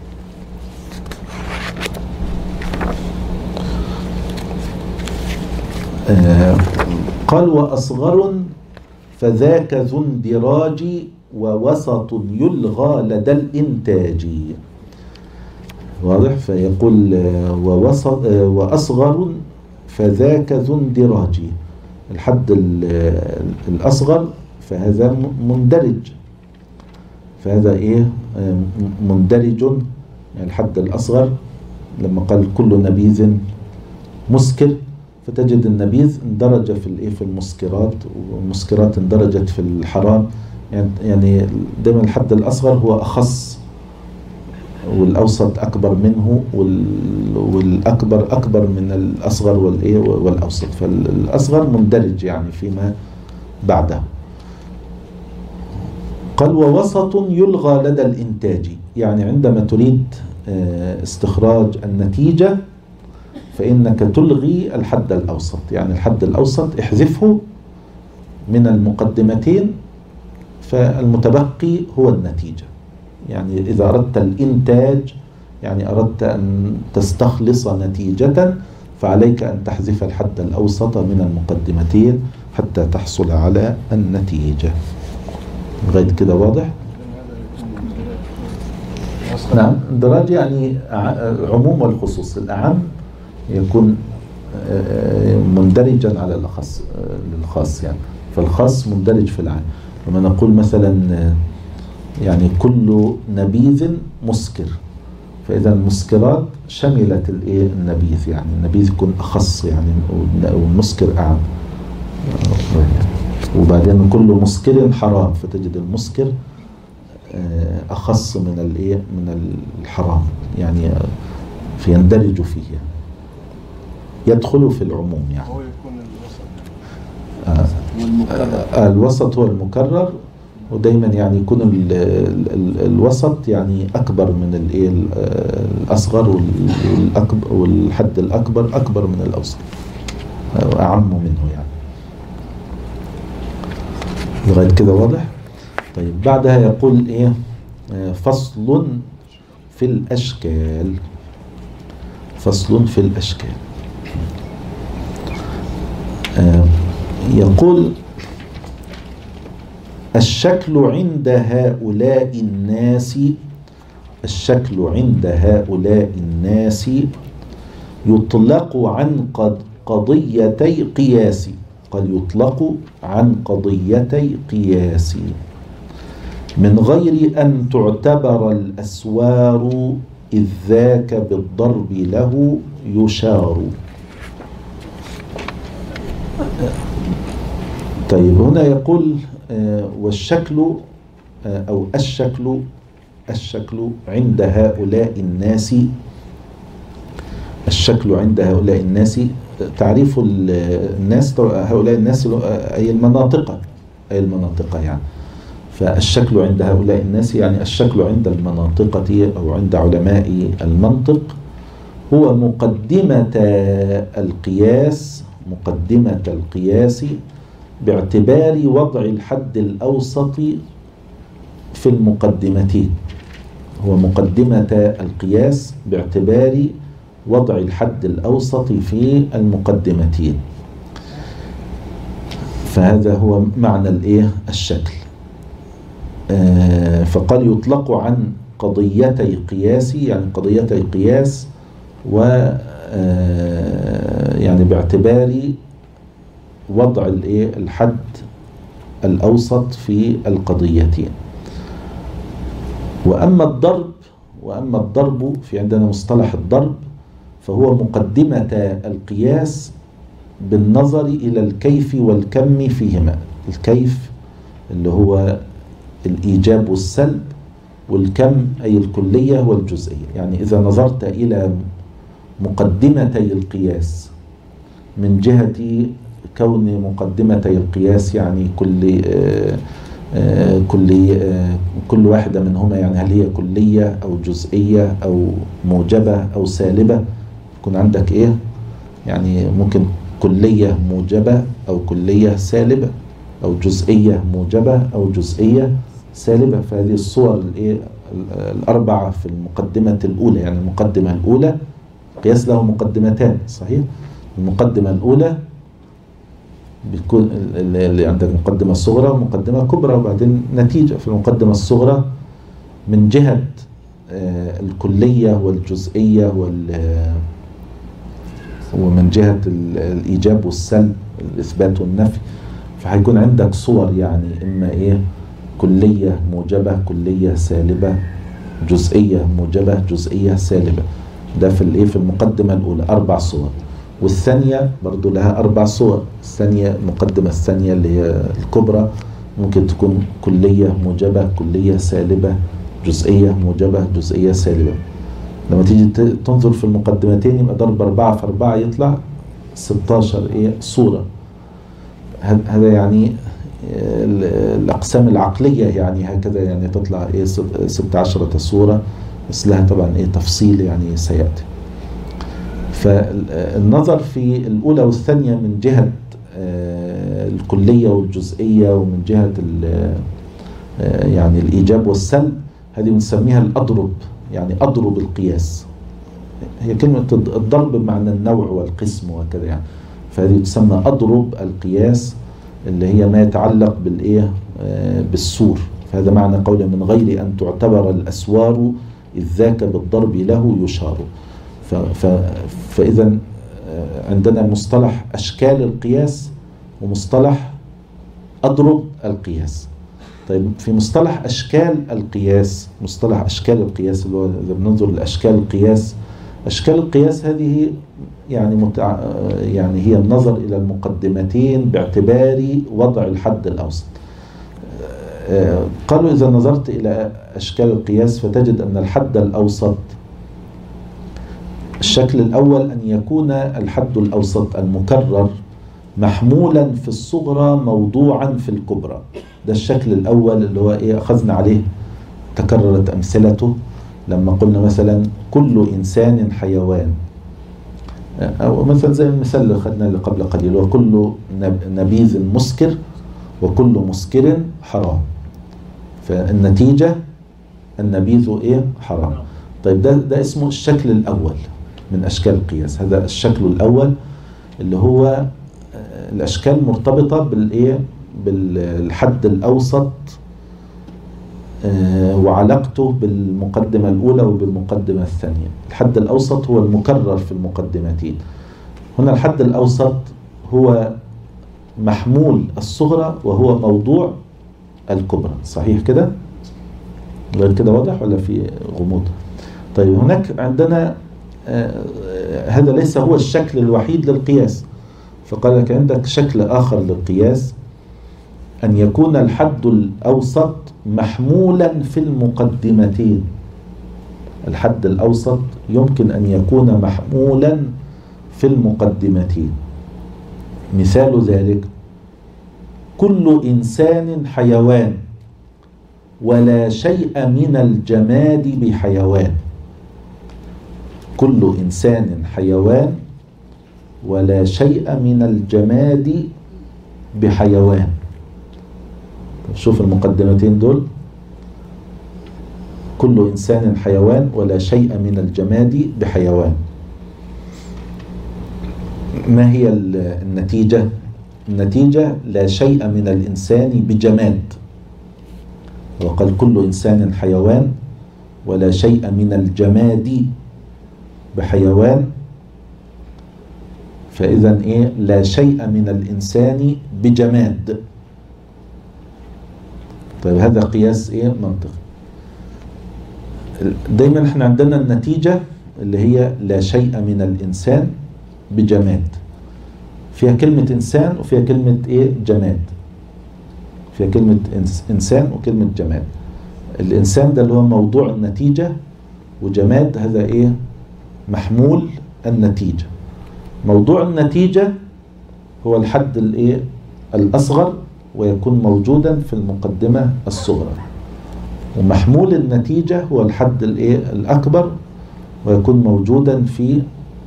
[SPEAKER 1] آه قال وأصغر فذاك ذو اندراج ووسط يلغى لدى الإنتاج. واضح؟ فيقول ووسط وأصغر فذاك ذو اندراج، الحد الأصغر فهذا مندرج، فهذا إيه مندرج. يعني الحد الأصغر لما قال كل نبيذ مسكر، فتجد النبيذ اندرج في الايه في المسكرات، والمسكرات اندرجت في الحرام. يعني دائما الحد الأصغر هو أخص، والأوسط أكبر منه، والأكبر أكبر من الأصغر والإيه والأوسط. فالأصغر مندرج يعني فيما بعده. قال ووسط يلغى لدى الإنتاج، يعني عندما تريد استخراج النتيجة فإنك تلغي الحد الأوسط. يعني الحد الأوسط احذفه من المقدمتين، فالمتبقي هو النتيجة. يعني إذا أردت الإنتاج يعني أردت أن تستخلص نتيجة فعليك أن تحذف الحد الأوسط من المقدمتين حتى تحصل على النتيجة. لغاية كده واضح؟ نعم. اندراج يعني العموم والخصوص، الأعم يكون مندرجا على الأخص للخاص يعني، فالخاص مندرج في العام. لما نقول مثلا يعني كل نبيذ مسكر، فإذا المسكرات شملت الايه النبيذ، يعني النبيذ يكون أخص يعني والمسكر أعم. وبعدين كل مسكر حرام، فتجد المسكر أخص من الايه من الحرام، يعني فيندرج فيه يعني. يدخل في العموم يعني.
[SPEAKER 2] هو يكون الوسط.
[SPEAKER 1] آه الوسط هو المكرر، ودايما يعني يكون ال ال ال الوسط يعني أكبر من الايه الأصغر، والأكبر والحد الأكبر أكبر من الأوسط، أعم منه يعني. لغاية كده واضح؟ طيب بعدها يقول إيه؟ فصل في الأشكال. فصل في الأشكال. آه يقول الشكل عند هؤلاء الناس الشكل عند هؤلاء الناس يطلق عن قضيتي قياس. قد يطلق عن قضيتي قياس من غير أن تعتبر الأسوار، إذ ذاك بالضرب له يشار. طيب هنا يقول والشكل أو الشكل الشكل عند هؤلاء الناس. الشكل عند هؤلاء الناس، تعريف الناس هؤلاء الناس أي المناطق، أي المناطق يعني. فالشكل عند هؤلاء الناس يعني الشكل عند المناطقة أو عند علماء المنطق هو مقدمة القياس، مقدمة القياس باعتبار وضع الحد الأوسط في المقدمتين. هو مقدمة القياس باعتبار وضع الحد الأوسط في المقدمتين. فهذا هو معنى الإيه الشكل. آه فقد يطلق عن قضيتي قياس، يعني قضيتي قياس و آه يعني باعتبار وضع الإيه الحد الأوسط في القضيتين. وأما الضرب وأما الضرب في عندنا مصطلح الضرب فهو مقدمة القياس بالنظر إلى الكيف والكم فيهما. الكيف اللي هو الإيجاب والسلب، والكم أي الكلية والجزئية. يعني إذا نظرت إلى مقدمتي القياس من جهة كون مقدمتي القياس يعني كل آه آه كل آه كل واحدة منهما يعني هل هي كلية أو جزئية أو موجبة أو سالبة، يكون عندك إيه يعني ممكن كلية موجبة أو كلية سالبة، أو جزئية موجبة أو جزئية سالبة. فهذه الصور الإيه الأربعة في المقدمة الأولى. يعني المقدمة الأولى قياس له مقدمتان صحيح. المقدمة الأولى بتكون اللي عندك مقدمة صغرى ومقدمة كبرى، وبعدين نتيجة. في المقدمة الصغرى من جهة الكلية والجزئية وال ومن جهة الإيجاب والسلب، الإثبات والنفي، فهيكون عندك صور يعني إما إيه كلية موجبة كلية سالبة، جزئية موجبة جزئية سالبة. ده في الإيه في المقدمة الأولى أربع صور. والثانية برضو لها أربع صور. الثانية المقدمة الثانية اللي هي الكبرى ممكن تكون كلية موجبة كلية سالبة جزئية موجبة جزئية سالبة. لما تيجي تنظر في المقدمتين يبقى ضرب أربعة في أربعة يطلع ستاشر إيه صورة. هذا يعني الأقسام العقلية يعني هكذا يعني تطلع إيه ست عشرة صورة، بس لها طبعا إيه تفصيل يعني سيأتي. فالنظر في الأولى والثانية من جهة الكلية والجزئية ومن جهة يعني الإيجاب والسلب، هذه بنسميها الأضرب. يعني أضرب القياس. هي كلمة الضرب بمعنى النوع والقسم وكذا يعني، فهذه تسمى أضرب القياس، اللي هي ما يتعلق بالإيه بالسور. فهذا معنى قوله من غير أن تعتبر الأسوار إذ ذاك بالضرب له يشار. فإذا عندنا مصطلح أشكال القياس ومصطلح أضرب القياس. طيب في مصطلح أشكال القياس، مصطلح أشكال القياس اللي هو إذا بننظر لأشكال القياس، أشكال القياس هذه يعني متع... يعني هي النظر إلى المقدمتين باعتبار وضع الحد الأوسط. قالوا إذا نظرت إلى أشكال القياس فتجد أن الحد الأوسط، الشكل الأول أن يكون الحد الأوسط المكرر محمولا في الصغرى موضوعا في الكبرى. ده الشكل الأول اللي هو إيه أخذنا عليه تكررت أمثلته لما قلنا مثلا كل إنسان حيوان، أو مثلا زي المثال اللي أخذنا اللي قبل قليل، وكل نبيذ مسكر وكل مسكر حرام. فالنتيجة النبيذ إيه حرام. طيب ده ده اسمه الشكل الأول من أشكال القياس. هذا الشكل الأول اللي هو الأشكال مرتبطة بالإيه بالحد الأوسط وعلاقته بالمقدمة الأولى وبالمقدمة الثانية. الحد الأوسط هو المكرر في المقدمتين. هنا الحد الأوسط هو محمول الصغرى وهو موضوع الكبرى. صحيح كده؟ غير كده واضح ولا في غموض؟ طيب هناك عندنا آه هذا ليس هو الشكل الوحيد للقياس، فقال لك عندك شكل آخر للقياس أن يكون الحد الأوسط محمولا في المقدمتين. الحد الأوسط يمكن أن يكون محمولا في المقدمتين. مثال ذلك كل إنسان حيوان ولا شيء من الجماد بحيوان. كل إنسان حيوان ولا شيء من الجماد بحيوان. شوف المقدمتين دول، كل إنسان حيوان ولا شيء من الجماد بحيوان. ما هي النتيجة؟ النتيجة لا شيء من الإنسان بجماد. وقال كل إنسان حيوان ولا شيء من الجماد بحيوان. فإذا إيه لا شيء من الإنسان بجماد. طيب هذا قياس إيه منطقي. دايما احنا عندنا النتيجة اللي هي لا شيء من الإنسان بجماد، فيها كلمة إنسان وفيها كلمة إيه جماد، فيها كلمة إنسان وكلمة جماد. الإنسان ده اللي هو موضوع النتيجة، وجماد هذا إيه محمول النتيجة. موضوع النتيجة هو الحد الإيه الأصغر ويكون موجودا في المقدمة الصغرى، ومحمول النتيجة هو الحد الإيه الأكبر ويكون موجودا في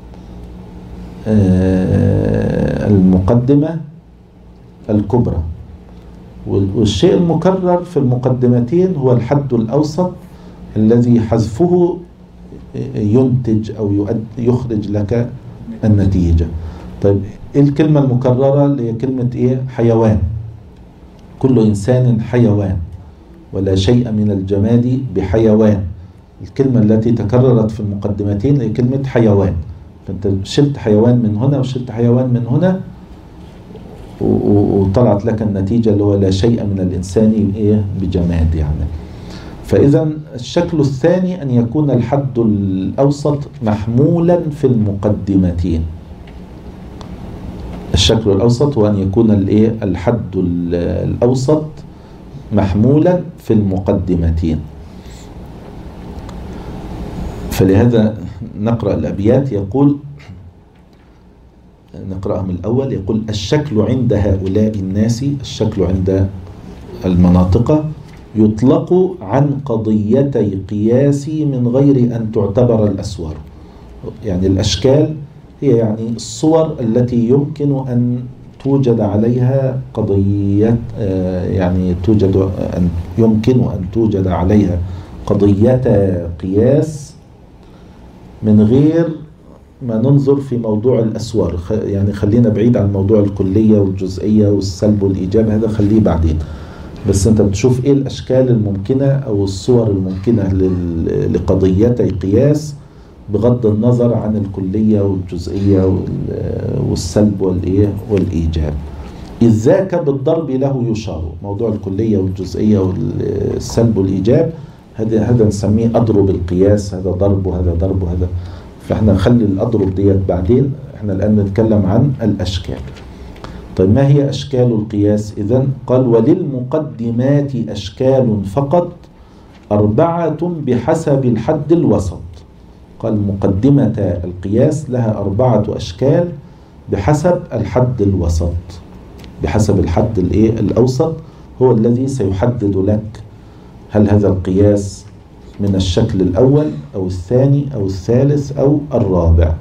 [SPEAKER 1] المقدمة الكبرى. والشيء المكرر في المقدمتين هو الحد الأوسط الذي حذفه ينتج أو يخرج لك النتيجة. طيب إيه الكلمة المكررة اللي هي كلمة إيه حيوان. كل إنسان حيوان ولا شيء من الجماد بحيوان. الكلمة التي تكررت في المقدمتين هي كلمة حيوان. فأنت شلت حيوان من هنا وشلت حيوان من هنا وطلعت لك النتيجة اللي هو لا شيء من الإنسان إيه بجماد يعني. فإذا الشكل الثاني أن يكون الحد الأوسط محمولا في المقدمتين. الشكل الأوسط هو أن يكون الإيه الحد الأوسط محمولا في المقدمتين. فلهذا نقرأ الأبيات. يقول نقرأهم الأول. يقول الشكل عند هؤلاء الناس، الشكل عند المناطق يطلق عن قضيتي قياسي من غير أن تعتبر الأسوار. يعني الأشكال هي يعني الصور التي يمكن أن توجد عليها قضية، يعني توجد أن يمكن أن توجد عليها قضية قياس من غير ما ننظر في موضوع الأسوار. يعني خلينا بعيد عن موضوع الكلية والجزئية والسلب والإيجاب، هذا خليه بعدين. بس أنت بتشوف إيه الأشكال الممكنة أو الصور الممكنة لقضيتي قياس بغض النظر عن الكلية والجزئية والسلب والإيه والإيجاب. إذ ذاك بالضرب له يشار. موضوع الكلية والجزئية والسلب والإيجاب هذا هذا نسميه أضرب القياس، هذا ضرب وهذا ضرب وهذا. فإحنا نخلي الأضرب ديت بعدين، إحنا الآن نتكلم عن الأشكال. طيب ما هي أشكال القياس إذن؟ قال وللمقدمات أشكال فقط أربعة بحسب الحد الوسط. قال مقدمة القياس لها أربعة أشكال بحسب الحد الوسط. بحسب الحد الإيه الأوسط هو الذي سيحدد لك هل هذا القياس من الشكل الأول أو الثاني أو الثالث أو الرابع.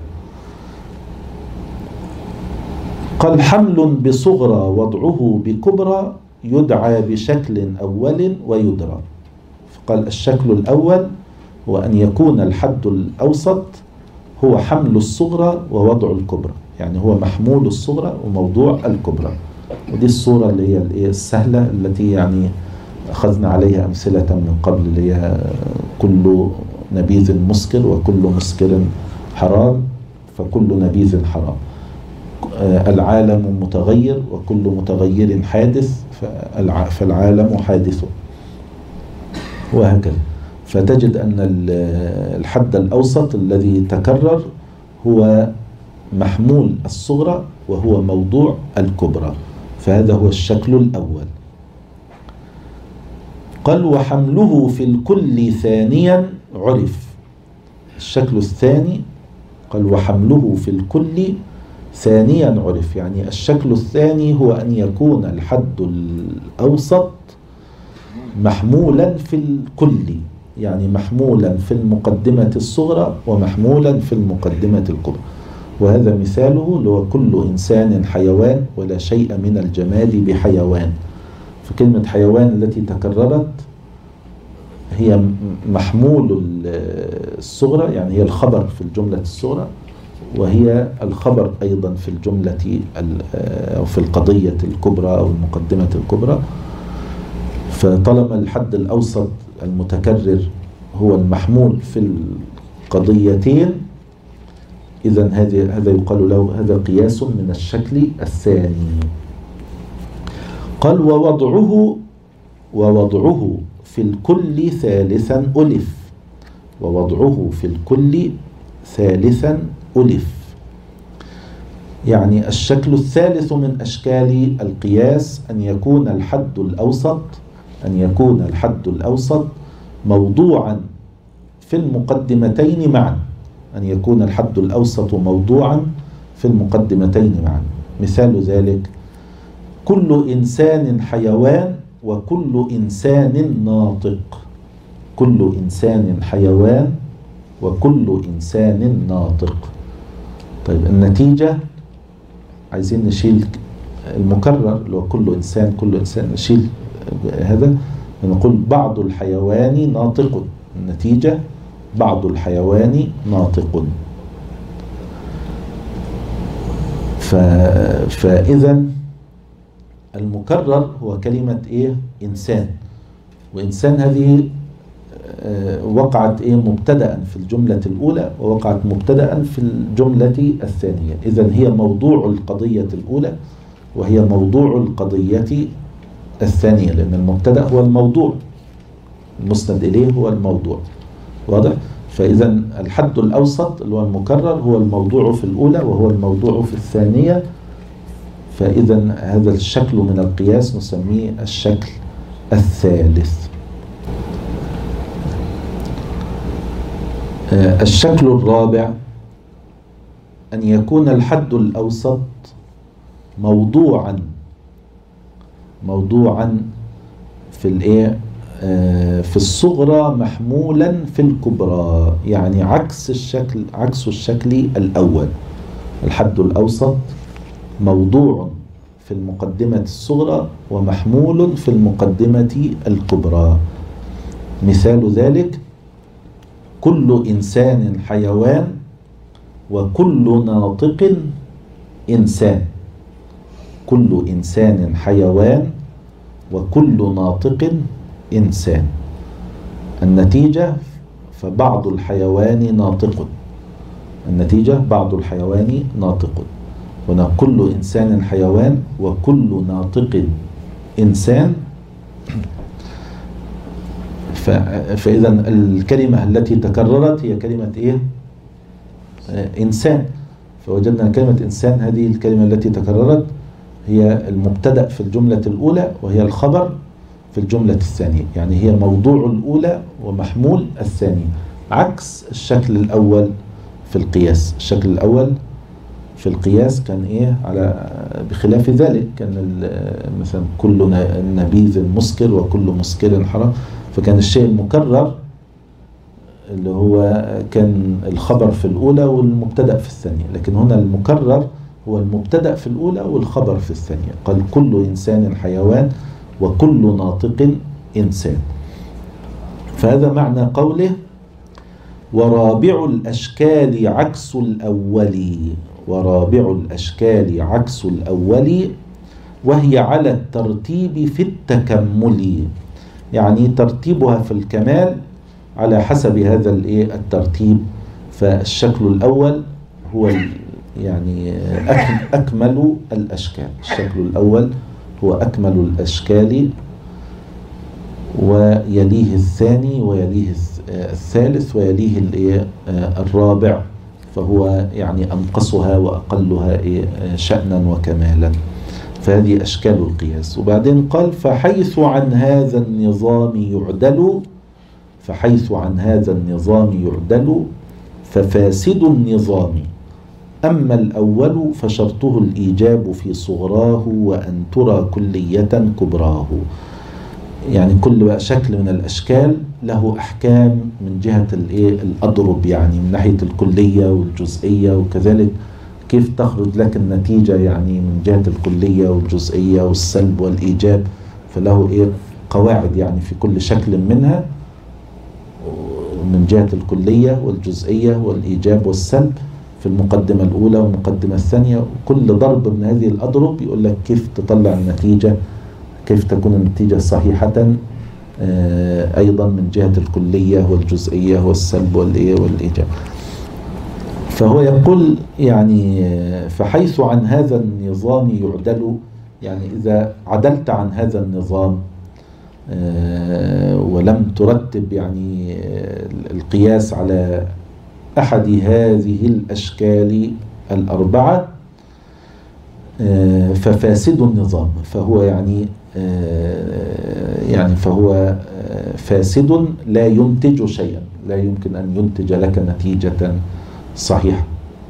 [SPEAKER 1] قال حمل بصغرى وضعه بكبرى يدعى بشكل أول ويدرى. فقال الشكل الأول هو أن يكون الحد الأوسط هو حمل الصغرى ووضع الكبرى، يعني هو محمول الصغرى وموضوع الكبرى. ودي الصورة اللي هي السهلة التي يعني أخذنا عليها أمثلة من قبل، اللي هي كل نبيذ مسكر وكل مسكر حرام فكل نبيذ حرام. العالم متغير وكل متغير حادث فالعالم حادث، وهكذا. فتجد أن الحد الأوسط الذي تكرر هو محمول الصغرى وهو موضوع الكبرى، فهذا هو الشكل الأول. قال وحمله في الكل ثانيا عرف. الشكل الثاني قال وحمله في الكل ثانيا عرف، يعني الشكل الثاني هو أن يكون الحد الأوسط محمولا في الكل، يعني محمولا في المقدمة الصغرى ومحمولا في المقدمة الكبرى. وهذا مثاله هو كل إنسان حيوان ولا شيء من الجماد بحيوان. فكلمة حيوان التي تكررت هي محمول الصغرى، يعني هي الخبر في الجملة الصغرى، وهي الخبر أيضا في الجملة أو في القضية الكبرى أو المقدمة الكبرى. فطالما الحد الأوسط المتكرر هو المحمول في القضيتين، إذن هذا هذا يقال له هذا قياس من الشكل الثاني. قال ووضعه ووضعه في الكل ثالثا ألف. ووضعه في الكل ثالثا ألف، يعني الشكل الثالث من أشكال القياس أن يكون الحد الأوسط أن يكون الحد الأوسط موضوعا في المقدمتين معا. أن يكون الحد الأوسط موضوعا في المقدمتين معا. مثال ذلك كل إنسان حيوان وكل إنسان ناطق. كل إنسان حيوان وكل إنسان ناطق. طيب النتيجة عايزين نشيل المكرر اللي هو كل إنسان كل إنسان، نشيل هذا نقول بعض الحيوان ناطق. النتيجة بعض الحيوان ناطق. ف... فإذا المكرر هو كلمة إيه؟ إنسان. وإنسان هذه وقعت إيه؟ مبتدأ في الجملة الأولى ووقعت مبتدأ في الجملة الثانية. إذن هي موضوع القضية الأولى وهي موضوع القضية الثانية، لأن المبتدأ هو الموضوع، المسند إليه هو الموضوع. واضح؟ فإذا الحد الأوسط اللي هو المكرر هو الموضوع في الأولى وهو الموضوع في الثانية. فإذا هذا الشكل من القياس نسميه الشكل الثالث. الشكل الرابع أن يكون الحد الأوسط موضوعا موضوعا في الايه في الصغرى محمولا في الكبرى، يعني عكس الشكل عكس الشكل الأول. الحد الأوسط موضوع في المقدمة الصغرى ومحمول في المقدمة الكبرى. مثال ذلك كل إنسان حيوان وكل ناطق إنسان. كل إنسان حيوان وكل ناطق إنسان. النتيجة فبعض الحيوان ناطق. النتيجة بعض الحيوان ناطق. هنا كل إنسان حيوان وكل ناطق إنسان. فإذا الكلمة التي تكررت هي كلمة إيه؟ إنسان. فوجدنا كلمة إنسان هذه الكلمة التي تكررت هي المبتدأ في الجملة الأولى وهي الخبر في الجملة الثانية، يعني هي موضوع الأولى ومحمول الثاني، عكس الشكل الأول في القياس. الشكل الأول في القياس كان إيه؟ على بخلاف ذلك كان مثلا كل نبيذ مسكر وكل مسكر حرام، فكان الشيء المكرر اللي هو كان الخبر في الأولى والمبتدأ في الثانية، لكن هنا المكرر هو المبتدأ في الأولى والخبر في الثانية. قال كل إنسان حيوان وكل ناطق إنسان. فهذا معنى قوله ورابع الأشكال عكس الأول. ورابع الأشكال عكس الأول وهي على الترتيب في التكمل، يعني ترتيبها في الكمال على حسب هذا الترتيب. فالشكل الأول هو يعني أكمل الأشكال. الشكل الأول هو أكمل الأشكال ويليه الثاني ويليه الثالث ويليه الرابع، فهو يعني أنقصها وأقلها شأنا وكمالا. فهذه أشكال القياس. وبعدين قال فحيث عن هذا النظام يعدل. فحيث عن هذا النظام يعدل ففاسد النظام. أما الأول فشرطه الإيجاب في صغراه وأن ترى كلية كبراه. يعني كل شكل من الأشكال له أحكام من جهة الأضرب، يعني من ناحية الكلية والجزئية، وكذلك كيف تخرج لك النتيجة يعني من جهة الكلية والجزئية والسلب والإيجاب. فله إيه قواعد يعني في كل شكل منها من جهة الكلية والجزئية والإيجاب والسلب في المقدمة الأولى والمقدمة الثانية. كل ضرب من هذه الأضرب يقول لك كيف تطلع النتيجة، كيف تكون النتيجة صحيحة أيضا من جهة الكلية والجزئية والسلب والإيجاب. فهو يقول يعني فحيث عن هذا النظام يعدل، يعني إذا عدلت عن هذا النظام ولم ترتب يعني القياس على أحد هذه الأشكال الأربعة ففاسد النظام. فهو يعني يعني فهو فاسد لا ينتج شيئا، لا يمكن أن ينتج لك نتيجة صحيحة.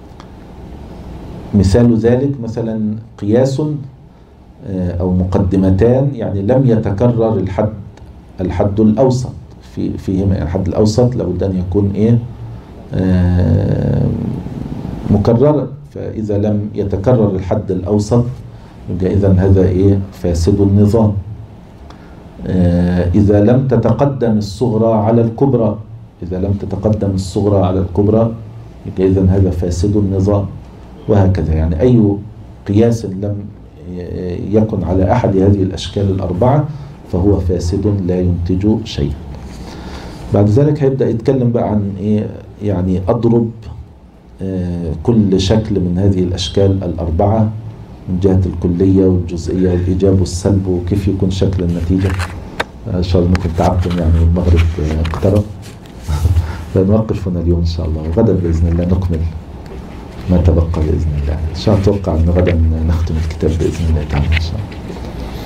[SPEAKER 1] مثال ذلك مثلا قياس أو مقدمتان يعني لم يتكرر الحد الحد الأوسط في فيهما. الحد الأوسط لابد أن يكون إيه آه مكررا. فإذا لم يتكرر الحد الأوسط يبقى إذن هذا إيه فاسد النظام. آه إذا لم تتقدم الصغرى على الكبرى، إذا لم تتقدم الصغرى على الكبرى يبقى إذن هذا فاسد النظام، وهكذا. يعني أي قياس لم يكن على أحد هذه الأشكال الأربعة فهو فاسد لا ينتج شيئا. بعد ذلك هيبدأ يتكلم بقى عن إيه يعني أضرب آه كل شكل من هذه الأشكال الأربعة من جهة الكلية والجزئية والإيجاب والسلب وكيف يكون شكل النتيجة. إن شاء الله انكم تعبتم يعني المغرب اقترب. فنوقف هنا اليوم إن شاء الله، وغدا بإذن الله نكمل ما تبقى بإذن الله. إن شاء الله أتوقع أن غدا نختم الكتاب بإذن الله تعالى إن شاء الله.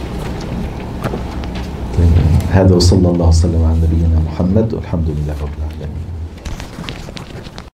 [SPEAKER 1] هذا وصلى الله وسلم على نبينا محمد والحمد لله رب العالمين.